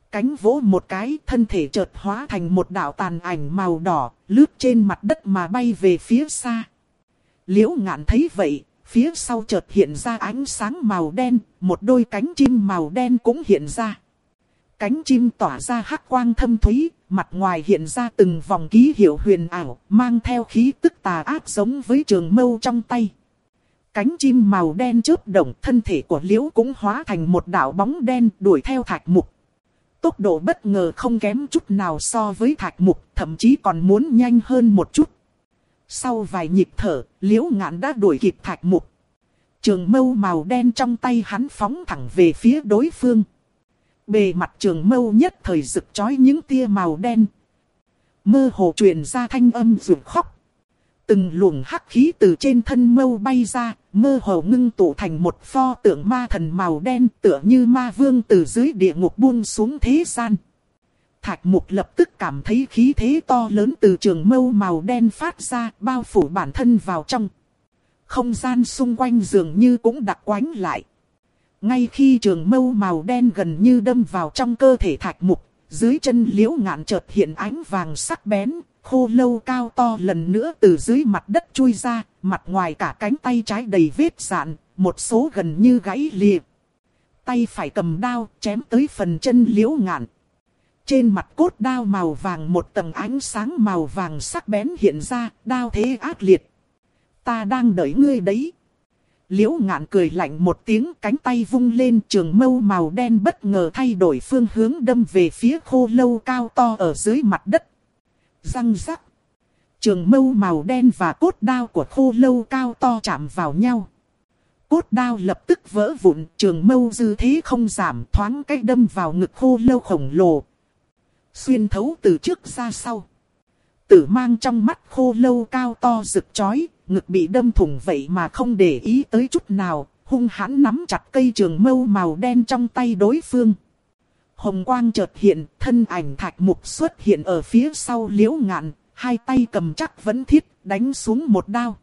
Cánh vỗ một cái, thân thể chợt hóa thành một đạo tàn ảnh màu đỏ, lướt trên mặt đất mà bay về phía xa. Liễu Ngạn thấy vậy, phía sau chợt hiện ra ánh sáng màu đen, một đôi cánh chim màu đen cũng hiện ra. Cánh chim tỏa ra hắc quang thâm thúy, mặt ngoài hiện ra từng vòng ký hiệu huyền ảo, mang theo khí tức tà ác giống với trường mâu trong tay. Cánh chim màu đen chớp động, thân thể của Liễu cũng hóa thành một đạo bóng đen đuổi theo Thạch Mục. Tốc độ bất ngờ không kém chút nào so với Thạch Mục, thậm chí còn muốn nhanh hơn một chút. Sau vài nhịp thở, Liễu Ngạn đã đuổi kịp Thạch Mục. Trường mâu màu đen trong tay hắn phóng thẳng về phía đối phương. Bề mặt trường mâu nhất thời rực chói những tia màu đen. Mơ hồ truyền ra thanh âm rụt khóc. Từng luồng hắc khí từ trên thân mâu bay ra, mơ hồ ngưng tụ thành một pho tượng ma thần màu đen, tựa như ma vương từ dưới địa ngục buông xuống thế gian. Thạch Mục lập tức cảm thấy khí thế to lớn từ trường mâu màu đen phát ra, bao phủ bản thân vào trong. Không gian xung quanh dường như cũng đặc quánh lại. Ngay khi trường mâu màu đen gần như đâm vào trong cơ thể Thạch Mục, dưới chân Liễu Ngạn chợt hiện ánh vàng sắc bén, khô lâu cao to lần nữa từ dưới mặt đất chui ra, mặt ngoài cả cánh tay trái đầy vết rạn, một số gần như gãy lìa. Tay phải cầm đao chém tới phần chân Liễu Ngạn. Trên mặt cốt đao màu vàng một tầng ánh sáng màu vàng sắc bén hiện ra, đao thế ác liệt. Ta đang đợi ngươi đấy. Liễu Ngạn cười lạnh một tiếng, cánh tay vung lên, trường mâu màu đen bất ngờ thay đổi phương hướng đâm về phía khô lâu cao to ở dưới mặt đất. Răng rắc. Trường mâu màu đen và cốt đao của khô lâu cao to chạm vào nhau. Cốt đao lập tức vỡ vụn, trường mâu dư thế không giảm, thoáng cách đâm vào ngực khô lâu khổng lồ. Xuyên thấu từ trước ra sau. Tử mang trong mắt khô lâu cao to rực chói, ngực bị đâm thủng vậy mà không để ý tới chút nào, hung hãn nắm chặt cây trường mâu màu đen trong tay đối phương. Hồng quang chợt hiện, thân ảnh Thạch Mục xuất hiện ở phía sau Liễu Ngạn, hai tay cầm chắc vẫn thiết, đánh xuống một đao.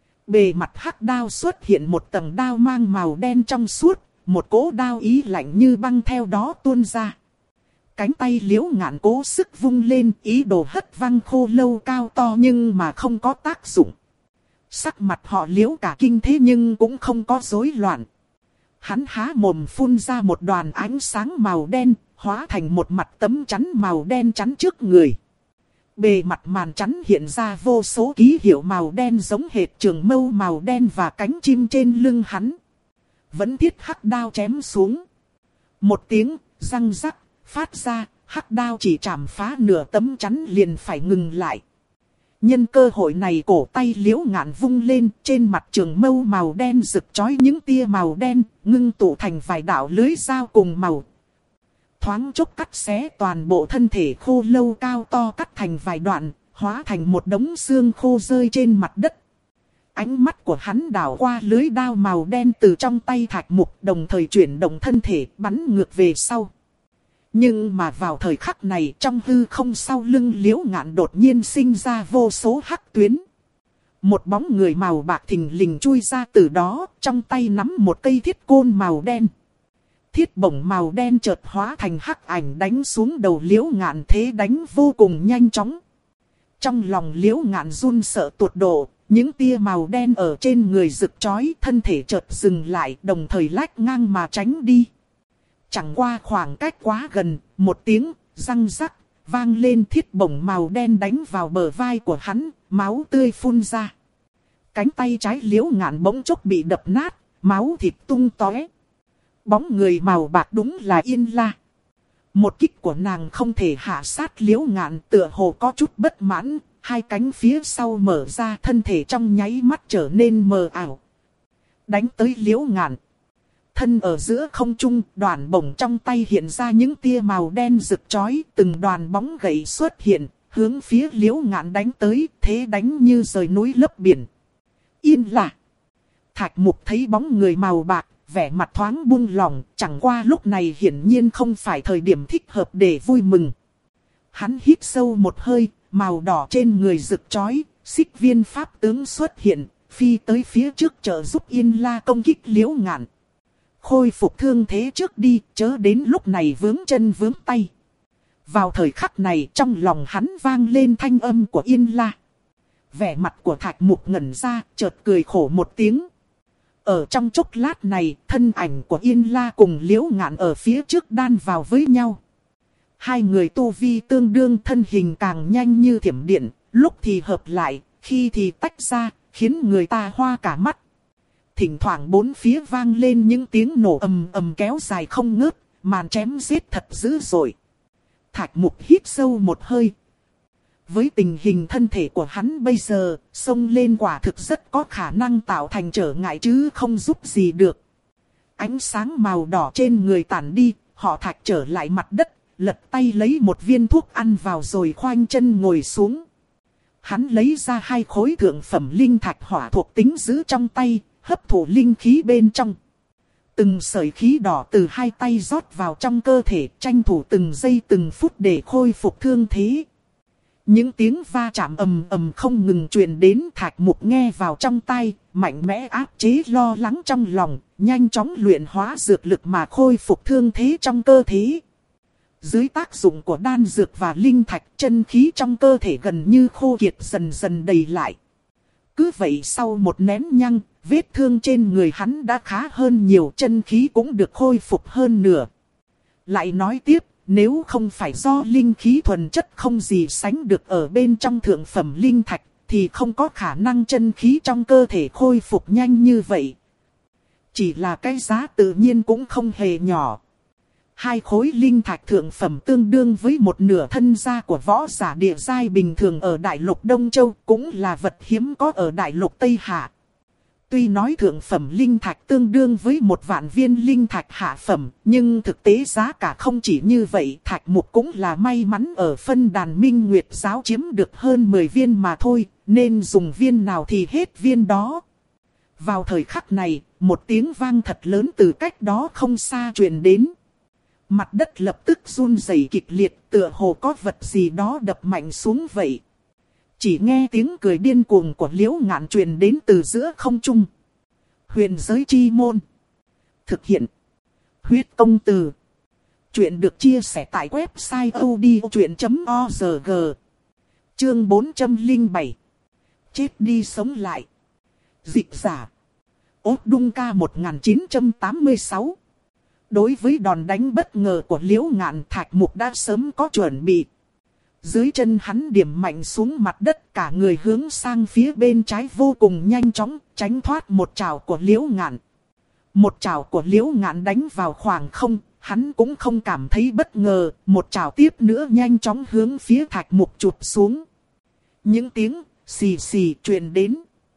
Bề mặt hắc đao xuất hiện một tầng đao mang màu đen trong suốt, một cỗ đao ý lạnh như băng theo đó tuôn ra. Cánh tay Liễu Ngạn cố sức vung lên, ý đồ hất văng khô lâu cao to nhưng mà không có tác dụng. Sắc mặt họ Liễu cả kinh thế nhưng cũng không có rối loạn. Hắn há mồm phun ra một đoàn ánh sáng màu đen, hóa thành một mặt tấm chắn màu đen chắn trước người. Bề mặt màn chắn hiện ra vô số ký hiệu màu đen giống hệt trường mâu màu đen và cánh chim trên lưng hắn. Vẫn thiết hắc đao chém xuống. Một tiếng, răng rắc, phát ra, hắc đao chỉ chạm phá nửa tấm chắn liền phải ngừng lại. Nhân cơ hội này cổ tay Liễu Ngạn vung lên, trên mặt trường mâu màu đen rực chói những tia màu đen, ngưng tụ thành vài đạo lưới dao cùng màu. Thoáng chốc cắt xé toàn bộ thân thể khô lâu cao to, cắt thành vài đoạn, hóa thành một đống xương khô rơi trên mặt đất. Ánh mắt của hắn đảo qua lưới đao màu đen từ trong tay Thạch Mục, đồng thời chuyển động thân thể bắn ngược về sau. Nhưng mà vào thời khắc này, trong hư không sau lưng Liễu Ngạn đột nhiên sinh ra vô số hắc tuyến. Một bóng người màu bạc thình lình chui ra từ đó, trong tay nắm một cây thiết côn màu đen. Thiết bổng màu đen chợt hóa thành hắc ảnh đánh xuống đầu Liễu Ngạn, thế đánh vô cùng nhanh chóng. Trong lòng Liễu Ngạn run sợ tột độ, những tia màu đen ở trên người rực chói, thân thể chợt dừng lại, đồng thời lách ngang mà tránh đi. Chẳng qua khoảng cách quá gần, một tiếng răng rắc vang lên, thiết bổng màu đen đánh vào bờ vai của hắn, máu tươi phun ra. Cánh tay trái Liễu Ngạn bỗng chốc bị đập nát, máu thịt tung tóe. Bóng người màu bạc đúng là Yên La. Một kích của nàng không thể hạ sát Liễu Ngạn, tựa hồ có chút bất mãn, hai cánh phía sau mở ra, thân thể trong nháy mắt trở nên mờ ảo. Đánh tới Liễu Ngạn. Thân ở giữa không trung, đoàn bổng trong tay hiện ra những tia màu đen rực chói, từng đoàn bóng gậy xuất hiện, hướng phía Liễu Ngạn đánh tới, thế đánh như rời núi lấp biển. Yên La. Thạch Mục thấy bóng người màu bạc, vẻ mặt thoáng buông lỏng, chẳng qua lúc này hiển nhiên không phải thời điểm thích hợp để vui mừng. Hắn hít sâu một hơi, màu đỏ trên người rực chói, xích viên pháp tướng xuất hiện, phi tới phía trước trợ giúp Yên La công kích Liễu Ngạn. khôi phục thương thế trước đi, chớ đến lúc này vướng chân vướng tay. Vào thời khắc này trong lòng hắn vang lên thanh âm của Yên La. Vẻ mặt của Thạch Mục ngẩn ra, chợt cười khổ một tiếng. Ở trong chốc lát này, thân ảnh của Yên La cùng Liễu Ngạn ở phía trước đan vào với nhau. Hai người tu vi tương đương, thân hình càng nhanh như thiểm điện, lúc thì hợp lại, khi thì tách ra, khiến người ta hoa cả mắt. Thỉnh thoảng bốn phía vang lên những tiếng nổ ầm ầm kéo dài không ngớt, màn chém giết thật dữ dội. Thạch Mục hít sâu một hơi. Với tình hình thân thể của hắn bây giờ, xông lên quả thực rất có khả năng tạo thành trở ngại chứ không giúp gì được. Ánh sáng màu đỏ trên người tản đi, họ Thạch trở lại mặt đất, lật tay lấy một viên thuốc ăn vào rồi khoanh chân ngồi xuống. Hắn lấy ra hai khối thượng phẩm linh thạch hỏa thuộc tính giữ trong tay, hấp thụ linh khí bên trong. Từng sợi khí đỏ từ hai tay rót vào trong cơ thể, tranh thủ từng giây từng phút để khôi phục thương thế. Những tiếng va chạm ầm ầm không ngừng truyền đến. Thạch Mục nghe vào trong tai, mạnh mẽ áp chế lo lắng trong lòng, nhanh chóng luyện hóa dược lực mà khôi phục thương thế trong cơ thể. Dưới tác dụng của đan dược và linh thạch, chân khí trong cơ thể gần như khô kiệt dần dần đầy lại. Cứ vậy sau một nén nhang, vết thương trên người hắn đã khá hơn nhiều, chân khí cũng được khôi phục hơn nửa. Lại nói tiếp, nếu không phải do linh khí thuần chất không gì sánh được ở bên trong thượng phẩm linh thạch, thì không có khả năng chân khí trong cơ thể khôi phục nhanh như vậy. Chỉ là cái giá tự nhiên cũng không hề nhỏ. Hai khối linh thạch thượng phẩm tương đương với một nửa thân gia của võ giả địa giai bình thường ở Đại lục Đông Châu, cũng là vật hiếm có ở Đại lục Tây Hạ. Tuy nói thượng phẩm linh thạch tương đương với một vạn viên linh thạch hạ phẩm, nhưng thực tế giá cả không chỉ như vậy. Thạch Mục cũng là may mắn ở phân đàn Minh Nguyệt giáo chiếm được hơn mười viên mà thôi, nên dùng viên nào thì hết viên đó. Vào thời khắc này, một tiếng vang thật lớn từ cách đó không xa truyền đến. Mặt đất lập tức run rẩy kịch liệt, tựa hồ có vật gì đó đập mạnh xuống vậy. Chỉ nghe tiếng cười điên cuồng của Liễu Ngạn truyền đến từ giữa không trung. Huyền giới chi môn. Thực hiện. Huyết công từ. Chuyện được chia sẻ tại website odchuyện chấm org. Chương bốn trăm lẻ bảy. Chết đi sống lại. Dịch giả. Ốt Đung Ca một nghìn chín trăm tám mươi sáu. Đối với đòn đánh bất ngờ của Liễu Ngạn, Thạch Mục đã sớm có chuẩn bị. Dưới chân hắn điểm mạnh xuống mặt đất, cả người hướng sang phía bên trái vô cùng nhanh chóng, tránh thoát một trảo của Liễu Ngạn. Một trảo của Liễu Ngạn đánh vào khoảng không, hắn cũng không cảm thấy bất ngờ, một trảo tiếp nữa nhanh chóng hướng phía Thạch Mục chụp xuống. Những tiếng xì xì truyền đến.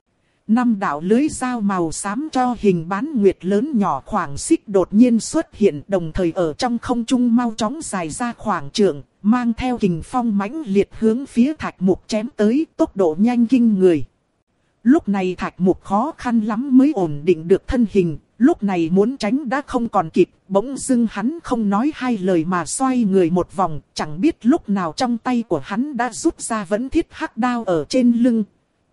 Năm đạo lưới dao màu xám cho hình bán nguyệt lớn nhỏ khoảng xích đột nhiên xuất hiện, đồng thời ở trong không trung mau chóng dài ra khoảng trượng, mang theo kình phong mãnh liệt hướng phía Thạch Mục chém tới, tốc độ nhanh kinh người. Lúc này Thạch Mục khó khăn lắm mới ổn định được thân hình, lúc này muốn tránh đã không còn kịp, bỗng dưng hắn không nói hai lời mà xoay người một vòng, chẳng biết lúc nào trong tay của hắn đã rút ra vẫn thiết hắc đao ở trên lưng.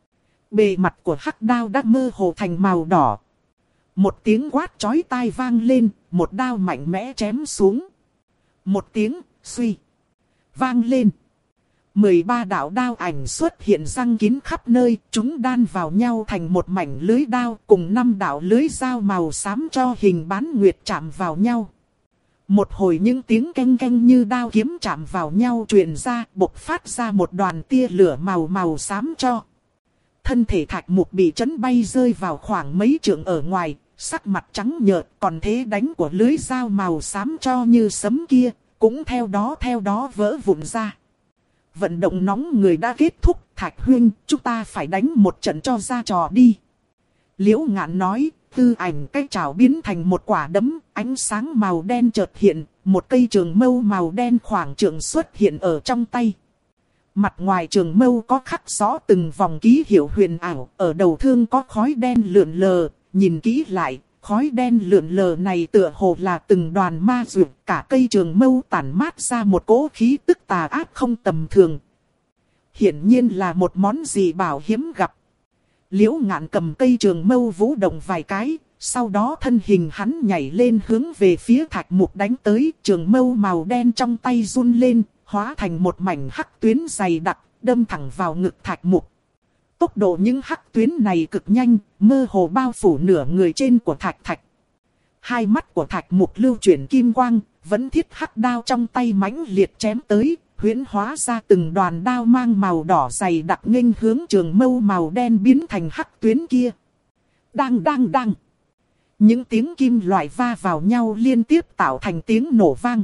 Bề mặt của hắc đao đã mơ hồ thành màu đỏ. Một tiếng quát chói tai vang lên, một đao mạnh mẽ chém xuống. Một tiếng suy vang lên. mười ba đạo đao ảnh xuất hiện răng kín khắp nơi, chúng đan vào nhau thành một mảnh lưới đao, cùng năm đạo lưới dao màu xám cho hình bán nguyệt chạm vào nhau. Một hồi những tiếng canh canh như đao kiếm chạm vào nhau truyền ra, bộc phát ra một đoàn tia lửa màu màu xám cho. Thân thể Thạch Mục bị chấn bay rơi vào khoảng mấy trượng ở ngoài, sắc mặt trắng nhợt, còn thế đánh của lưới dao màu xám cho như sấm kia, cũng theo đó theo đó vỡ vụn ra. Vận động nóng người đã kết thúc, Thạch huynh, chúng ta phải đánh một trận cho ra trò đi. Liễu Ngạn nói, tư ảnh cái chảo biến thành một quả đấm, ánh sáng màu đen chợt hiện, một cây trường mâu màu đen khoảng trượng xuất hiện ở trong tay. Mặt ngoài trường mâu có khắc rõ từng vòng ký hiệu huyền ảo, ở đầu thương có khói đen lượn lờ, nhìn kỹ lại, khói đen lượn lờ này tựa hồ là từng đoàn ma dược, cả cây trường mâu tản mát ra một cỗ khí tức tà ác không tầm thường. Hiển nhiên là một món dị bảo hiếm gặp. Liễu Ngạn cầm cây trường mâu vũ động vài cái, Sau đó thân hình hắn nhảy lên hướng về phía thạch mục đánh tới, trường mâu màu đen trong tay run lên, hóa thành một mảnh hắc tuyến dày đặc, đâm thẳng vào ngực thạch mục. Tốc độ những hắc tuyến này cực nhanh, mơ hồ bao phủ nửa người trên của thạch thạch. Hai mắt của thạch mục lưu chuyển kim quang, vẫn thiết hắc đao trong tay mãnh liệt chém tới, huyễn hóa ra từng đoàn đao mang màu đỏ dày đặc nghênh hướng trường mâu màu đen biến thành hắc tuyến kia. Đang đang đang. Những tiếng kim loại va vào nhau liên tiếp tạo thành tiếng nổ vang.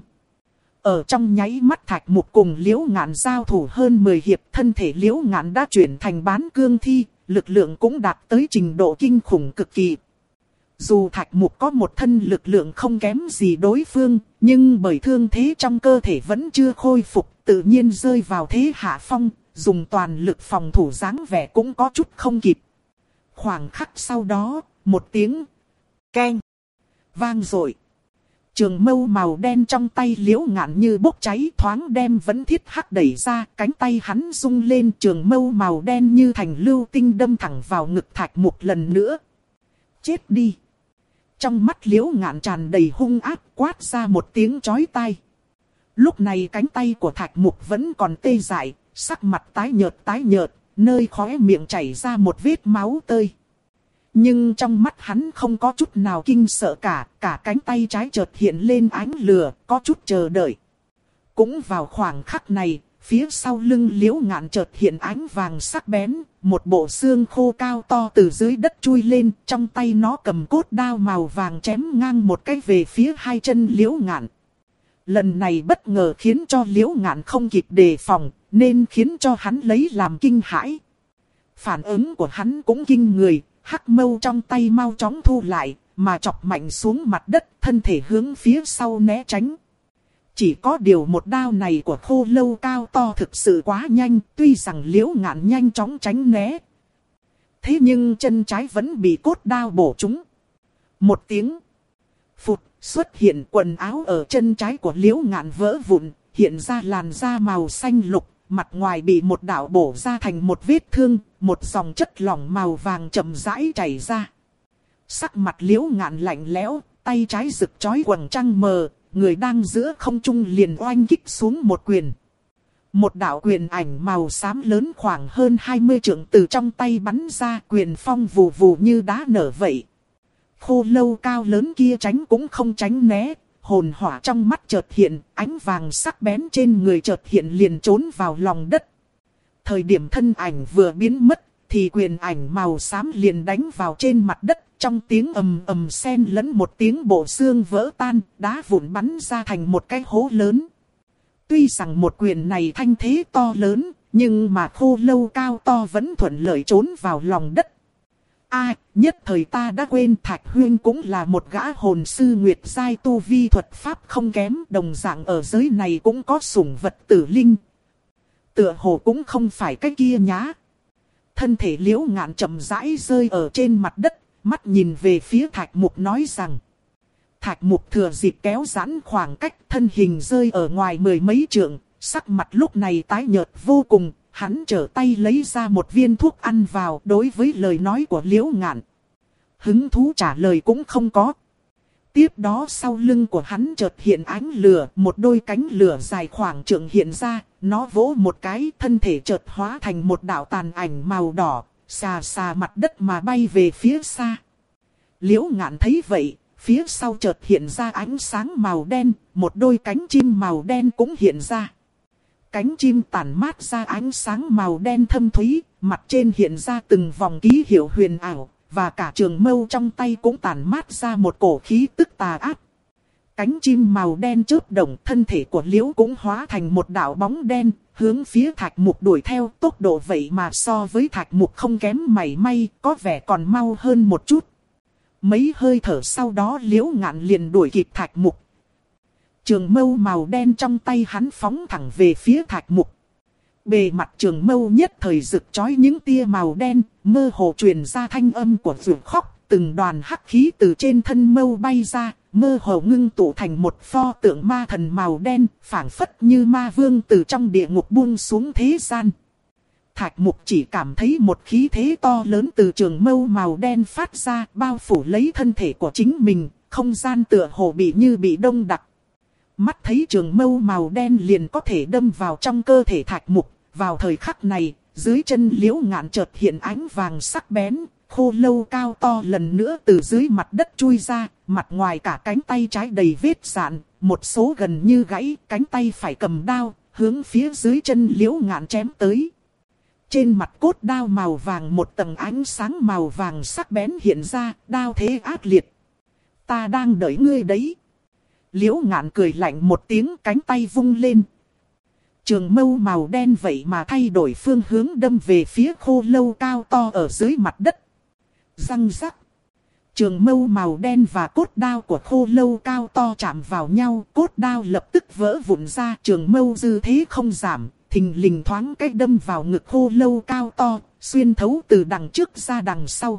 Ở trong nháy mắt thạch mục cùng Liễu Ngạn giao thủ hơn mười hiệp, thân thể Liễu Ngạn đã chuyển thành bán cương thi, lực lượng cũng đạt tới trình độ kinh khủng cực kỳ. Dù thạch mục có một thân lực lượng không kém gì đối phương, nhưng bởi thương thế trong cơ thể vẫn chưa khôi phục, tự nhiên rơi vào thế hạ phong, dùng toàn lực phòng thủ dáng vẻ cũng có chút không kịp. Khoảng khắc sau đó, một tiếng keng vang dội. Trường mâu màu đen trong tay Liễu Ngạn như bốc cháy, thoáng đem vẫn thiết hắc đẩy ra, cánh tay hắn rung lên, trường mâu màu đen như thành lưu tinh đâm thẳng vào ngực thạch mục lần nữa. Chết đi! Trong mắt Liễu Ngạn tràn đầy hung ác, quát ra một tiếng chói tai. Lúc này cánh tay của thạch mục vẫn còn tê dại, sắc mặt tái nhợt tái nhợt, nơi khóe miệng chảy ra một vết máu tươi. Nhưng trong mắt hắn không có chút nào kinh sợ cả, cả cánh tay trái chợt hiện lên ánh lửa, có chút chờ đợi. Cũng vào khoảng khắc này, phía sau lưng Liễu Ngạn chợt hiện ánh vàng sắc bén, một bộ xương khô cao to từ dưới đất chui lên, trong tay nó cầm cốt đao màu vàng chém ngang một cái về phía hai chân Liễu Ngạn. Lần này bất ngờ khiến cho Liễu Ngạn không kịp đề phòng, nên khiến cho hắn lấy làm kinh hãi. Phản ứng của hắn cũng kinh người. Hắc mâu trong tay mau chóng thu lại, mà chọc mạnh xuống mặt đất, thân thể hướng phía sau né tránh. Chỉ có điều một đao này của khô lâu cao to thực sự quá nhanh, tuy rằng Liễu Ngạn nhanh chóng tránh né. Thế nhưng chân trái vẫn bị cốt đao bổ trúng. Một tiếng phụt xuất hiện, quần áo ở chân trái của Liễu Ngạn vỡ vụn, hiện ra làn da màu xanh lục. Mặt ngoài bị một đạo bổ ra thành một vết thương, một dòng chất lỏng màu vàng chậm rãi chảy ra. Sắc mặt Liễu Ngạn lạnh lẽo, tay trái rực chói quầng trăng mờ, người đang giữa không trung liền oanh kích xuống một quyền. Một đạo quyền ảnh màu xám lớn khoảng hơn hai mươi trượng từ trong tay bắn ra, quyền phong vù vù như đá nở vậy. Khô lâu cao lớn kia tránh cũng không tránh né. Hồn hỏa trong mắt chợt hiện, ánh vàng sắc bén trên người chợt hiện liền trốn vào lòng đất. Thời điểm thân ảnh vừa biến mất, thì quyền ảnh màu xám liền đánh vào trên mặt đất, trong tiếng ầm ầm xen lẫn một tiếng bộ xương vỡ tan, đá vụn bắn ra thành một cái hố lớn. Tuy rằng một quyền này thanh thế to lớn, nhưng mà khô lâu cao to vẫn thuận lợi trốn vào lòng đất. A, à, nhất thời ta đã quên Thạch Huyên cũng là một gã hồn sư nguyệt giai tu vi thuật pháp không kém, đồng dạng ở giới này cũng có sủng vật tử linh. Tựa hồ cũng không phải cái kia nhá. Thân thể Liễu Ngạn chậm rãi rơi ở trên mặt đất, mắt nhìn về phía Thạch Mục nói rằng. Thạch Mục thừa dịp kéo giãn khoảng cách, thân hình rơi ở ngoài mười mấy trượng, sắc mặt lúc này tái nhợt vô cùng. Hắn trở tay lấy ra một viên thuốc ăn vào, đối với lời nói của Liễu Ngạn. Hứng thú trả lời cũng không có. Tiếp đó sau lưng của hắn chợt hiện ánh lửa, một đôi cánh lửa dài khoảng trượng hiện ra, nó vỗ một cái, thân thể chợt hóa thành một đạo tàn ảnh màu đỏ, xà xà mặt đất mà bay về phía xa. Liễu Ngạn thấy vậy, phía sau chợt hiện ra ánh sáng màu đen, một đôi cánh chim màu đen cũng hiện ra. Cánh chim tản mát ra ánh sáng màu đen thâm thúy, mặt trên hiện ra từng vòng ký hiệu huyền ảo, và cả trường mâu trong tay cũng tản mát ra một cổ khí tức tà ác. Cánh chim màu đen chớp động, thân thể của Liễu cũng hóa thành một đạo bóng đen, hướng phía Thạch Mục đuổi theo, tốc độ vậy mà so với Thạch Mục không kém mảy may, có vẻ còn mau hơn một chút. Mấy hơi thở sau đó Liễu Ngạn liền đuổi kịp Thạch Mục. Trường mâu màu đen trong tay hắn phóng thẳng về phía Thạch Mục. Bề mặt trường mâu nhất thời rực chói những tia màu đen, mơ hồ truyền ra thanh âm của ruột khóc, từng đoàn hắc khí từ trên thân mâu bay ra, mơ hồ ngưng tụ thành một pho tượng ma thần màu đen, phảng phất như ma vương từ trong địa ngục buông xuống thế gian. Thạch Mục chỉ cảm thấy một khí thế to lớn từ trường mâu màu đen phát ra, bao phủ lấy thân thể của chính mình, không gian tựa hồ bị như bị đông đặc. Mắt thấy trường mâu màu đen liền có thể đâm vào trong cơ thể Thạch Mục. Vào thời khắc này, dưới chân Liễu Ngạn chợt hiện ánh vàng sắc bén, khô lâu cao to lần nữa từ dưới mặt đất chui ra, mặt ngoài cả cánh tay trái đầy vết sạn, một số gần như gãy, cánh tay phải cầm đao, hướng phía dưới chân Liễu Ngạn chém tới. Trên mặt cốt đao màu vàng một tầng ánh sáng màu vàng sắc bén hiện ra, đao thế ác liệt. Ta đang đợi ngươi đấy. Liễu Ngạn cười lạnh một tiếng, cánh tay vung lên. Trường mâu màu đen vậy mà thay đổi phương hướng đâm về phía khô lâu cao to ở dưới mặt đất. Răng rắc. Trường mâu màu đen và cốt đao của khô lâu cao to chạm vào nhau. Cốt đao lập tức vỡ vụn ra. Trường mâu dư thế không giảm. Thình lình thoáng cách đâm vào ngực khô lâu cao to. Xuyên thấu từ đằng trước ra đằng sau.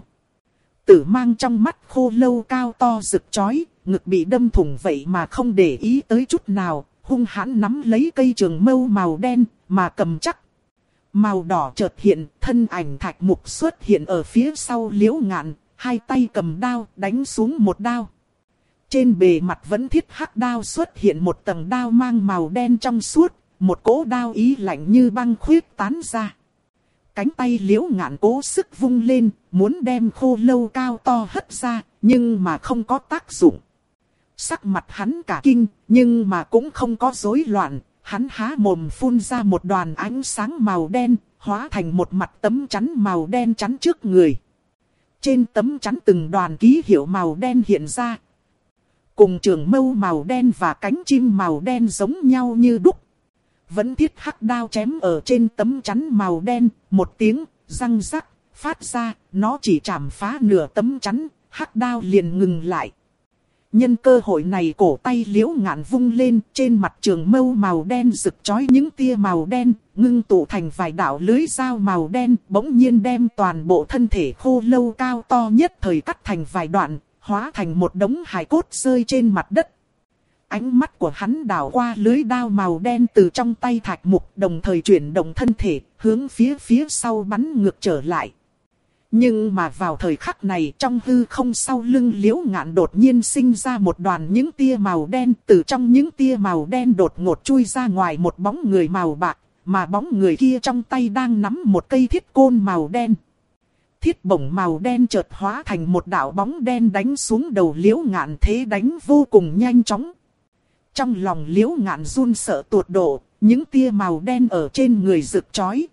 Tử mang trong mắt khô lâu cao to rực chói. Ngực bị đâm thủng vậy mà không để ý tới chút nào. Hung hãn nắm lấy cây trường mâu màu đen mà cầm chắc. Màu đỏ chợt hiện, thân ảnh Thạch Mục xuất hiện ở phía sau Liễu Ngạn, hai tay cầm đao đánh xuống một đao. Trên bề mặt vẫn thiết hắc đao xuất hiện một tầng đao mang màu đen trong suốt, một cỗ đao ý lạnh như băng khuyết tán ra. Cánh tay Liễu Ngạn cố sức vung lên, muốn đem khô lâu cao to hất ra, nhưng mà không có tác dụng. Sắc mặt hắn cả kinh, nhưng mà cũng không có rối loạn. Hắn há mồm phun ra một đoàn ánh sáng màu đen, hóa thành một mặt tấm chắn màu đen chắn trước người. Trên tấm chắn từng đoàn ký hiệu màu đen hiện ra. Cùng trường mâu màu đen và cánh chim màu đen giống nhau như đúc. Vẫn thiết hắc đao chém ở trên tấm chắn màu đen, một tiếng, răng rắc, phát ra, nó chỉ chạm phá nửa tấm chắn, hắc đao liền ngừng lại. Nhân cơ hội này cổ tay Liễu Ngạn vung lên, trên mặt trường mâu màu đen rực chói những tia màu đen, ngưng tụ thành vài đạo lưới dao màu đen, bỗng nhiên đem toàn bộ thân thể khô lâu cao to nhất thời cắt thành vài đoạn, hóa thành một đống hài cốt rơi trên mặt đất. Ánh mắt của hắn đảo qua lưới đao màu đen từ trong tay Thạch Mục, đồng thời chuyển động thân thể, hướng phía phía sau bắn ngược trở lại. Nhưng mà vào thời khắc này trong hư không sau lưng Liễu Ngạn đột nhiên sinh ra một đoàn những tia màu đen. Từ trong những tia màu đen đột ngột chui ra ngoài một bóng người màu bạc, mà bóng người kia trong tay đang nắm một cây thiết côn màu đen. Thiết bổng màu đen chợt hóa thành một đạo bóng đen đánh xuống đầu Liễu Ngạn, thế đánh vô cùng nhanh chóng. Trong lòng Liễu Ngạn run sợ tột độ, những tia màu đen ở trên người rực chói.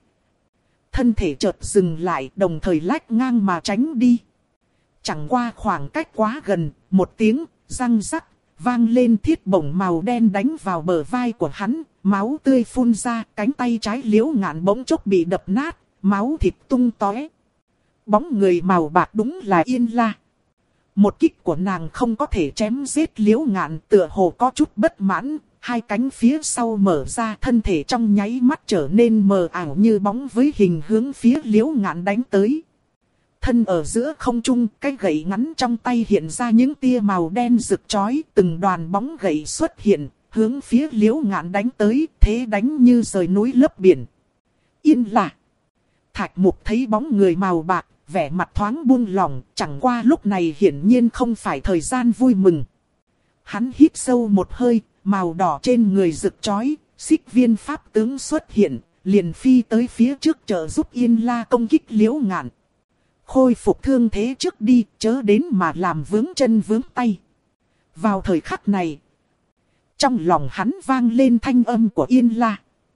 Thân thể chợt dừng lại, đồng thời lách ngang mà tránh đi. Chẳng qua khoảng cách quá gần, một tiếng răng rắc vang lên, thiết bổng màu đen đánh vào bờ vai của hắn, máu tươi phun ra, cánh tay trái Liễu Ngạn bỗng chốc bị đập nát, máu thịt tung tóe. Bóng người màu bạc đúng là Yên La. Một kích của nàng không có thể chém giết Liễu Ngạn, tựa hồ có chút bất mãn. Hai cánh phía sau mở ra, thân thể trong nháy mắt trở nên mờ ảo như bóng với hình hướng phía Liễu Ngạn đánh tới. Thân ở giữa không trung, cái gậy ngắn trong tay hiện ra những tia màu đen rực chói, từng đoàn bóng gậy xuất hiện, hướng phía Liễu Ngạn đánh tới, thế đánh như rời núi lấp biển. Yên La. Thạch Mục thấy bóng người màu bạc, vẻ mặt thoáng buông lỏng, chẳng qua lúc này hiển nhiên không phải thời gian vui mừng. Hắn hít sâu một hơi. Màu đỏ trên người rực chói, xích viên pháp tướng xuất hiện, liền phi tới phía trước trợ giúp Yên La công kích Liễu Ngạn. Khôi phục thương thế trước đi, chớ đến mà làm vướng chân vướng tay. Vào thời khắc này, trong lòng hắn vang lên thanh âm của Yên La.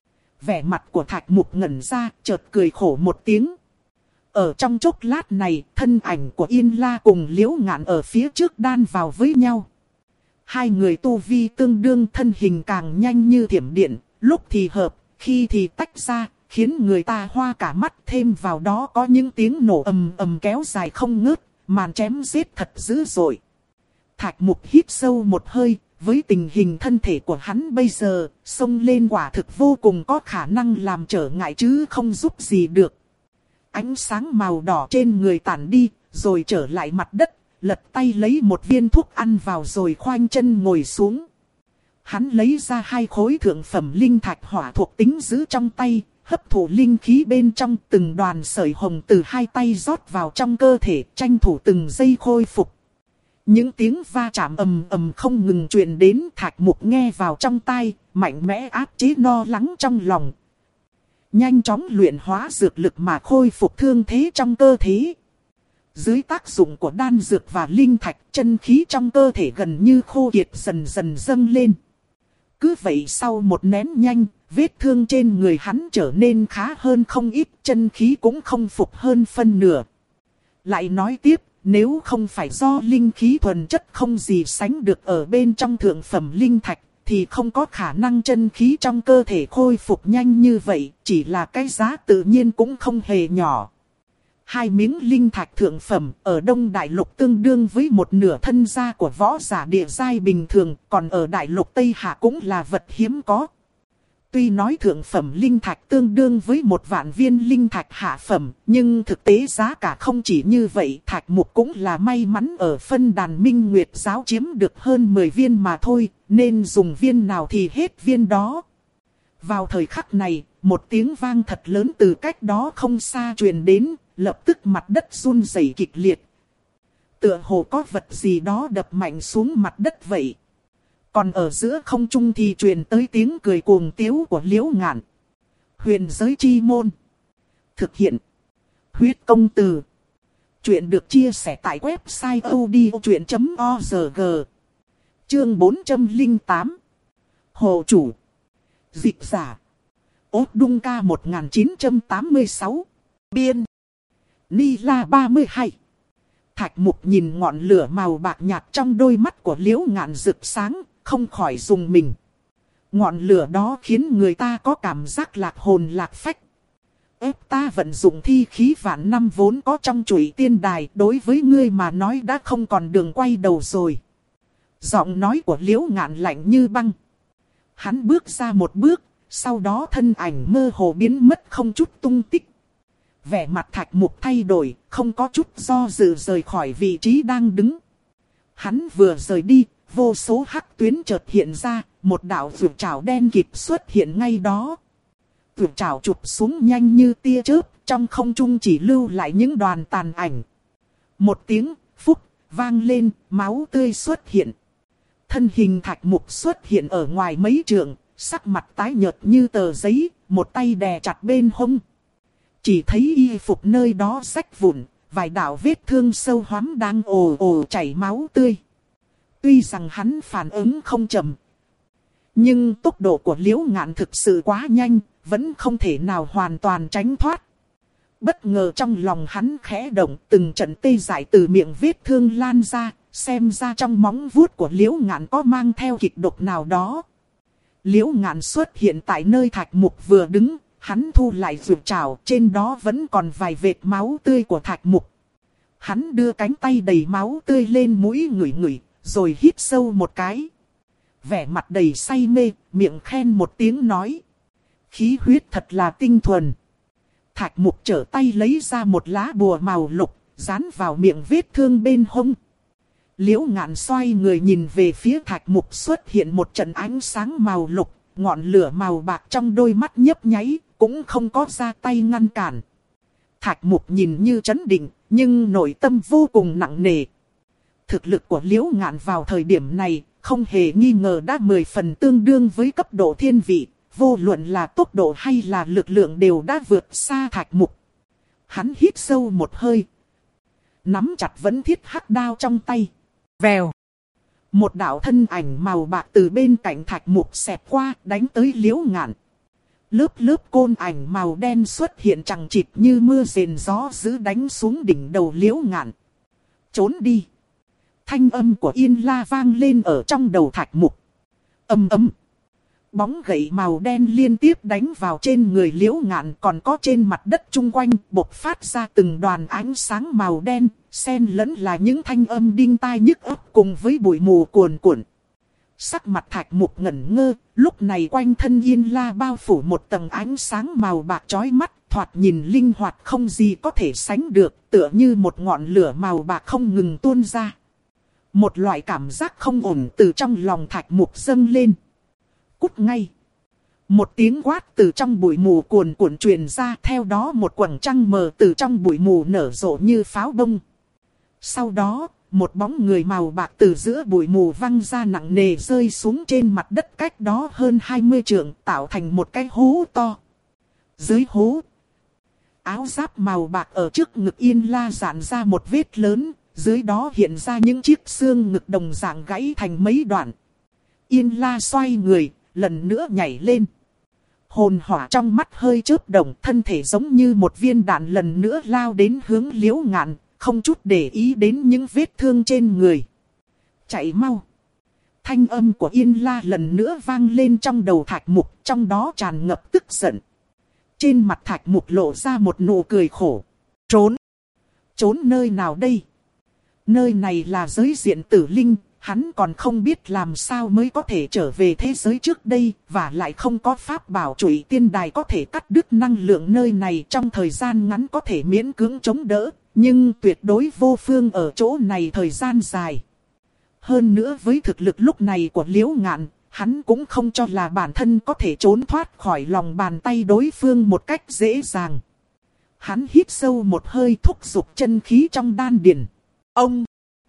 Vẻ mặt của Thạch Mục ngẩn ra, chợt cười khổ một tiếng. Ở trong chốc lát này, thân ảnh của Yên La cùng Liễu Ngạn ở phía trước đan vào với nhau. Hai người tu vi tương đương, thân hình càng nhanh như thiểm điện, lúc thì hợp, khi thì tách ra, khiến người ta hoa cả mắt. Thêm vào đó có những tiếng nổ ầm ầm kéo dài không ngớt, màn chém giết thật dữ dội. Thạch Mục hít sâu một hơi, với tình hình thân thể của hắn bây giờ, xông lên quả thực vô cùng có khả năng làm trở ngại chứ không giúp gì được. Ánh sáng màu đỏ trên người tản đi, rồi trở lại mặt đất. Lật tay lấy một viên thuốc ăn vào rồi khoanh chân ngồi xuống. Hắn lấy ra hai khối thượng phẩm linh thạch hỏa thuộc tính giữ trong tay, hấp thụ linh khí bên trong, từng đoàn sợi hồng từ hai tay rót vào trong cơ thể, tranh thủ từng giây khôi phục. Những tiếng va chạm ầm ầm không ngừng truyền đến, Thạch Mục nghe vào trong tai, mạnh mẽ áp chế lo lắng trong lòng. Nhanh chóng luyện hóa dược lực mà khôi phục thương thế trong cơ thể. Dưới tác dụng của đan dược và linh thạch, chân khí trong cơ thể gần như khô kiệt dần dần dâng lên. Cứ vậy sau một nén nhanh, vết thương trên người hắn trở nên khá hơn không ít, chân khí cũng không phục hơn phân nửa. Lại nói tiếp, nếu không phải do linh khí thuần chất không gì sánh được ở bên trong thượng phẩm linh thạch, thì không có khả năng chân khí trong cơ thể khôi phục nhanh như vậy, chỉ là cái giá tự nhiên cũng không hề nhỏ. Hai miếng linh thạch thượng phẩm ở Đông Đại Lục tương đương với một nửa thân gia của võ giả địa giai bình thường, còn ở Đại Lục Tây Hạ cũng là vật hiếm có. Tuy nói thượng phẩm linh thạch tương đương với một vạn viên linh thạch hạ phẩm, nhưng thực tế giá cả không chỉ như vậy. Thạch Mục cũng là may mắn ở phân đàn Minh Nguyệt giáo chiếm được hơn mười viên mà thôi, nên dùng viên nào thì hết viên đó. Vào thời khắc này, một tiếng vang thật lớn từ cách đó không xa truyền đến, lập tức mặt đất run rẩy kịch liệt. Tựa hồ có vật gì đó đập mạnh xuống mặt đất vậy. Còn ở giữa không trung thì truyền tới tiếng cười cuồng tiếu của Liễu Ngạn. Huyền giới chi môn. Thực hiện. Huyết công từ. Chuyện được chia sẻ tại website odchuyện chấm org. Chương bốn trăm lẻ tám. Hồ chủ. Dịch giả. Ốt Đung Ca một nghìn chín trăm tám mươi sáu. Biên. Ni La ba mươi hai. Thạch Mục nhìn ngọn lửa màu bạc nhạt trong đôi mắt của Liễu Ngạn rực sáng, không khỏi rùng mình. Ngọn lửa đó khiến người ta có cảm giác lạc hồn lạc phách. Ép ta vận dụng thi khí vạn năm vốn có trong chuỗi tiên đài, đối với ngươi mà nói đã không còn đường quay đầu rồi. Giọng nói của Liễu Ngạn lạnh như băng. Hắn bước ra một bước, sau đó thân ảnh mơ hồ biến mất không chút tung tích. Vẻ mặt Thạch Mục thay đổi, không có chút do dự rời khỏi vị trí đang đứng. Hắn vừa rời đi, vô số hắc tuyến chợt hiện ra, một đạo vượt trảo đen kịt xuất hiện ngay đó. Vượt trảo chụp xuống nhanh như tia chớp, trong không trung chỉ lưu lại những đoàn tàn ảnh. Một tiếng phúc vang lên, máu tươi xuất hiện. Thân hình Thạch Mục xuất hiện ở ngoài mấy trượng, sắc mặt tái nhợt như tờ giấy, một tay đè chặt bên hông. Chỉ thấy y phục nơi đó rách vụn, vài đạo vết thương sâu hoắm đang ồ ồ chảy máu tươi. Tuy rằng hắn phản ứng không chậm, nhưng tốc độ của Liễu Ngạn thực sự quá nhanh, vẫn không thể nào hoàn toàn tránh thoát. Bất ngờ trong lòng hắn khẽ động, từng trận tê dại từ miệng vết thương lan ra, xem ra trong móng vuốt của Liễu Ngạn có mang theo kịch độc nào đó. Liễu Ngạn xuất hiện tại nơi Thạch Mục vừa đứng, hắn thu lại vượt trảo, trên đó vẫn còn vài vệt máu tươi của Thạch Mục. Hắn đưa cánh tay đầy máu tươi lên mũi ngửi ngửi, rồi hít sâu một cái. Vẻ mặt đầy say mê, miệng khen một tiếng nói. Khí huyết thật là tinh thuần. Thạch Mục trở tay lấy ra một lá bùa màu lục, dán vào miệng vết thương bên hông. Liễu Ngạn xoay người nhìn về phía Thạch Mục, xuất hiện một trận ánh sáng màu lục, ngọn lửa màu bạc trong đôi mắt nhấp nháy, cũng không có ra tay ngăn cản. Thạch Mục nhìn như trấn định, nhưng nội tâm vô cùng nặng nề. Thực lực của Liễu Ngạn vào thời điểm này, không hề nghi ngờ đã mười phần tương đương với cấp độ thiên vị, vô luận là tốc độ hay là lực lượng đều đã vượt xa Thạch Mục. Hắn hít sâu một hơi, nắm chặt vẫn thiết hắc đao trong tay. Vèo. Một đạo thân ảnh màu bạc từ bên cạnh Thạch Mục xẹt qua, đánh tới Liễu Ngạn. Lớp lớp côn ảnh màu đen xuất hiện chằng chịt như mưa rền gió dữ đánh xuống đỉnh đầu Liễu Ngạn. Trốn đi. Thanh âm của Yên La vang lên ở trong đầu Thạch Mục. Ầm ầm. Bóng gậy màu đen liên tiếp đánh vào trên người Liễu Ngạn, còn có trên mặt đất chung quanh, bộc phát ra từng đoàn ánh sáng màu đen, xen lẫn là những thanh âm đinh tai nhức óc cùng với bụi mù cuồn cuộn. Sắc mặt Thạch Mục ngẩn ngơ, lúc này quanh thân Yên La bao phủ một tầng ánh sáng màu bạc chói mắt, thoạt nhìn linh hoạt không gì có thể sánh được, tựa như một ngọn lửa màu bạc không ngừng tuôn ra. Một loại cảm giác không ổn từ trong lòng Thạch Mục dâng lên. Cút ngay. Một tiếng quát từ trong bụi mù cuồn cuộn truyền ra, theo đó một quầng trăng mờ từ trong bụi mù nở rộ như pháo bông. Sau đó, một bóng người màu bạc từ giữa bụi mù văng ra nặng nề rơi xuống trên mặt đất cách đó hơn hai mươi trượng, tạo thành một cái hố to. Dưới hố, áo giáp màu bạc ở trước ngực Yên La dạn ra một vết lớn, dưới đó hiện ra những chiếc xương ngực đồng dạng gãy thành mấy đoạn. Yên La xoay người, lần nữa nhảy lên. Hồn hỏa trong mắt hơi chớp động, thân thể giống như một viên đạn lần nữa lao đến hướng Liễu Ngạn, không chút để ý đến những vết thương trên người. Chạy mau! Thanh âm của Yên La lần nữa vang lên trong đầu Thạch Mục, trong đó tràn ngập tức giận. Trên mặt Thạch Mục lộ ra một nụ cười khổ. Trốn! Trốn nơi nào đây? Nơi này là giới diện tử linh, hắn còn không biết làm sao mới có thể trở về thế giới trước đây, và lại không có pháp bảo trụy tiên đài có thể cắt đứt năng lượng nơi này trong thời gian ngắn có thể miễn cưỡng chống đỡ, nhưng tuyệt đối vô phương ở chỗ này thời gian dài. Hơn nữa với thực lực lúc này của Liễu Ngạn, hắn cũng không cho là bản thân có thể trốn thoát khỏi lòng bàn tay đối phương một cách dễ dàng. Hắn hít sâu một hơi thúc giục chân khí trong đan điền. Ông!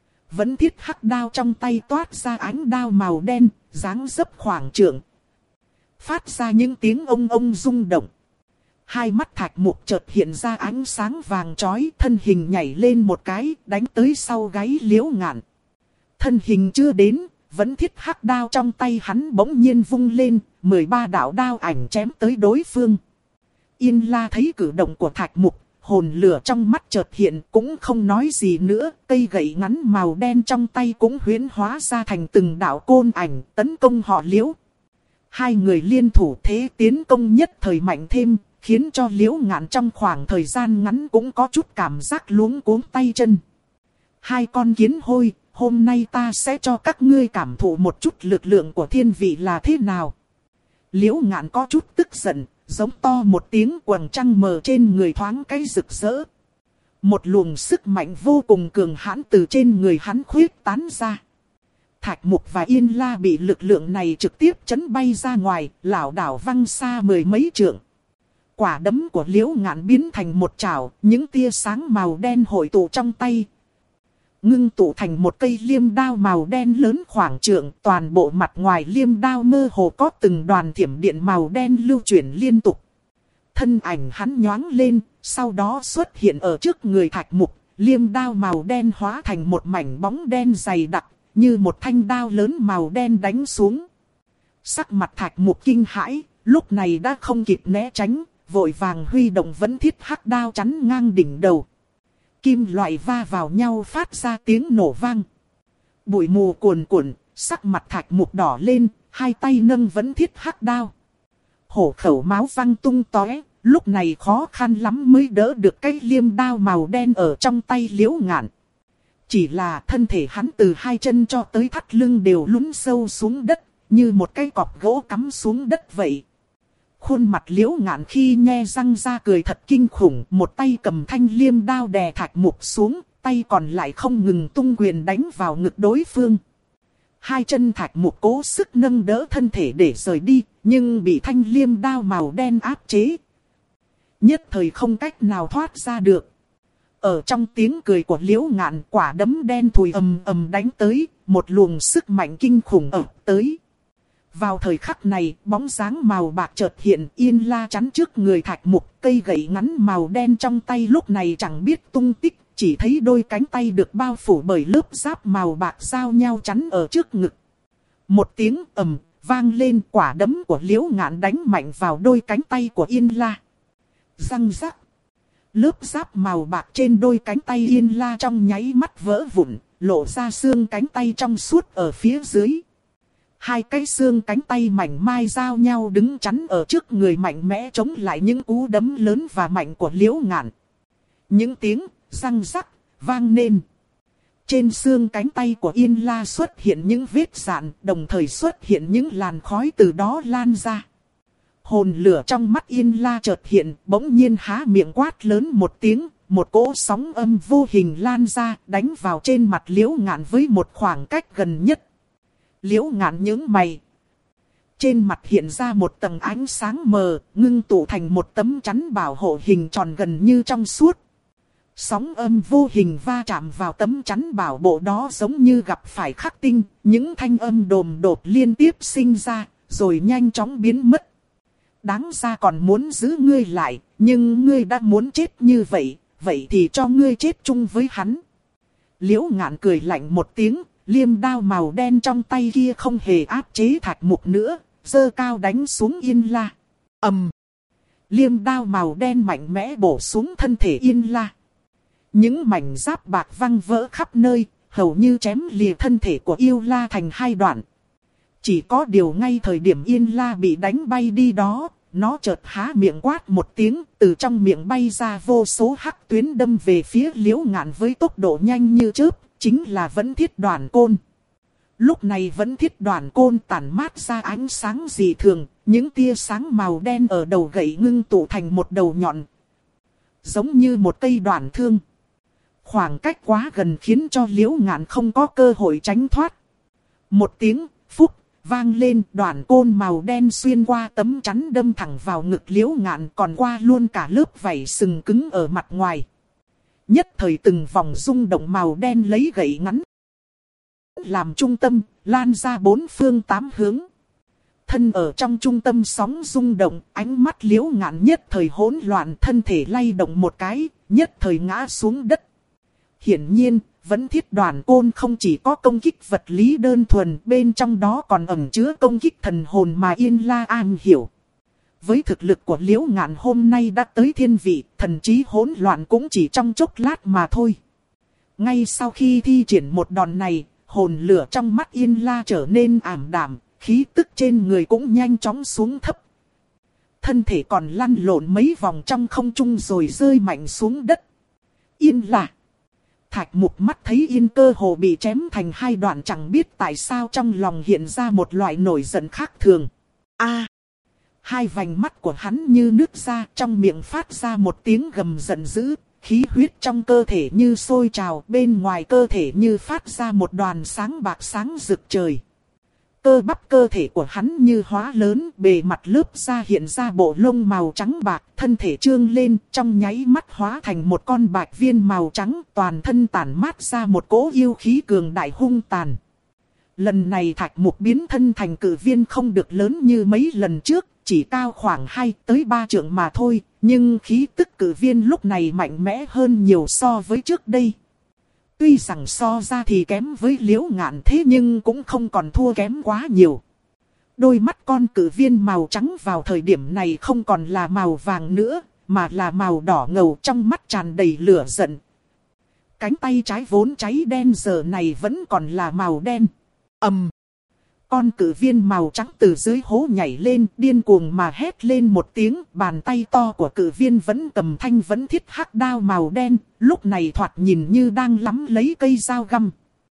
Vẫn thiết hắc đao trong tay toát ra ánh đao màu đen, dáng dấp khoảng trượng. Phát ra những tiếng ông ông rung động. Hai mắt Thạch Mục chợt hiện ra ánh sáng vàng chói, thân hình nhảy lên một cái, đánh tới sau gáy Liễu Ngạn. Thân hình chưa đến, vẫn thiết hắc đao trong tay hắn bỗng nhiên vung lên, mười ba đạo đao ảnh chém tới đối phương. Yên La thấy cử động của Thạch Mục, hồn lửa trong mắt chợt hiện, cũng không nói gì nữa, cây gậy ngắn màu đen trong tay cũng huyễn hóa ra thành từng đạo côn ảnh, tấn công họ Liễu. Hai người liên thủ thế tiến công nhất thời mạnh thêm, khiến cho Liễu Ngạn trong khoảng thời gian ngắn cũng có chút cảm giác luống cuống tay chân. Hai con kiến hôi, hôm nay ta sẽ cho các ngươi cảm thụ một chút lực lượng của thiên vị là thế nào. Liễu Ngạn có chút tức giận, giống to một tiếng, quầng trăng mờ trên người thoáng cái rực rỡ. Một luồng sức mạnh vô cùng cường hãn từ trên người hắn khuyết tán ra. Thạch Mục và Yên La bị lực lượng này trực tiếp chấn bay ra ngoài, lảo đảo văng xa mười mấy trượng. Quả đấm của Liễu Ngạn biến thành một chảo, những tia sáng màu đen hội tụ trong tay. Ngưng tụ thành một cây liêm đao màu đen lớn khoảng trượng, toàn bộ mặt ngoài liêm đao mơ hồ có từng đoàn thiểm điện màu đen lưu chuyển liên tục. Thân ảnh hắn nhoáng lên, sau đó xuất hiện ở trước người Thạch Mục, liêm đao màu đen hóa thành một mảnh bóng đen dày đặc, như một thanh đao lớn màu đen đánh xuống. Sắc mặt Thạch Mục kinh hãi, lúc này đã không kịp né tránh, vội vàng huy động vẫn thiết hắc đao chắn ngang đỉnh đầu. Kim loại va vào nhau phát ra tiếng nổ vang. Bụi mù cuồn cuộn, sắc mặt Thạch Mục đỏ lên, hai tay nâng vẫn thiết hắc đao. Hổ khẩu máu văng tung tóe, lúc này khó khăn lắm mới đỡ được cái liêm đao màu đen ở trong tay Liễu Ngạn. Chỉ là thân thể hắn từ hai chân cho tới thắt lưng đều lún sâu xuống đất, như một cái cọp gỗ cắm xuống đất vậy. Khuôn mặt Liễu Ngạn khi nhe răng ra cười thật kinh khủng, một tay cầm thanh liêm đao đè Thạch Mục xuống, tay còn lại không ngừng tung quyền đánh vào ngực đối phương. Hai chân Thạch Mục cố sức nâng đỡ thân thể để rời đi, nhưng bị thanh liêm đao màu đen áp chế. Nhất thời không cách nào thoát ra được. Ở trong tiếng cười của Liễu Ngạn, quả đấm đen thùi ầm ầm đánh tới, một luồng sức mạnh kinh khủng ập tới. Vào thời khắc này, bóng dáng màu bạc chợt hiện, Yên La chắn trước người Thạch Mục, cây gậy ngắn màu đen trong tay lúc này chẳng biết tung tích, chỉ thấy đôi cánh tay được bao phủ bởi lớp giáp màu bạc giao nhau chắn ở trước ngực. Một tiếng ầm vang lên, quả đấm của Liễu Ngạn đánh mạnh vào đôi cánh tay của Yên La. Răng rắc. Lớp giáp màu bạc trên đôi cánh tay Yên La trong nháy mắt vỡ vụn, lộ ra xương cánh tay trong suốt ở phía dưới. Hai cái xương cánh tay mảnh mai giao nhau đứng chắn ở trước người mạnh mẽ chống lại những cú đấm lớn và mạnh của Liễu Ngạn. Những tiếng răng rắc vang lên. Trên xương cánh tay của Yên La xuất hiện những vết rạn, đồng thời xuất hiện những làn khói từ đó lan ra. Hồn lửa trong mắt Yên La chợt hiện, bỗng nhiên há miệng quát lớn một tiếng, một cỗ sóng âm vô hình lan ra, đánh vào trên mặt Liễu Ngạn với một khoảng cách gần nhất. Liễu Ngạn nhướng mày. Trên mặt hiện ra một tầng ánh sáng mờ, ngưng tụ thành một tấm chắn bảo hộ hình tròn gần như trong suốt. Sóng âm vô hình va chạm vào tấm chắn bảo bộ đó giống như gặp phải khắc tinh, những thanh âm đồm đột liên tiếp sinh ra, rồi nhanh chóng biến mất. Đáng ra còn muốn giữ ngươi lại, nhưng ngươi đã muốn chết như vậy, vậy thì cho ngươi chết chung với hắn. Liễu Ngạn cười lạnh một tiếng, liêm đao màu đen trong tay kia không hề áp chế Thạch Mục nữa, giơ cao đánh xuống Yên La. Ầm! Liêm đao màu đen mạnh mẽ bổ xuống thân thể Yên La. Những mảnh giáp bạc văng vỡ khắp nơi, hầu như chém lìa thân thể của yêu La thành hai đoạn. Chỉ có điều ngay thời điểm Yên La bị đánh bay đi đó, nó chợt há miệng quát một tiếng, từ trong miệng bay ra vô số hắc tuyến đâm về phía Liễu Ngạn với tốc độ nhanh như chớp, chính là Vẫn Thiết Đoản Côn. Lúc này Vẫn Thiết Đoản Côn tản mát ra ánh sáng dị thường, những tia sáng màu đen ở đầu gậy ngưng tụ thành một đầu nhọn, giống như một cây đoản thương. Khoảng cách quá gần khiến cho Liễu Ngạn không có cơ hội tránh thoát. Một tiếng phúc vang lên, đoản côn màu đen xuyên qua tấm chắn đâm thẳng vào ngực Liễu Ngạn, còn qua luôn cả lớp vảy sừng cứng ở mặt ngoài. Nhất thời từng vòng rung động màu đen lấy gậy ngắn làm trung tâm, lan ra bốn phương tám hướng. Thân ở trong trung tâm sóng rung động, ánh mắt Liễu Ngạn nhất thời hỗn loạn, thân thể lay động một cái, nhất thời ngã xuống đất. Hiển nhiên, Vẫn Thiết Đoản Côn không chỉ có công kích vật lý đơn thuần, bên trong đó còn ẩn chứa công kích thần hồn mà Yên La am hiểu. Với thực lực của Liễu Ngạn hôm nay đã tới thiên vị, thần trí hỗn loạn cũng chỉ trong chốc lát mà thôi. Ngay sau khi thi triển một đòn này, hồn lửa trong mắt Yên La trở nên ảm đạm, khí tức trên người cũng nhanh chóng xuống thấp. Thân thể còn lăn lộn mấy vòng trong không trung rồi rơi mạnh xuống đất. Yên La! Thạch Mục mắt thấy Yên Cơ hồ bị chém thành hai đoạn, chẳng biết tại sao trong lòng hiện ra một loại nổi giận khác thường. A! Hai vành mắt của hắn như nứt ra, trong miệng phát ra một tiếng gầm giận dữ, khí huyết trong cơ thể như sôi trào, bên ngoài cơ thể như phát ra một đoàn sáng bạc sáng rực trời. Cơ bắp cơ thể của hắn như hóa lớn, bề mặt lớp da hiện ra bộ lông màu trắng bạc, thân thể trương lên, trong nháy mắt hóa thành một con bạch viên màu trắng, toàn thân tản mát ra một cỗ yêu khí cường đại hung tàn. Lần này Thạch Mục biến thân thành cử viên không được lớn như mấy lần trước, chỉ cao khoảng hai tới ba trượng mà thôi, nhưng khí tức cử viên lúc này mạnh mẽ hơn nhiều so với trước đây. Tuy rằng so ra thì kém với Liễu Ngạn, thế nhưng cũng không còn thua kém quá nhiều. Đôi mắt con cử viên màu trắng vào thời điểm này không còn là màu vàng nữa, mà là màu đỏ ngầu, trong mắt tràn đầy lửa giận. Cánh tay trái vốn cháy đen giờ này vẫn còn là màu đen. Ầm! Con cử viên màu trắng từ dưới hố nhảy lên, điên cuồng mà hét lên một tiếng, bàn tay to của cử viên vẫn cầm thanh Vẫn Thiết hắc đao màu đen, lúc này thoạt nhìn như đang lắm lấy cây dao găm.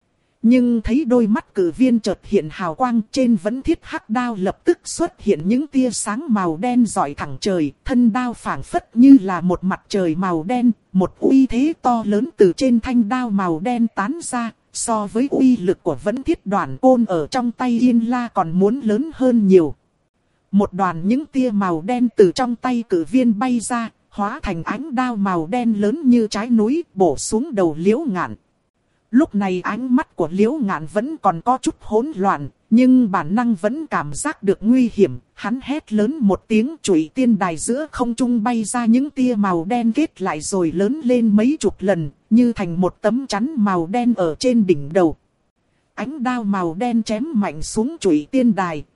Nhưng thấy đôi mắt cử viên chợt hiện hào quang, trên Vẫn Thiết hắc đao lập tức xuất hiện những tia sáng màu đen rọi thẳng trời, thân đao phảng phất như là một mặt trời màu đen, một uy thế to lớn từ trên thanh đao màu đen tán ra. So với uy lực của Vẫn Thiết Đoản Côn ở trong tay Yên La còn muốn lớn hơn nhiều. Một đoàn những tia màu đen từ trong tay cử viên bay ra, hóa thành ánh đao màu đen lớn như trái núi, bổ xuống đầu Liễu Ngạn. Lúc này ánh mắt của Liễu Ngạn vẫn còn có chút hỗn loạn, nhưng bản năng vẫn cảm giác được nguy hiểm. Hắn hét lớn một tiếng, chủy tiên đài giữa không trung bay ra những tia màu đen kết lại rồi lớn lên mấy chục lần, như thành một tấm chắn màu đen ở trên đỉnh đầu. Ánh đao màu đen chém mạnh xuống chủy tiên đài.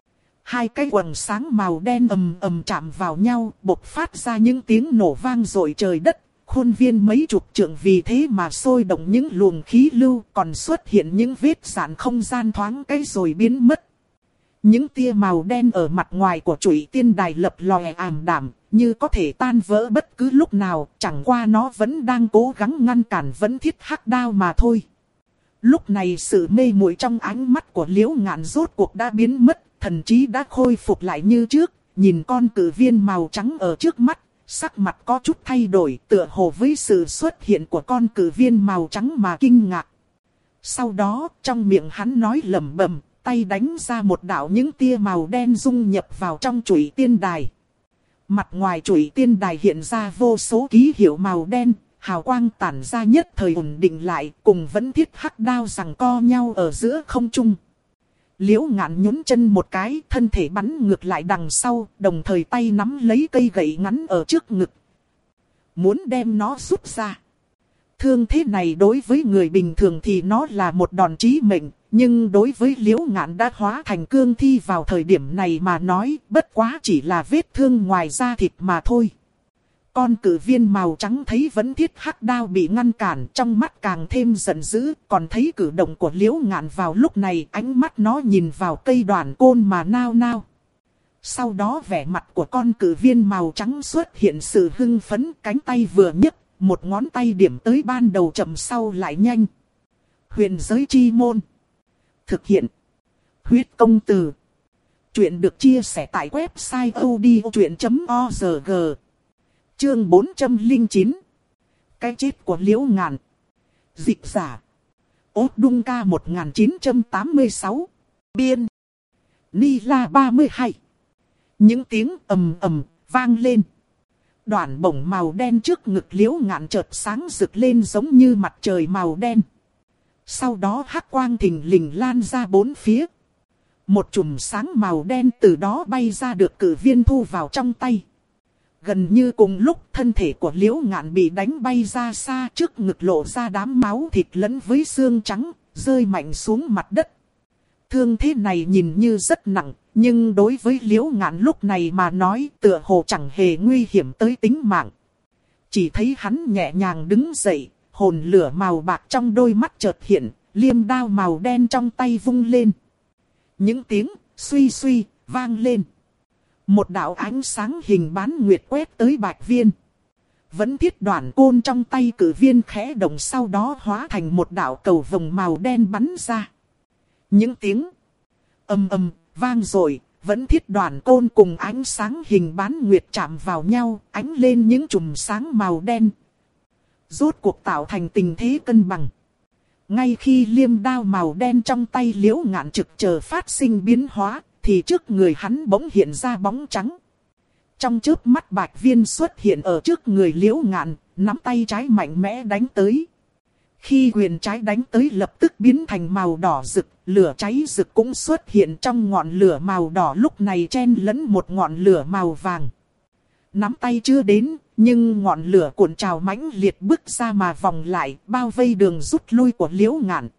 Hai cái quầng sáng màu đen ầm ầm chạm vào nhau, bộc phát ra những tiếng nổ vang rội trời đất. Khuôn viên mấy chục trượng vì thế mà sôi động những luồng khí lưu, còn xuất hiện những vết rạn không gian thoáng cái rồi biến mất. Những tia màu đen ở mặt ngoài của chủy tiên đài lập lòe ảm đạm, như có thể tan vỡ bất cứ lúc nào, chẳng qua nó vẫn đang cố gắng ngăn cản Vẫn Thiết hắc đao mà thôi. Lúc này sự mê muội trong ánh mắt của Liễu Ngạn rốt cuộc đã biến mất, thần trí đã khôi phục lại như trước, nhìn con cử viên màu trắng ở trước mắt. Sắc mặt có chút thay đổi, tựa hồ với sự xuất hiện của con cử viên màu trắng mà kinh ngạc. Sau đó, trong miệng hắn nói lẩm bẩm, tay đánh ra một đạo những tia màu đen dung nhập vào trong chủy tiên đài. Mặt ngoài chủy tiên đài hiện ra vô số ký hiệu màu đen, hào quang tản ra nhất thời ổn định lại, cùng vẫn thiết hắc đao giằng co nhau ở giữa không trung. Liễu Ngạn nhún chân một cái, thân thể bắn ngược lại đằng sau, đồng thời tay nắm lấy cây gậy ngắn ở trước ngực. Muốn đem nó rút ra. Thương thế này đối với người bình thường thì nó là một đòn chí mệnh, nhưng đối với Liễu Ngạn đã hóa thành cương thi vào thời điểm này mà nói, bất quá chỉ là vết thương ngoài da thịt mà thôi. Con cử viên màu trắng thấy vẫn thiết hắc đao bị ngăn cản, trong mắt càng thêm giận dữ, còn thấy cử động của Liễu Ngạn vào lúc này, ánh mắt nó nhìn vào cây đoàn côn mà nao nao. Sau đó vẻ mặt của con cử viên màu trắng xuất hiện sự hưng phấn, cánh tay vừa nhấc, một ngón tay điểm tới ban đầu chậm sau lại nhanh. Huyền giới chi môn. Thực hiện. Huyết công từ. Chuyện được chia sẻ tại website odchuyện chấm org. Chương bốn trăm lẻ chín. Cái chết của Liễu Ngạn. Dịch giả. Ốt Đung Ca một nghìn chín trăm tám mươi sáu. Biên. Ni La ba mươi hai. Những tiếng ầm ầm vang lên. Đoạn bổng màu đen trước ngực Liễu Ngạn chợt sáng rực lên giống như mặt trời màu đen. Sau đó hắc quang thình lình lan ra bốn phía. Một chùm sáng màu đen từ đó bay ra được cử viên thu vào trong tay. Gần như cùng lúc thân thể của Liễu Ngạn bị đánh bay ra xa, trước ngực lộ ra đám máu thịt lẫn với xương trắng, rơi mạnh xuống mặt đất. Thương thế này nhìn như rất nặng, nhưng đối với Liễu Ngạn lúc này mà nói tựa hồ chẳng hề nguy hiểm tới tính mạng. Chỉ thấy hắn nhẹ nhàng đứng dậy, hồn lửa màu bạc trong đôi mắt chợt hiện, liêm đao màu đen trong tay vung lên. Những tiếng suy suy vang lên. Một đạo ánh sáng hình bán nguyệt quét tới Bạch Viên. Vẫn thiết đoạn côn trong tay cử viên khẽ động, sau đó hóa thành một đạo cầu vồng màu đen bắn ra. Những tiếng ầm ầm vang rồi, vẫn thiết đoạn côn cùng ánh sáng hình bán nguyệt chạm vào nhau, ánh lên những chùm sáng màu đen. Rốt cuộc tạo thành tình thế cân bằng. Ngay khi liêm đao màu đen trong tay Liễu Ngạn trực chờ phát sinh biến hóa, thì trước người hắn bỗng hiện ra bóng trắng. Trong chớp mắt Bạch Viên xuất hiện ở trước người Liễu Ngạn, nắm tay trái mạnh mẽ đánh tới. Khi quyền trái đánh tới lập tức biến thành màu đỏ rực, lửa cháy rực cũng xuất hiện trong ngọn lửa màu đỏ lúc này chen lẫn một ngọn lửa màu vàng. Nắm tay chưa đến, nhưng ngọn lửa cuộn trào mãnh liệt bước ra mà vòng lại, bao vây đường rút lui của Liễu Ngạn.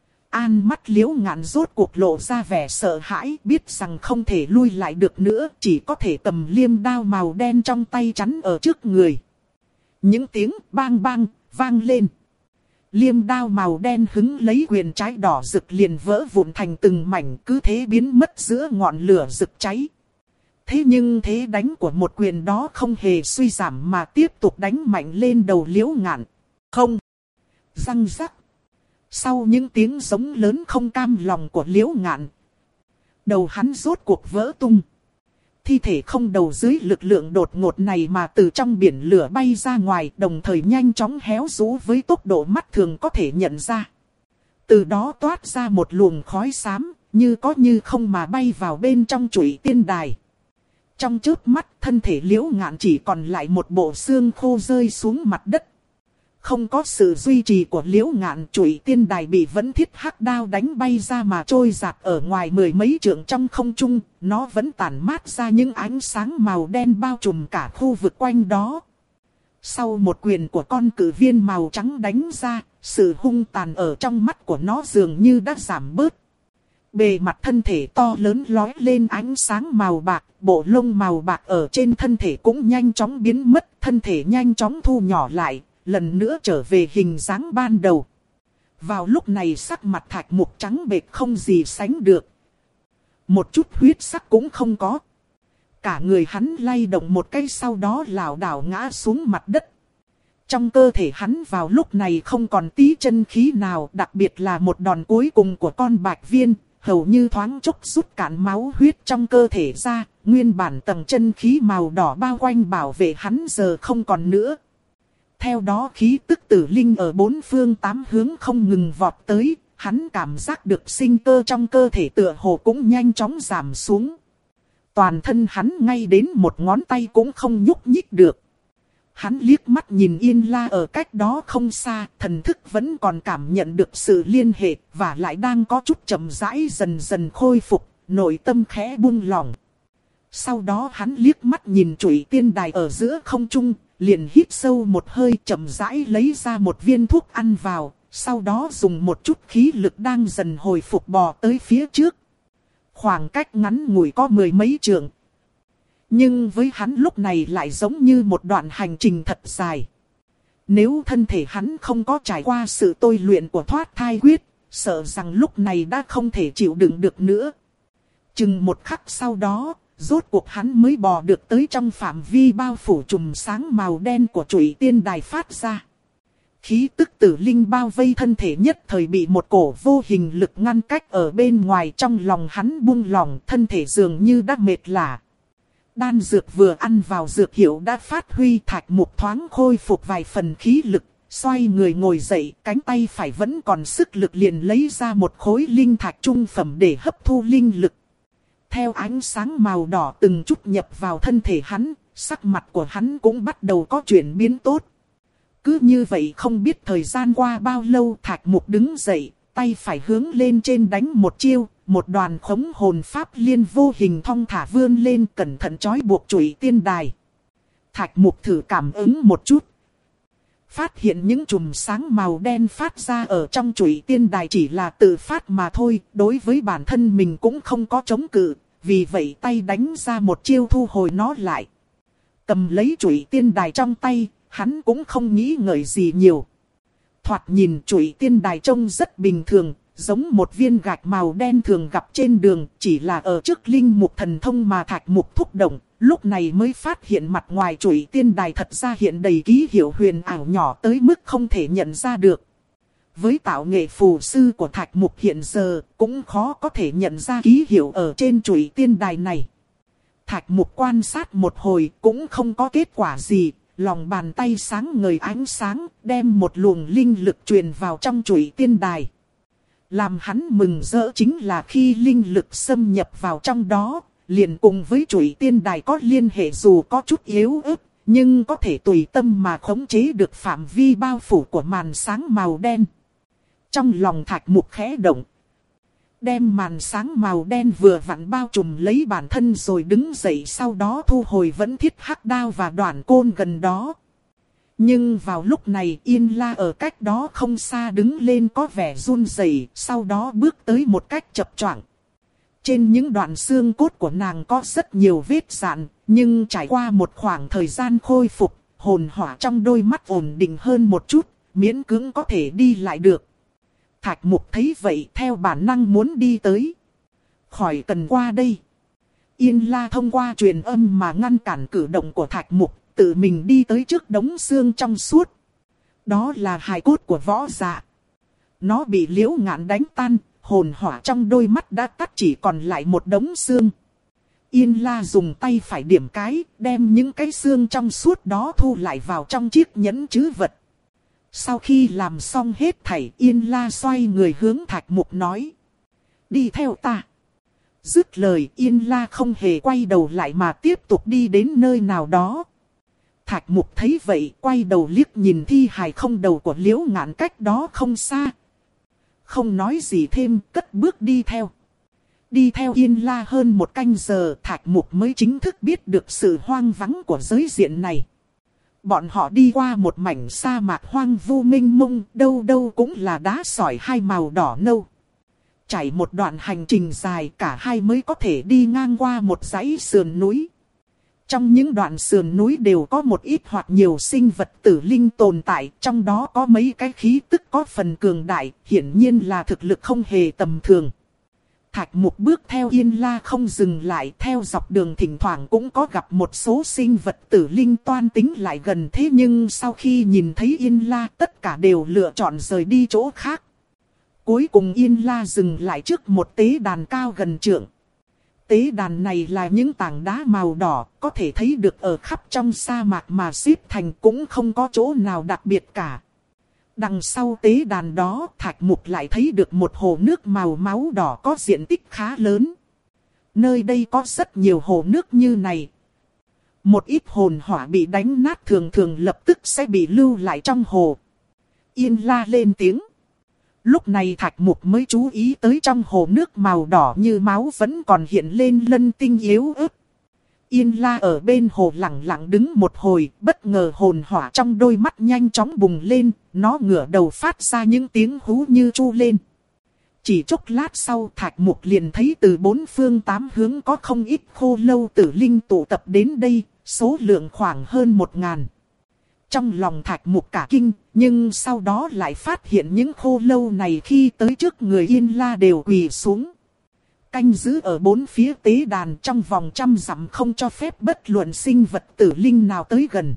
An mắt Liễu Ngạn rốt cuộc lộ ra vẻ sợ hãi, biết rằng không thể lui lại được nữa, chỉ có thể cầm liêm đao màu đen trong tay chắn ở trước người. Những tiếng bang bang vang lên. Liêm đao màu đen hứng lấy quyền trái đỏ rực liền vỡ vụn thành từng mảnh, cứ thế biến mất giữa ngọn lửa rực cháy. Thế nhưng thế đánh của một quyền đó không hề suy giảm mà tiếp tục đánh mạnh lên đầu Liễu Ngạn. Không. Răng rắc. Sau những tiếng giống lớn không cam lòng của Liễu Ngạn, đầu hắn rốt cuộc vỡ tung. Thi thể không đầu dưới lực lượng đột ngột này mà từ trong biển lửa bay ra ngoài, đồng thời nhanh chóng héo rũ với tốc độ mắt thường có thể nhận ra. Từ đó toát ra một luồng khói xám, như có như không mà bay vào bên trong chủy tiên đài. Trong chớp mắt, thân thể Liễu Ngạn chỉ còn lại một bộ xương khô rơi xuống mặt đất. Không có sự duy trì của Liễu Ngạn, chủy tiên đài bị vẫn thiết hắc đao đánh bay ra mà trôi dạt ở ngoài mười mấy trượng trong không trung, nó vẫn tản mát ra những ánh sáng màu đen bao trùm cả khu vực quanh đó. Sau một quyền của con cử viên màu trắng đánh ra, sự hung tàn ở trong mắt của nó dường như đã giảm bớt. Bề mặt thân thể to lớn lói lên ánh sáng màu bạc, bộ lông màu bạc ở trên thân thể cũng nhanh chóng biến mất, thân thể nhanh chóng thu nhỏ lại, lần nữa trở về hình dáng ban đầu. Vào lúc này sắc mặt Thạch Mục trắng bệch không gì sánh được. Một chút huyết sắc cũng không có. Cả người hắn lay động một cái, sau đó lảo đảo ngã xuống mặt đất. Trong cơ thể hắn vào lúc này không còn tí chân khí nào, đặc biệt là một đòn cuối cùng của con Bạch Viên, hầu như thoáng chốc rút cạn máu huyết trong cơ thể ra, nguyên bản tầng chân khí màu đỏ bao quanh bảo vệ hắn giờ không còn nữa. Theo đó khí tức tử linh ở bốn phương tám hướng không ngừng vọt tới, hắn cảm giác được sinh cơ trong cơ thể tựa hồ cũng nhanh chóng giảm xuống. Toàn thân hắn ngay đến một ngón tay cũng không nhúc nhích được. Hắn liếc mắt nhìn Yên La ở cách đó không xa, thần thức vẫn còn cảm nhận được sự liên hệ và lại đang có chút chậm rãi dần dần khôi phục, nội tâm khẽ buông lỏng. Sau đó hắn liếc mắt nhìn chủy tiên đài ở giữa không trung, liền hít sâu một hơi chậm rãi lấy ra một viên thuốc ăn vào, sau đó dùng một chút khí lực đang dần hồi phục bò tới phía trước. Khoảng cách ngắn ngủi có mười mấy trượng. Nhưng với hắn lúc này lại giống như một đoạn hành trình thật dài. Nếu thân thể hắn không có trải qua sự tôi luyện của thoát thai quyết, sợ rằng lúc này đã không thể chịu đựng được nữa. Chừng một khắc sau đó, rốt cuộc hắn mới bò được tới trong phạm vi bao phủ chùm sáng màu đen của chủy tiên đài phát ra. Khí tức tử linh bao vây thân thể nhất thời bị một cổ vô hình lực ngăn cách ở bên ngoài, trong lòng hắn buông lỏng, thân thể dường như đã mệt lả. Đan dược vừa ăn vào dược hiệu đã phát huy, Thạch Mục thoáng khôi phục vài phần khí lực, xoay người ngồi dậy, cánh tay phải vẫn còn sức lực liền lấy ra một khối linh thạch trung phẩm để hấp thu linh lực. Theo ánh sáng màu đỏ từng chút nhập vào thân thể hắn, sắc mặt của hắn cũng bắt đầu có chuyển biến tốt. Cứ như vậy không biết thời gian qua bao lâu, Thạch Mục đứng dậy, tay phải hướng lên trên đánh một chiêu, một đoàn khống hồn pháp liên vô hình thong thả vươn lên, cẩn thận trói buộc chủy tiên đài. Thạch Mục thử cảm ứng một chút. Phát hiện những chùm sáng màu đen phát ra ở trong chủy tiên đài chỉ là tự phát mà thôi, đối với bản thân mình cũng không có chống cự, vì vậy tay đánh ra một chiêu thu hồi nó lại. Cầm lấy chủy tiên đài trong tay, hắn cũng không nghĩ ngợi gì nhiều. Thoạt nhìn chủy tiên đài trông rất bình thường, giống một viên gạch màu đen thường gặp trên đường, chỉ là ở trước linh mục thần thông mà Thạch Mục thúc động, lúc này mới phát hiện mặt ngoài chủy tiên đài thật ra hiện đầy ký hiệu huyền ảo nhỏ tới mức không thể nhận ra được. Với tạo nghệ phù sư của Thạch Mục hiện giờ, cũng khó có thể nhận ra ký hiệu ở trên chủy tiên đài này. Thạch Mục quan sát một hồi cũng không có kết quả gì, lòng bàn tay sáng ngời ánh sáng, đem một luồng linh lực truyền vào trong chủy tiên đài. Làm hắn mừng rỡ chính là khi linh lực xâm nhập vào trong đó, liền cùng với chủy tiên đài có liên hệ dù có chút yếu ớt, nhưng có thể tùy tâm mà khống chế được phạm vi bao phủ của màn sáng màu đen. Trong lòng Thạch Mục khẽ động, đem màn sáng màu đen vừa vặn bao trùm lấy bản thân rồi đứng dậy, sau đó thu hồi vẫn thiết hắc đao và đoạn côn gần đó. Nhưng vào lúc này Yên La ở cách đó không xa đứng lên có vẻ run rẩy, sau đó bước tới một cách chập choạng. Trên những đoạn xương cốt của nàng có rất nhiều vết rạn, nhưng trải qua một khoảng thời gian khôi phục, hồn hỏa trong đôi mắt ổn định hơn một chút, miễn cưỡng có thể đi lại được. Thạch Mục thấy vậy theo bản năng muốn đi tới. Khỏi cần qua đây. Yên La thông qua truyền âm mà ngăn cản cử động của Thạch Mục, tự mình đi tới trước đống xương trong suốt. Đó là hài cốt của Võ Dạ. Nó bị Liễu Ngạn đánh tan, hồn hỏa trong đôi mắt đã tắt, chỉ còn lại một đống xương. Yên La dùng tay phải điểm cái, đem những cái xương trong suốt đó thu lại vào trong chiếc nhẫn trữ vật. Sau khi làm xong hết thảy, Yên La xoay người hướng Thạch Mục nói: đi theo ta. Dứt lời, Yên La không hề quay đầu lại mà tiếp tục đi đến nơi nào đó. Thạch Mục thấy vậy, quay đầu liếc nhìn thi hài không đầu của Liễu Ngạn cách đó không xa. Không nói gì thêm, cất bước đi theo. Đi theo Yên La hơn một canh giờ, Thạch Mục mới chính thức biết được sự hoang vắng của giới diện này. Bọn họ đi qua một mảnh sa mạc hoang vu mênh mông, đâu đâu cũng là đá sỏi hai màu đỏ nâu. Trải một đoạn hành trình dài, cả hai mới có thể đi ngang qua một dãy sườn núi. Trong những đoạn sườn núi đều có một ít hoặc nhiều sinh vật tử linh tồn tại, trong đó có mấy cái khí tức có phần cường đại, hiển nhiên là thực lực không hề tầm thường. Thạch Mục bước theo Yên La không dừng lại, theo dọc đường thỉnh thoảng cũng có gặp một số sinh vật tử linh toan tính lại gần, thế nhưng sau khi nhìn thấy Yên La tất cả đều lựa chọn rời đi chỗ khác. Cuối cùng Yên La dừng lại trước một tế đàn cao gần trượng. Tế đàn này là những tảng đá màu đỏ, có thể thấy được ở khắp trong sa mạc mà xếp thành, cũng không có chỗ nào đặc biệt cả. Đằng sau tế đàn đó, Thạch Mục lại thấy được một hồ nước màu máu đỏ có diện tích khá lớn. Nơi đây có rất nhiều hồ nước như này. Một ít hồn hỏa bị đánh nát thường thường lập tức sẽ bị lưu lại trong hồ. Yên La lên tiếng. Lúc này Thạch Mục mới chú ý tới trong hồ nước màu đỏ như máu vẫn còn hiện lên lân tinh yếu ớt. Yên La ở bên hồ lặng lặng đứng một hồi, bất ngờ hồn hỏa trong đôi mắt nhanh chóng bùng lên, nó ngửa đầu phát ra những tiếng hú như chu lên. Chỉ chốc lát sau, Thạch Mục liền thấy từ bốn phương tám hướng có không ít khô lâu tử linh tụ tập đến đây, số lượng khoảng hơn một ngàn. Trong lòng Thạch Mục cả kinh, nhưng sau đó lại phát hiện những khô lâu này khi tới trước người Yên La đều quỳ xuống. Canh giữ ở bốn phía tế đàn trong vòng trăm dặm không cho phép bất luận sinh vật tử linh nào tới gần.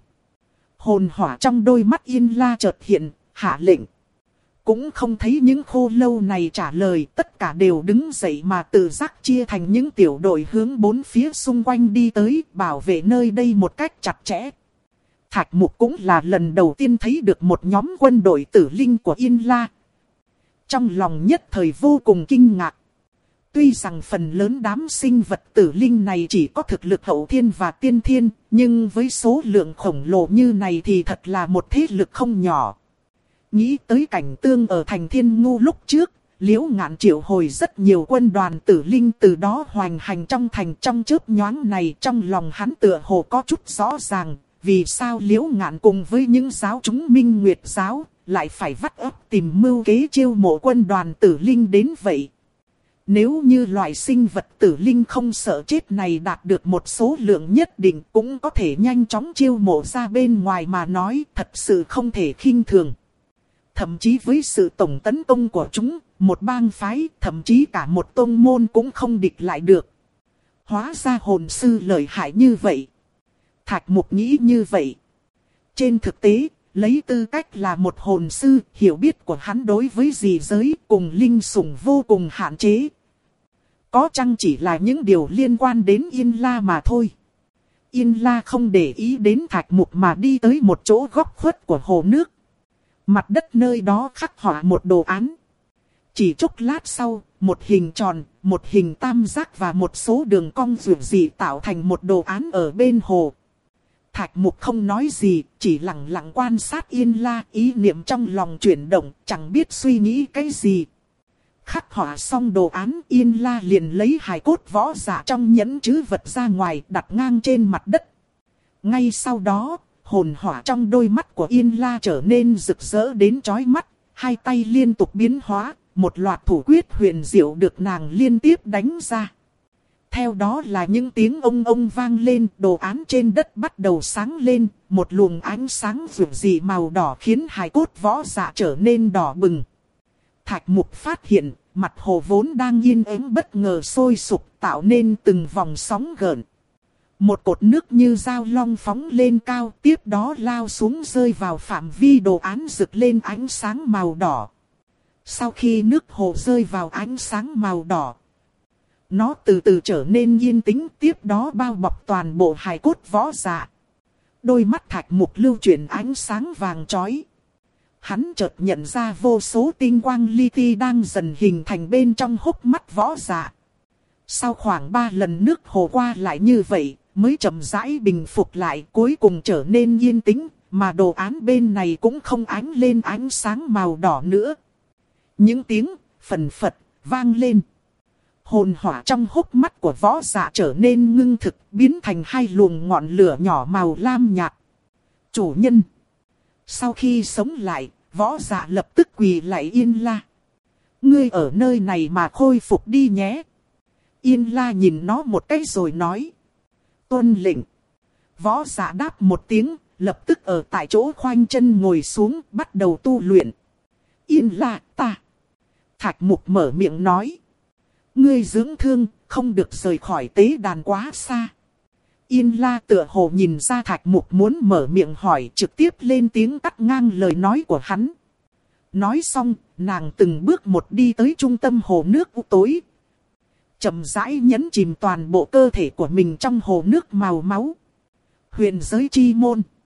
Hồn hỏa trong đôi mắt Yên La chợt hiện, hạ lệnh. Cũng không thấy những khô lâu này trả lời, tất cả đều đứng dậy mà tự giác chia thành những tiểu đội hướng bốn phía xung quanh đi tới, bảo vệ nơi đây một cách chặt chẽ. Thạch Mục cũng là lần đầu tiên thấy được một nhóm quân đội tử linh của Yên La. Trong lòng nhất thời vô cùng kinh ngạc. Tuy rằng phần lớn đám sinh vật tử linh này chỉ có thực lực hậu thiên và tiên thiên, nhưng với số lượng khổng lồ như này thì thật là một thế lực không nhỏ. Nghĩ tới cảnh tương ở thành Thiên Ngu lúc trước, Liễu Ngạn triệu hồi rất nhiều quân đoàn tử linh từ đó hoành hành trong thành trong chớp nhoáng này, trong lòng hắn tựa hồ có chút rõ ràng, vì sao Liễu Ngạn cùng với những giáo chúng Minh Nguyệt giáo lại phải vắt óc tìm mưu kế chiêu mộ quân đoàn tử linh đến vậy. Nếu như loại sinh vật tử linh không sợ chết này đạt được một số lượng nhất định cũng có thể nhanh chóng chiêu mộ ra bên ngoài mà nói, thật sự không thể khinh thường. Thậm chí với sự tổng tấn công của chúng, một bang phái, thậm chí cả một tôn môn cũng không địch lại được. Hóa ra hồn sư lợi hại như vậy. Thạch Mục nghĩ như vậy. Trên thực tế, lấy tư cách là một hồn sư, hiểu biết của hắn đối với dị giới cùng linh sủng vô cùng hạn chế. Có chăng chỉ là những điều liên quan đến Yên La mà thôi. Yên La không để ý đến Thạch Mục mà đi tới một chỗ góc khuất của hồ nước. Mặt đất nơi đó khắc họa một đồ án. Chỉ chốc lát sau, một hình tròn, một hình tam giác và một số đường cong rực rỡ tạo thành một đồ án ở bên hồ. Thạch Mục không nói gì, chỉ lặng lặng quan sát Yên La, ý niệm trong lòng chuyển động, chẳng biết suy nghĩ cái gì. Khắc họa xong đồ án, Yên La liền lấy hài cốt võ giả trong nhẫn trữ vật ra ngoài, đặt ngang trên mặt đất. Ngay sau đó, hồn hỏa trong đôi mắt của Yên La trở nên rực rỡ đến chói mắt, hai tay liên tục biến hóa, một loạt thủ quyết huyền diệu được nàng liên tiếp đánh ra. Theo đó là những tiếng ông ông vang lên, đồ án trên đất bắt đầu sáng lên, một luồng ánh sáng rực rỡ màu đỏ khiến hài cốt võ giả trở nên đỏ bừng. Thạch Mục phát hiện, mặt hồ vốn đang yên ắng bất ngờ sôi sục tạo nên từng vòng sóng gợn. Một cột nước như dao long phóng lên cao, tiếp đó lao xuống rơi vào phạm vi đồ án rực lên ánh sáng màu đỏ. Sau khi nước hồ rơi vào ánh sáng màu đỏ, nó từ từ trở nên yên tĩnh, tiếp đó bao bọc toàn bộ hài cốt võ giả. Đôi mắt Thạch Mục lưu chuyển ánh sáng vàng chói. Hắn chợt nhận ra vô số tinh quang li ti đang dần hình thành bên trong hốc mắt võ giả. Sau khoảng ba lần nước hồ qua lại như vậy, mới chậm rãi bình phục lại, cuối cùng trở nên yên tĩnh, mà đồ án bên này cũng không ánh lên ánh sáng màu đỏ nữa. Những tiếng phần phật vang lên. Hồn hỏa trong hốc mắt của võ giả trở nên ngưng thực, biến thành hai luồng ngọn lửa nhỏ màu lam nhạt. Chủ nhân. Sau khi sống lại, võ giả lập tức quỳ lại Yên La. Ngươi ở nơi này mà khôi phục đi nhé. Yên La nhìn nó một cái rồi nói. Tuân lệnh. Võ giả đáp một tiếng, lập tức ở tại chỗ khoanh chân ngồi xuống, bắt đầu tu luyện. Yên La, ta. Thạch Mục mở miệng nói. Ngươi dưỡng thương, không được rời khỏi tế đàn quá xa. Yên La tựa hồ nhìn ra Thạch Mục muốn mở miệng hỏi, trực tiếp lên tiếng cắt ngang lời nói của hắn. Nói xong, nàng từng bước một đi tới trung tâm hồ nước u tối. Chậm rãi nhấn chìm toàn bộ cơ thể của mình trong hồ nước màu máu. Huyền giới chi môn.